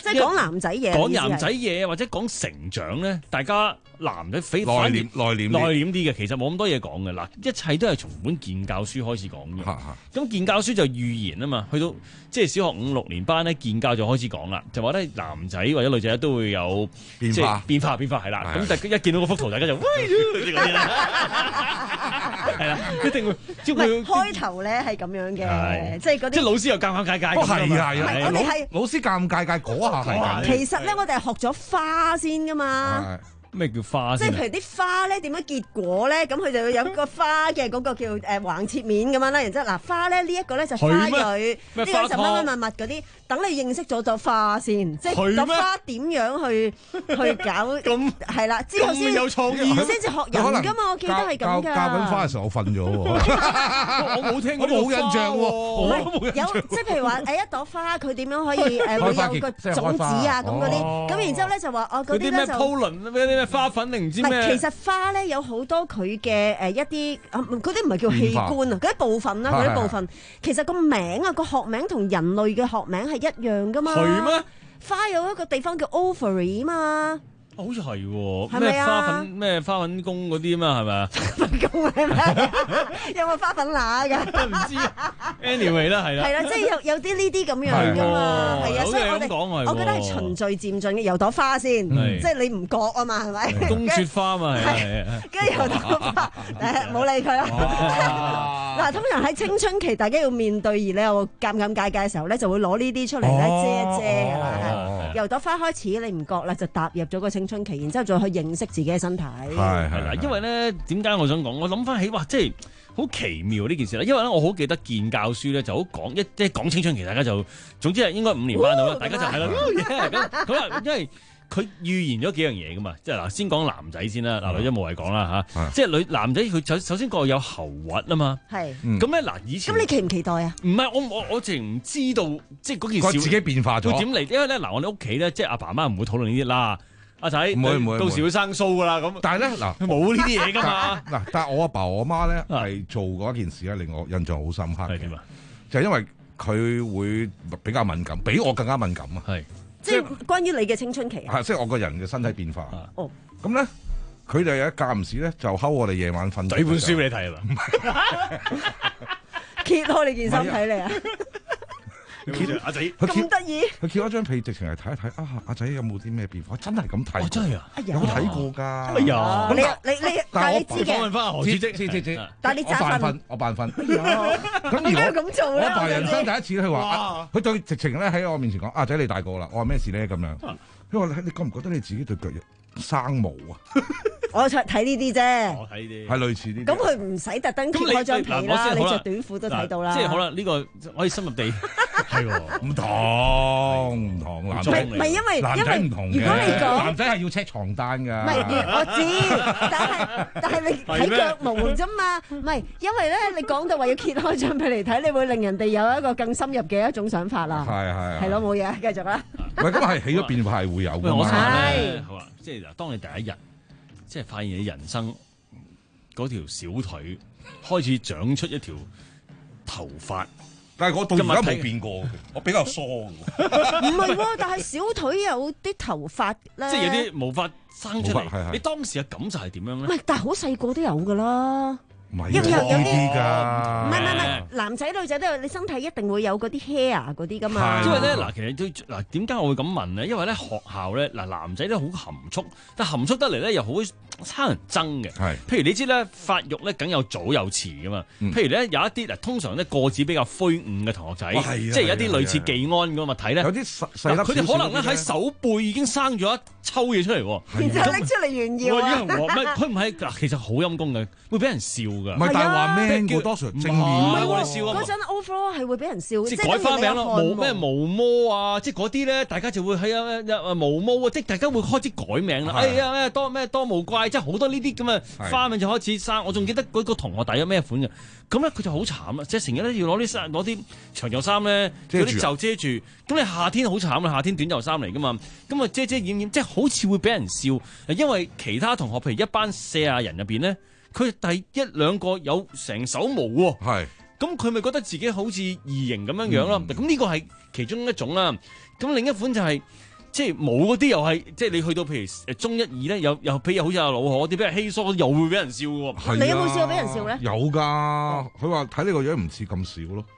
[SPEAKER 11] 即係講男仔嘢，
[SPEAKER 20] 講男仔嘢或者講成長咧，大家男仔非
[SPEAKER 12] 內斂內斂
[SPEAKER 20] 內斂啲嘅，其實冇咁多嘢講嘅。嗱，一切都係從本健教書開始講嘅。咁健教書就預言啊嘛，去到即係小學五六年班咧，健教就開始講啦，就話咧男仔或者女仔都會有
[SPEAKER 12] 變化，
[SPEAKER 20] 變化變化係啦。咁但一見到嗰幅圖，大家就喂嗰啲啦，係啦，一定會即係
[SPEAKER 11] 開頭咧係咁樣嘅，即係嗰啲
[SPEAKER 20] 即係老師又尷尷尬尬。
[SPEAKER 12] 哦係係係，
[SPEAKER 11] 我哋係
[SPEAKER 12] 老師尷尬尬嗰下係咁。
[SPEAKER 11] 其實咧，我哋係學咗花先噶嘛。
[SPEAKER 20] 咩叫花先？
[SPEAKER 11] 即係譬如啲花咧點樣結果咧，咁佢就會有個花嘅嗰個叫誒橫切面咁樣啦。然之後嗱花咧呢一個咧就花蕊，呢個就乜乜乜乜嗰啲。等你認識咗朵花先，即係朵花點樣去去搞咁係啦，之後先
[SPEAKER 20] 有創意，
[SPEAKER 11] 先至學人㗎嘛。我記得係咁㗎。
[SPEAKER 12] 教緊花嘅時候，我瞓咗喎。
[SPEAKER 20] 我冇聽過，
[SPEAKER 12] 我冇印象喎。
[SPEAKER 11] 有即係譬如話誒一朵花，佢點樣可以誒會有個種子啊咁嗰啲。咁然之後咧就話哦嗰啲咧就
[SPEAKER 20] 鋪輪咩啲咩花粉定唔知咩？
[SPEAKER 11] 唔係，其實花咧有好多佢嘅誒一啲嗰啲唔係叫器官啊，嗰啲部分啦，嗰啲部分其實個名啊個學名同人類嘅學名係一樣噶嘛？
[SPEAKER 20] 係咩？
[SPEAKER 11] 花有一個地方叫 ovary 嘛。
[SPEAKER 20] 好似係喎，咩花粉咩花粉宮嗰啲嘛係咪啊？
[SPEAKER 11] 花粉宮係咪？有冇花粉乸㗎？
[SPEAKER 20] 唔知 anyway 啦，係啦。
[SPEAKER 11] 係啦，即係有有啲呢啲咁樣㗎嘛，係啊，所以我哋我覺得係循序漸進嘅，由朵花先，即係你唔覺啊嘛，係咪？
[SPEAKER 20] 冬雪花嘛係。
[SPEAKER 11] 跟住由朵花，誒冇理佢啦。嗱，通常喺青春期，大家要面對而咧有尷尷尬尬嘅時候咧，就會攞呢啲出嚟咧遮一遮㗎啦。由朵花開始，你唔覺啦，就踏入咗個青春期，然之後再去認識自己嘅身體。
[SPEAKER 12] 係係
[SPEAKER 20] 啦，因為咧點解我想講？我諗翻起哇，即係好奇妙呢件事啦。因為咧，我好記得健教書咧就好講一即係講青春期，大家就總之係應該五年班到啦，大家就係啦。咁咁啊，因為佢預言咗幾樣嘢噶嘛，即係嗱，先講男仔先啦，嗱女仔冇謂講啦嚇，即係女男仔佢首首先個有喉核啊嘛，
[SPEAKER 11] 係
[SPEAKER 20] 咁咧嗱以前
[SPEAKER 11] 咁你期唔期待啊？
[SPEAKER 20] 唔係我我我淨唔知道即係嗰件事
[SPEAKER 12] 自己變化咗
[SPEAKER 20] 會點嚟？因為咧嗱我哋屋企咧即係阿爸媽唔會討論呢啲啦。阿仔，
[SPEAKER 12] 唔會唔會，
[SPEAKER 20] 到時會生鬚噶啦咁。但係咧嗱，冇呢啲嘢噶嘛。
[SPEAKER 12] 嗱，但係我阿爸我媽咧係做過一件事咧，令我印象好深刻嘅。係點啊？就係因為佢會比較敏感，比我更加敏感啊。係，
[SPEAKER 11] 即係關於你嘅青春期啊。
[SPEAKER 12] 係，即係我個人嘅身體變化。
[SPEAKER 11] 哦。
[SPEAKER 12] 咁咧，佢哋有一間唔時咧，就睺我哋夜晚瞓。
[SPEAKER 20] 睇本書俾你睇係嘛？
[SPEAKER 11] 揭開你件衫睇你啊！
[SPEAKER 20] 阿仔
[SPEAKER 11] 咁得意，
[SPEAKER 12] 佢揭咗張被，直情係睇一睇啊！阿仔有冇啲咩變化？真係咁睇，
[SPEAKER 20] 真係啊！
[SPEAKER 12] 有睇過㗎。
[SPEAKER 20] 哎呀，
[SPEAKER 11] 你你你，但係你知嘅。
[SPEAKER 20] 訪問翻何主席，
[SPEAKER 12] 知知知。
[SPEAKER 11] 但係你
[SPEAKER 12] 我扮瞓，我扮瞓。
[SPEAKER 11] 咁而我咁做咧，
[SPEAKER 12] 我爸人生第一次佢話，佢對直情咧喺我面前講：阿仔你大個啦！我話咩事咧咁樣？佢話：你覺唔覺得你自己對腳生毛啊？
[SPEAKER 11] 我睇呢啲啫，
[SPEAKER 20] 我睇呢啲
[SPEAKER 12] 係類似呢啲。
[SPEAKER 11] 咁佢唔使特登揭開張被啦，你着短褲都睇到啦。
[SPEAKER 20] 即係好啦，呢個可以深入地係喎，
[SPEAKER 12] 唔同唔同男仔
[SPEAKER 11] 唔係因為
[SPEAKER 12] 男仔唔同嘅，
[SPEAKER 11] 如果你講
[SPEAKER 12] 男仔係要 check 床單㗎。
[SPEAKER 11] 唔係我知，但係但係你睇腳毛啫嘛，唔係因為咧你講到話要揭開張被嚟睇，你會令人哋有一個更深入嘅一種想法啦。
[SPEAKER 12] 係係
[SPEAKER 11] 係咯，冇嘢，繼續啦。
[SPEAKER 12] 唔係咁係起咗變化係會有㗎
[SPEAKER 20] 嘛。
[SPEAKER 11] 係
[SPEAKER 20] 好啊，即係嗱，當你第一日。即係發現你人生嗰條小腿開始長出一條頭髮，
[SPEAKER 12] 但係我到而家冇變過，我比較疏嘅。
[SPEAKER 11] 唔係喎，但係小腿有啲頭髮咧，
[SPEAKER 20] 即係有啲毛髮生出嚟。你當時嘅感受係點樣咧？
[SPEAKER 11] 唔係，但係好細個都有㗎啦。
[SPEAKER 12] 唔係有啲㗎，
[SPEAKER 11] 唔係唔係唔係，男仔女仔都有，你身體一定會有嗰啲 hair 嗰啲㗎嘛。
[SPEAKER 20] 因為咧嗱，其實都嗱點解我會咁問咧？因為咧學校咧嗱男仔咧好含蓄，但含蓄得嚟咧又好差人憎嘅。係，譬如你知咧發育咧梗有早有遲㗎嘛。譬如咧有一啲嗱，通常咧個子比較魁梧嘅同學仔，即係有啲類似技安咁嘅物體咧。
[SPEAKER 12] 有啲細細粒，
[SPEAKER 20] 佢哋可能咧喺手背已經生咗一抽嘢出嚟，
[SPEAKER 11] 然之後拎出嚟炫耀啊！
[SPEAKER 20] 唔係佢唔係嗱，其實好陰功嘅，會俾人笑。
[SPEAKER 12] 唔係，但係話 man 過多數正面，
[SPEAKER 20] 唔係我哋笑啊！
[SPEAKER 11] 嗰陣 overall 係會俾人笑，
[SPEAKER 20] 即係改花名咯，毛咩毛毛啊！即係嗰啲咧，大家就會喺啊啊毛毛啊！即係大家會開始改名啦。哎呀咩多咩多毛怪，即係好多呢啲咁嘅花名就開始生。我仲記得嗰個同學底有咩款嘅，咁咧佢就好慘啊！即係成日咧要攞啲衫攞啲長袖衫咧，嗰啲袖遮住。咁你夏天好慘啊！夏天短袖衫嚟噶嘛，咁啊遮遮掩掩，即係好似會俾人笑。因為其他同學譬如一班四廿人入邊咧。佢第一兩個有成手毛喎，係，咁佢咪覺得自己好似異形咁樣樣咯？咁呢個係其中一種啦。咁另一款就係即係冇嗰啲又係，即係你去到譬如誒中一二咧，又又譬如好似阿老何啲俾人稀疏，又會俾人笑嘅喎。
[SPEAKER 11] 你有冇試過俾人笑咧？
[SPEAKER 15] 有㗎，佢話睇你個樣唔似咁少咯。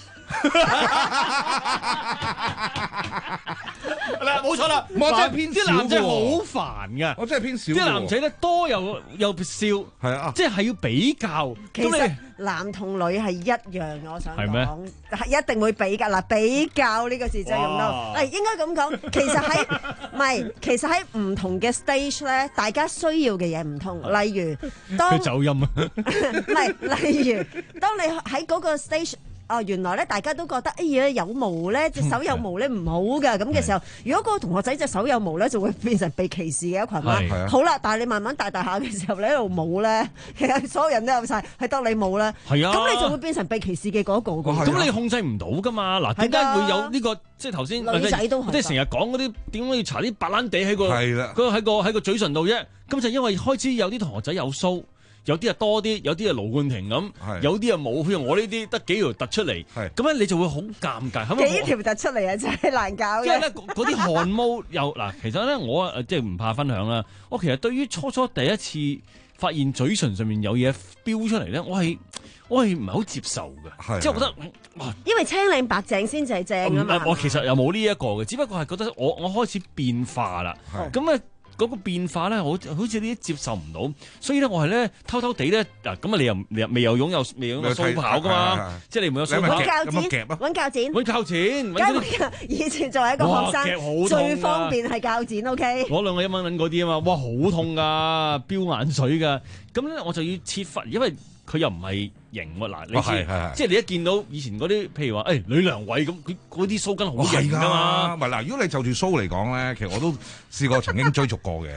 [SPEAKER 20] 嗱，冇錯啦，
[SPEAKER 15] 我真係偏少
[SPEAKER 20] 啲男仔好煩㗎，
[SPEAKER 15] 我真係偏少。
[SPEAKER 20] 啲男仔咧多又又笑，
[SPEAKER 15] 係啊，
[SPEAKER 20] 即係要比較。
[SPEAKER 11] 其實男同女係一樣嘅，我想
[SPEAKER 20] 係咩？
[SPEAKER 11] 係一定會比較嗱，比較呢個字真係用到。誒，應該咁講，其實喺唔係，其實喺唔同嘅 stage 咧，大家需要嘅嘢唔同。例如，當
[SPEAKER 20] 走音啊，
[SPEAKER 11] 唔係，例如當你喺嗰個 stage。哦，原來咧大家都覺得，哎呀有毛咧，隻手有毛咧唔好㗎。咁嘅時候，如果嗰個同學仔隻手有毛咧，就會變成被歧視嘅一群啦。好啦，但係你慢慢大大下嘅時候，你喺度冇咧，其實所有人都有晒，係得你冇咧。係啊，咁你就會變成被歧視嘅嗰個。
[SPEAKER 20] 咁你控制唔到㗎嘛？嗱，點解會有呢個？即係頭先
[SPEAKER 11] 女仔都係，
[SPEAKER 20] 即係成日講嗰啲點解要搽啲白蘭地喺個嗰個喺個喺個嘴唇度啫？咁就因為開始有啲同學仔有鬚。有啲啊多啲，有啲啊盧冠廷咁，有啲啊冇，譬如我呢啲得幾條突出嚟，咁咧你就會好尷尬。
[SPEAKER 11] 幾條突出嚟啊，真係難搞嘅。
[SPEAKER 20] 因為咧嗰啲汗毛又嗱，其實咧我啊即係唔怕分享啦。我其實對於初初第一次發現嘴唇上面有嘢飆出嚟咧，我係我係唔係好接受嘅，即係覺得哇，
[SPEAKER 11] 因為青靚白淨先至係正啊嘛。
[SPEAKER 20] 我其實又冇呢一個嘅，只不過係覺得我我開始變化啦，咁啊。嗰個變化咧，我好似呢啲接受唔到，所以咧我係咧偷偷地咧嗱，咁啊你又你又未有擁有未擁有鬚刨噶嘛，即係你唔有鬚刨。
[SPEAKER 11] 揾鉸剪，揾鉸剪，
[SPEAKER 20] 揾鉸剪。
[SPEAKER 11] 以前作為一個學生，最方便係鉸剪 ，OK。
[SPEAKER 20] 攞兩個一蚊銀嗰啲啊嘛，哇好痛噶，飆眼水噶，咁咧我就要設法，因為佢又唔係型喎，嗱你知，即係你一見到以前嗰啲，譬如話誒呂良偉咁，佢嗰啲鬚根好型噶嘛。
[SPEAKER 15] 唔係嗱，如果你就住鬚嚟講咧，其實我都試過曾經追逐過嘅。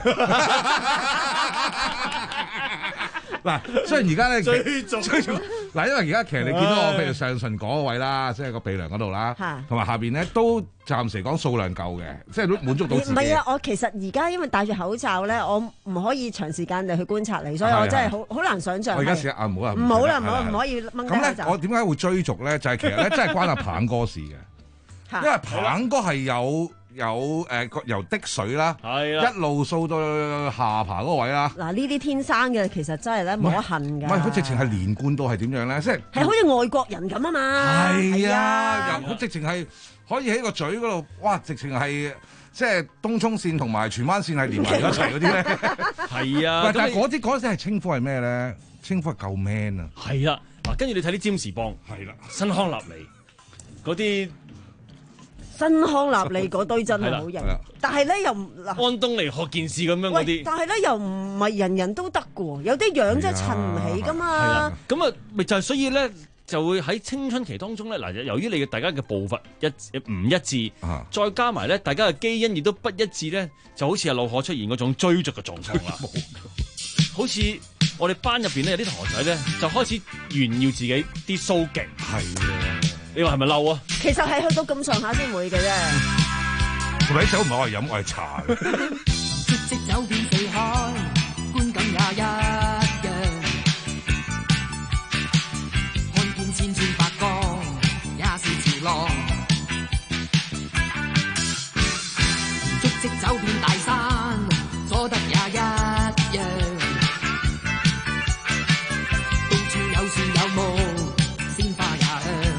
[SPEAKER 15] 嗱，雖然而家咧追逐追逐，嗱，因為而家其實你見到我譬如上唇嗰位啦，即係個鼻梁嗰度啦，同埋下邊咧都暫時講數量夠嘅，即係都滿足到自己。
[SPEAKER 11] 唔係啊，我其實而家因為戴住口罩咧，我唔可以長時間地去觀察你，所以我真係好好難想像。
[SPEAKER 15] 我而家試下啊，唔好啊，
[SPEAKER 11] 唔好啦，唔好唔可以掹低口罩。
[SPEAKER 15] 咁咧，我點解會追逐咧？就係其實咧，真係關阿棒哥事嘅，因為棒哥係有。有誒、呃、由滴水啦，一路掃到下巴嗰個位啦。
[SPEAKER 11] 嗱，呢啲天生嘅其實真係咧冇得恨㗎。
[SPEAKER 15] 唔係佢直情係連貫到係點樣咧？即係
[SPEAKER 11] 係好似外國人咁啊嘛。係
[SPEAKER 15] 啊，佢直情係可以喺個嘴嗰度，哇！直情係即係東涌線同埋荃灣線係連埋一齊嗰啲咧。係啊，但係嗰啲嗰陣係稱呼係咩咧？稱呼係夠 man 啊。
[SPEAKER 20] 係啦，嗱，跟住你睇啲占士邦，係啦，新康立利嗰啲。
[SPEAKER 11] 新康立利嗰堆真係好型，但係咧又唔嗱，
[SPEAKER 20] 安東尼學件事咁樣嗰啲，
[SPEAKER 11] 但係咧又唔係人人都得嘅喎，有啲樣真係襯唔起噶嘛。
[SPEAKER 20] 咁啊，咪就係所以咧，就會喺青春期當中咧，嗱，由於你嘅大家嘅步伐一唔一致，啊、再加埋咧，大家嘅基因亦都不一致咧，就好似阿老可出現嗰種追逐嘅狀況啦。好似我哋班入邊咧有啲同學仔咧，就開始炫耀自己啲鬚勁。係啊。你話係咪嬲啊？
[SPEAKER 11] 其實係去到咁上下先會嘅啫。
[SPEAKER 15] 同埋啲酒唔係我係飲，我係茶嘅。
[SPEAKER 5] 足跡走遍四海，觀感也一樣。看見千千百角，也是潮浪。足跡走遍大山，所得也一樣。到處有樹有木，鮮花也香。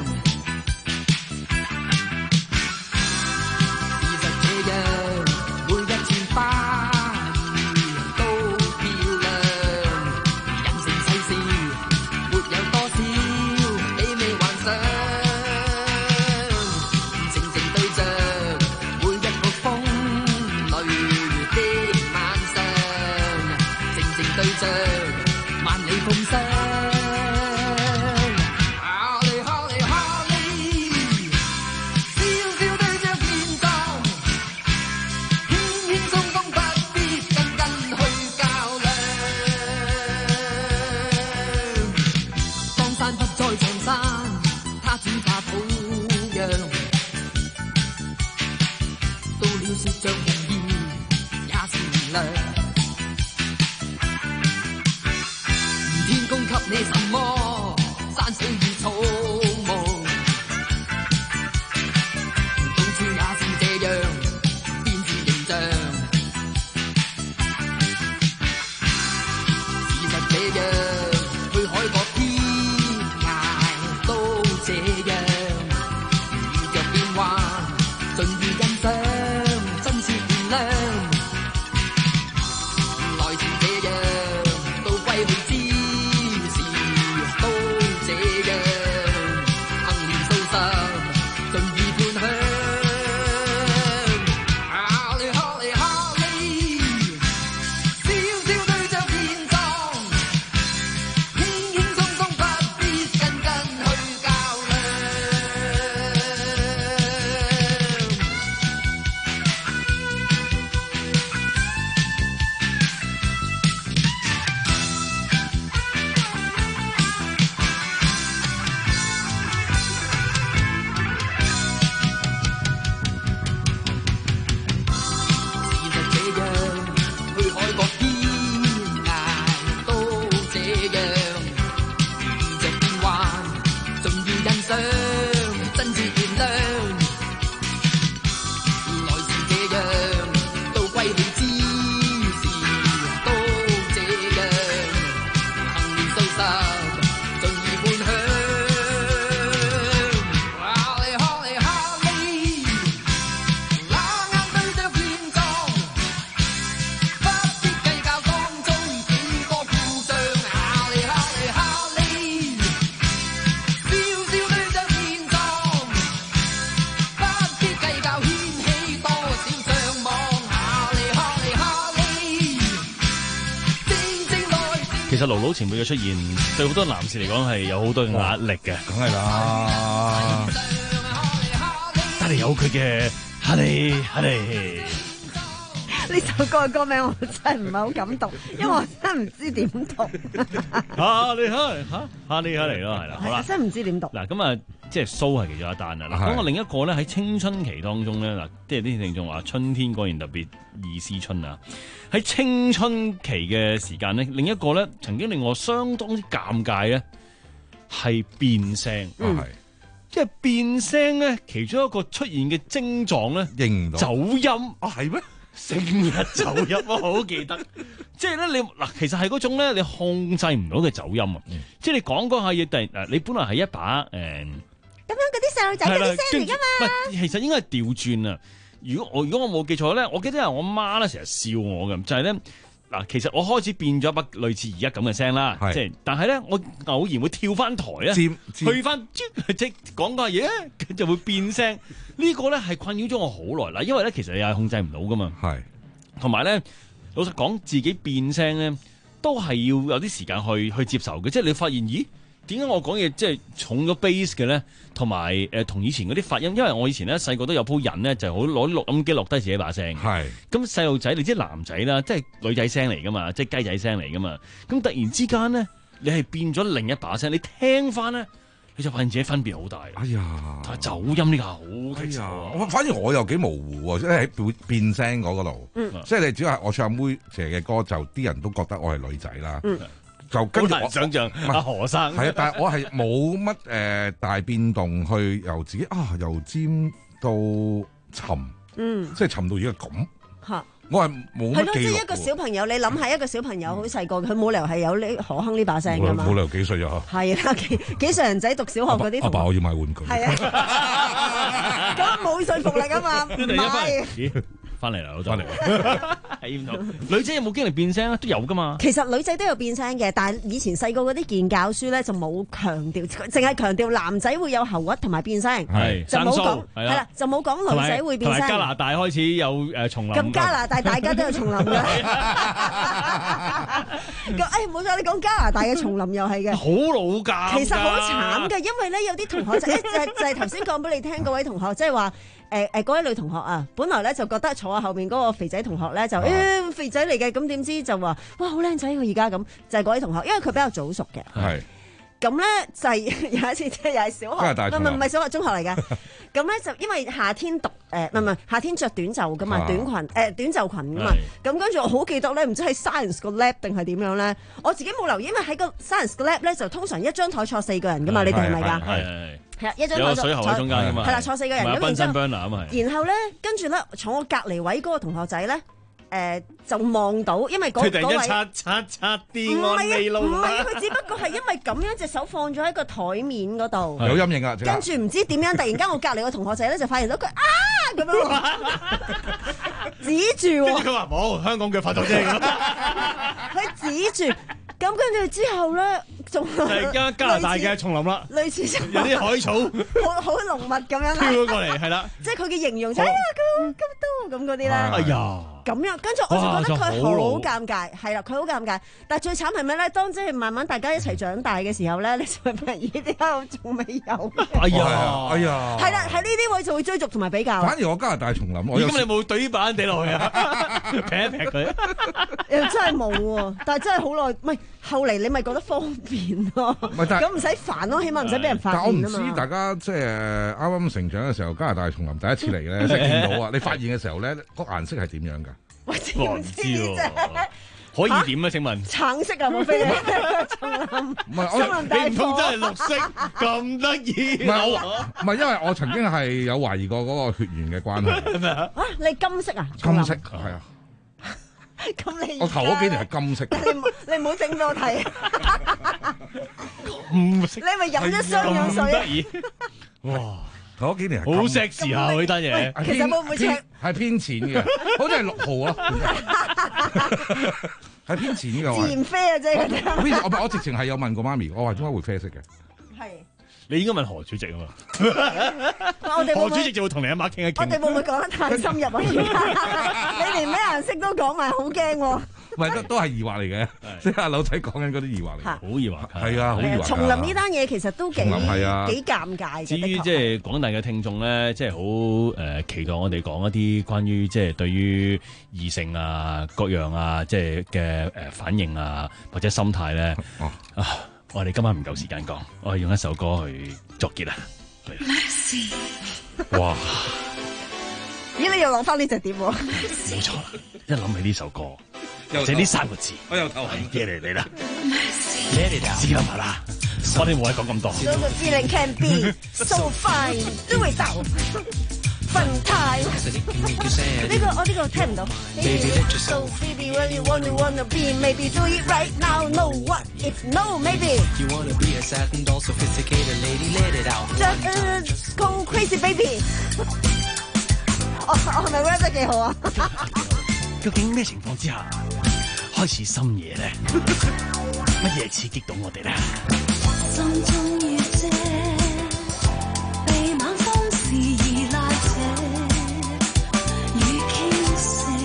[SPEAKER 23] 實盧盧前輩嘅出現，對好多男士嚟講係有好多嘅壓力嘅。
[SPEAKER 15] 梗係啦，
[SPEAKER 23] 但係有佢嘅哈利哈利。
[SPEAKER 6] 呢首歌嘅歌名我真係唔係好敢讀，因為我真係唔知點讀。
[SPEAKER 23] 哈利哈利嚇，哈利哈利咯，係啦，好啦，
[SPEAKER 6] 真係唔知點讀。
[SPEAKER 23] 嗱咁啊，即係蘇係其中一單啦。嗱，講個另一個咧，喺青春期當中咧，嗱，即係啲聽眾話春天果然特別易思春啊。喺青春期嘅時間咧，另一個咧曾經令我相當之尷尬咧，係變聲。
[SPEAKER 15] 嗯，係。
[SPEAKER 23] 即係變聲咧，其中一個出現嘅症狀咧，
[SPEAKER 15] 認唔到
[SPEAKER 23] 走音
[SPEAKER 15] 啊，係咩？
[SPEAKER 23] 成日走音，我好記得。即係咧，你嗱，其實係嗰種咧，你控制唔到嘅走音啊。嗯、即係你講嗰下嘢，突然嗱，你本來係一把誒，咁、嗯、
[SPEAKER 6] 樣嗰啲細路仔嗰啲聲嚟噶嘛。
[SPEAKER 23] 其實應該係調轉啊。如果我如果我冇記錯咧，我記得係我媽咧成日笑我嘅，就係咧嗱，其實我開始變咗一把類似而家咁嘅聲啦。即係，但係咧，我偶然會跳翻台啊，去翻即係講嗰下嘢，佢就會變聲。呢個咧係困擾咗我好耐啦，因為咧其實你係控制唔到噶嘛，
[SPEAKER 15] 係
[SPEAKER 23] 同埋咧老實講，自己變聲咧都係要有啲時間去去接受嘅，即係你發現咦點解我講嘢即係重咗 base 嘅咧，同埋誒同以前嗰啲發音，因為我以前咧細個都有鋪人咧就好攞啲錄音機錄低自己把聲，
[SPEAKER 15] 係咁
[SPEAKER 23] 細路仔你知男仔啦，即係女仔聲嚟噶嘛，即係雞仔聲嚟噶嘛，咁突然之間咧你係變咗另一把聲，你聽翻咧。你就發現自己分別好大。
[SPEAKER 15] 哎呀，
[SPEAKER 23] 走音呢個好棘手啊！
[SPEAKER 15] 反而我又幾模糊喎，即係喺變變聲嗰個度。嗯，即係你只係我唱阿妹姐嘅歌，就啲人都覺得我係女仔啦。嗯，就跟住我
[SPEAKER 23] 想象阿何生。
[SPEAKER 15] 係啊，但係我係冇乜誒大變動，去由自己啊由尖到沉。嗯，即係沉到而家咁。嚇！我係冇乜記錄。
[SPEAKER 6] 係咯，即係一個小朋友，你諗下一個小朋友好細個，佢冇理由係有呢何鏗呢把聲㗎嘛。
[SPEAKER 15] 冇理由幾歲啊？
[SPEAKER 6] 係啦，幾幾歲人仔讀小學嗰啲。
[SPEAKER 15] 阿爸，我要買玩具。
[SPEAKER 6] 係啊，咁冇說服力㗎嘛，唔係。
[SPEAKER 23] 翻嚟啦，我翻嚟啦。係唔同女仔有冇經歷變聲啊？都有噶嘛。
[SPEAKER 6] 其實女仔都有變聲嘅，但係以前細個嗰啲健教書咧就冇強調，淨係強調男仔會有喉核同埋變聲，
[SPEAKER 23] 係
[SPEAKER 6] 就冇講係啦，就冇講女仔會變聲。
[SPEAKER 23] 同埋加拿大開始有誒叢林。
[SPEAKER 6] 咁加拿大大家都有叢林嘅。咁誒冇錯，你講加拿大嘅叢林又係嘅。
[SPEAKER 23] 好老㗎。
[SPEAKER 6] 其實好慘嘅，因為咧有啲同學就誒就就係頭先講俾你聽嗰位同學，即係話。誒誒嗰位女同學啊，本來咧就覺得坐喺後面嗰個肥仔同學咧就誒、欸、肥仔嚟嘅，咁點知就話哇好靚仔佢而家咁，就係、是、嗰位同學，因為佢比較早熟嘅。係。咁咧就係、是、有一次即係又係小學，唔係唔係小學中學嚟嘅。咁咧就因為夏天讀誒唔係唔係夏天着短袖噶嘛，短裙誒、呃、短袖裙噶嘛。咁跟住我好記得咧，唔知喺 science 個 lab 定係點樣咧，我自己冇留意，因為喺個 science 個 lab 咧就通常一張台坐四個人噶嘛，你哋係咪㗎？係係啊，一張台
[SPEAKER 23] 水喉喺中間㗎嘛。
[SPEAKER 6] 係啦，坐四個人咁然之後，然後咧跟住咧坐我隔離位嗰個同學仔咧。誒、呃、就望到，因為嗰嗰位
[SPEAKER 23] 擦擦擦啲安利路
[SPEAKER 6] 唔係啊，佢只不過係因為咁樣隻手放咗喺個台面嗰度，
[SPEAKER 15] 有陰影啊！
[SPEAKER 6] 跟住唔知點樣，突然間我隔離個同學仔咧就發現到佢啊咁樣指住，
[SPEAKER 23] 跟住佢話冇香港腳發作啫，
[SPEAKER 6] 佢指住。咁跟住之後咧，仲
[SPEAKER 23] 係加加拿大嘅叢林啦，
[SPEAKER 6] 類似
[SPEAKER 23] 有啲海草，
[SPEAKER 6] 好好濃密咁樣
[SPEAKER 23] 飄咗過嚟，係啦，
[SPEAKER 6] 即係佢嘅形容就哎呀咁咁多咁嗰啲咧，哎呀咁樣，跟住我就覺得佢好尷尬，係啦，佢好尷尬。但係最慘係咩咧？當即係慢慢大家一齊長大嘅時候咧，你就會發現咦點解我仲未有？
[SPEAKER 23] 哎呀，哎呀，
[SPEAKER 6] 係啦，喺呢啲位就會追逐同埋比較。
[SPEAKER 15] 反而我加拿大叢林，
[SPEAKER 23] 咁你冇懟板地落去啊？劈一劈佢，
[SPEAKER 6] 又真係冇喎，但係真係好耐，唔係。後嚟你咪覺得方便咯，咁唔使煩咯，起碼唔使俾人發現啊嘛。但我唔知
[SPEAKER 15] 大家即係啱啱成長嘅時候，加拿大叢林第一次嚟咧，即係見到啊！你發現嘅時候咧，個顏色係點樣㗎？
[SPEAKER 6] 我唔知喎，
[SPEAKER 23] 可以點啊？請問
[SPEAKER 6] 橙色啊，莫非叢林？
[SPEAKER 15] 唔係我，
[SPEAKER 23] 你唔通真係綠色咁得意？
[SPEAKER 15] 唔係我，唔係因為我曾經係有懷疑過嗰個血緣嘅關係。
[SPEAKER 23] 咩啊？
[SPEAKER 6] 啊，你金色啊？
[SPEAKER 15] 金色係啊。
[SPEAKER 6] 咁你
[SPEAKER 15] 我頭嗰幾年係金色嘅，
[SPEAKER 6] 你唔你唔好整俾我睇。
[SPEAKER 23] 金色，
[SPEAKER 6] 你咪飲咗雙氧水？
[SPEAKER 15] 哇！頭嗰幾年係
[SPEAKER 23] 好錫時下呢單嘢，
[SPEAKER 6] 其實會唔會赤？
[SPEAKER 15] 係偏淺嘅，好似係六號咯，係偏淺嘅。
[SPEAKER 6] 自然啡啊，啫！
[SPEAKER 15] 我我直情係有問過媽咪，我話點解會啡色嘅？
[SPEAKER 6] 係。
[SPEAKER 23] 你應該問何主席啊嘛，何主席就會同你阿媽傾一傾。
[SPEAKER 6] 我哋會唔會講得太深入啊？你連咩顏色都講埋，好驚喎！
[SPEAKER 15] 唔係都都係疑惑嚟嘅，即係阿柳仔講緊嗰啲疑惑嚟，
[SPEAKER 20] 好疑惑，
[SPEAKER 15] 係啊，好疑惑。
[SPEAKER 6] 叢林呢單嘢其實都幾幾尷尬嘅。
[SPEAKER 20] 至於即係廣大嘅聽眾咧，即係好誒期待我哋講一啲關於即係對於異性啊各樣啊即係嘅誒反應啊或者心態咧。
[SPEAKER 15] 哦
[SPEAKER 20] 啊，我哋今晚唔夠時間講，我哋用一首歌去作結啦。哇！
[SPEAKER 6] 咦，你又攞翻呢隻碟喎？
[SPEAKER 20] 冇錯啦，一諗起呢首歌，或者呢三個字，
[SPEAKER 15] 我又頭痕
[SPEAKER 20] 嘢嚟嚟啦，知啦嘛啦，我哋冇謂講咁多。
[SPEAKER 6] So the feeling can be so fine，都會到分態。呢個我呢個聽唔到。So baby when you wanna wanna be maybe do it right now no what if no maybe
[SPEAKER 7] You wanna be a sad and all sophisticated lady let it out
[SPEAKER 6] Just go crazy baby 我我係咪 rap 得幾好啊？
[SPEAKER 20] 究竟咩情況之下開始深夜咧？乜嘢刺激到我哋咧？
[SPEAKER 5] 心中雨遮，被晚風肆意拉扯，雨傾瀉，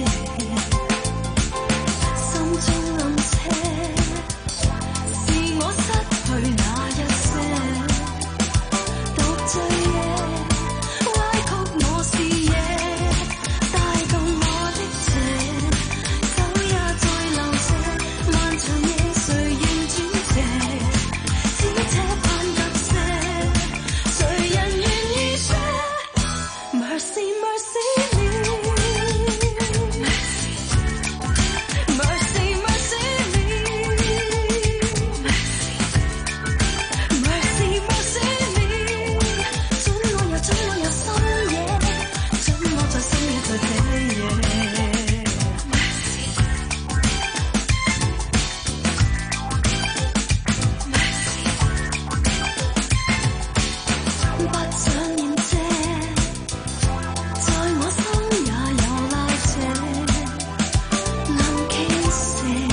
[SPEAKER 5] 心中暗車，是我失去那一些，獨醉夜，歪曲我視野，帶動我的邪，酒也在流瀉，漫長夜誰願轉斜？只這盼特赦，誰人願意 share？ Mercy Mercy me， Mercy Mercy me， Mercy Mercy me， 准我又准我又深夜，准我在深夜在這夜。不想掩遮，在我心也有拉扯，能傾瀉，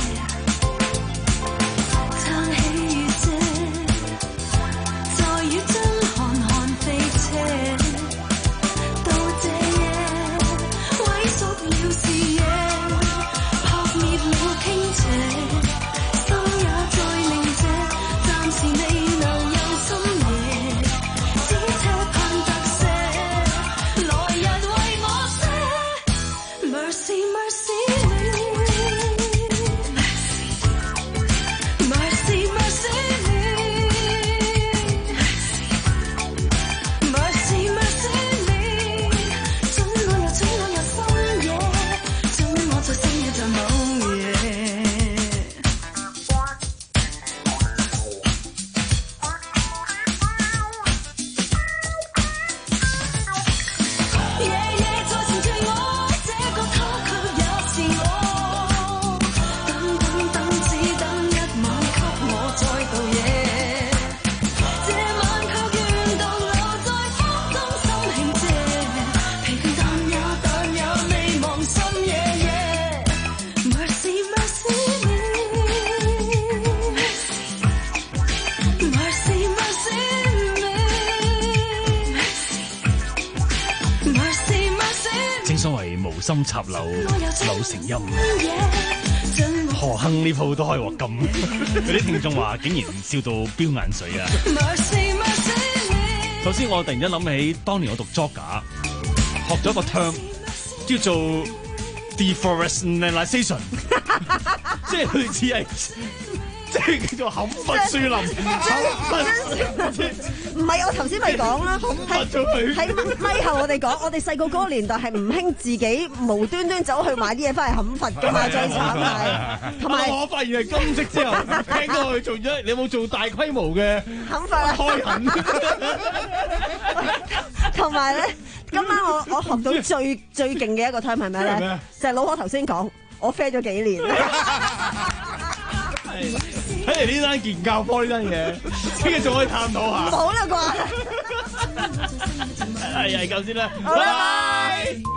[SPEAKER 5] 撐起雨遮，在雨中看看飛車，到這夜萎縮了視野，撲滅了傾斜，心也在凝這，暫時未能有深夜。只這盼特赦，來日為我寫 Mercy Mercy me， Mercy Mercy me， Mercy Mercy me， 准我又准我又深夜，准我在深夜在某夜。夜夜在纏住我，這個他卻也是我。等等等，只等一晚給我再度夜。這晚卻願獨留在風中心慶謝，平淡也但也未忘心夜夜。Mercy Mercy me，Mercy Mercy me，Mercy Mercy。
[SPEAKER 20] 正所謂無心插柳柳成蔭，何幸呢鋪都開鑊金。有啲聽眾話竟然笑到飆眼水啊！首先我突然間諗起，當年我讀 Geog 學咗一個 term 叫做 deforestation， 即係類似係即係叫做砍伐樹林，
[SPEAKER 6] 唔係我頭先咪講啦，係喺咪後我哋講，我哋細個嗰個年代係唔興自己無端端走去買啲嘢翻嚟砍伐㗎嘛，最慘係。同埋
[SPEAKER 20] 我發現係金色之後，聽到佢做咗，你有冇做大規模嘅
[SPEAKER 6] 砍伐啊？
[SPEAKER 20] 開墾。
[SPEAKER 6] 同埋咧，今晚我我學到最最勁嘅一個 term 係咩咧？就係老何頭先講，我啡咗幾年。
[SPEAKER 20] 睇嚟呢單健教科呢單嘢，聽日仲可以探討下。
[SPEAKER 6] 冇啦啩？
[SPEAKER 20] 係係夠先啦，
[SPEAKER 6] 拜拜。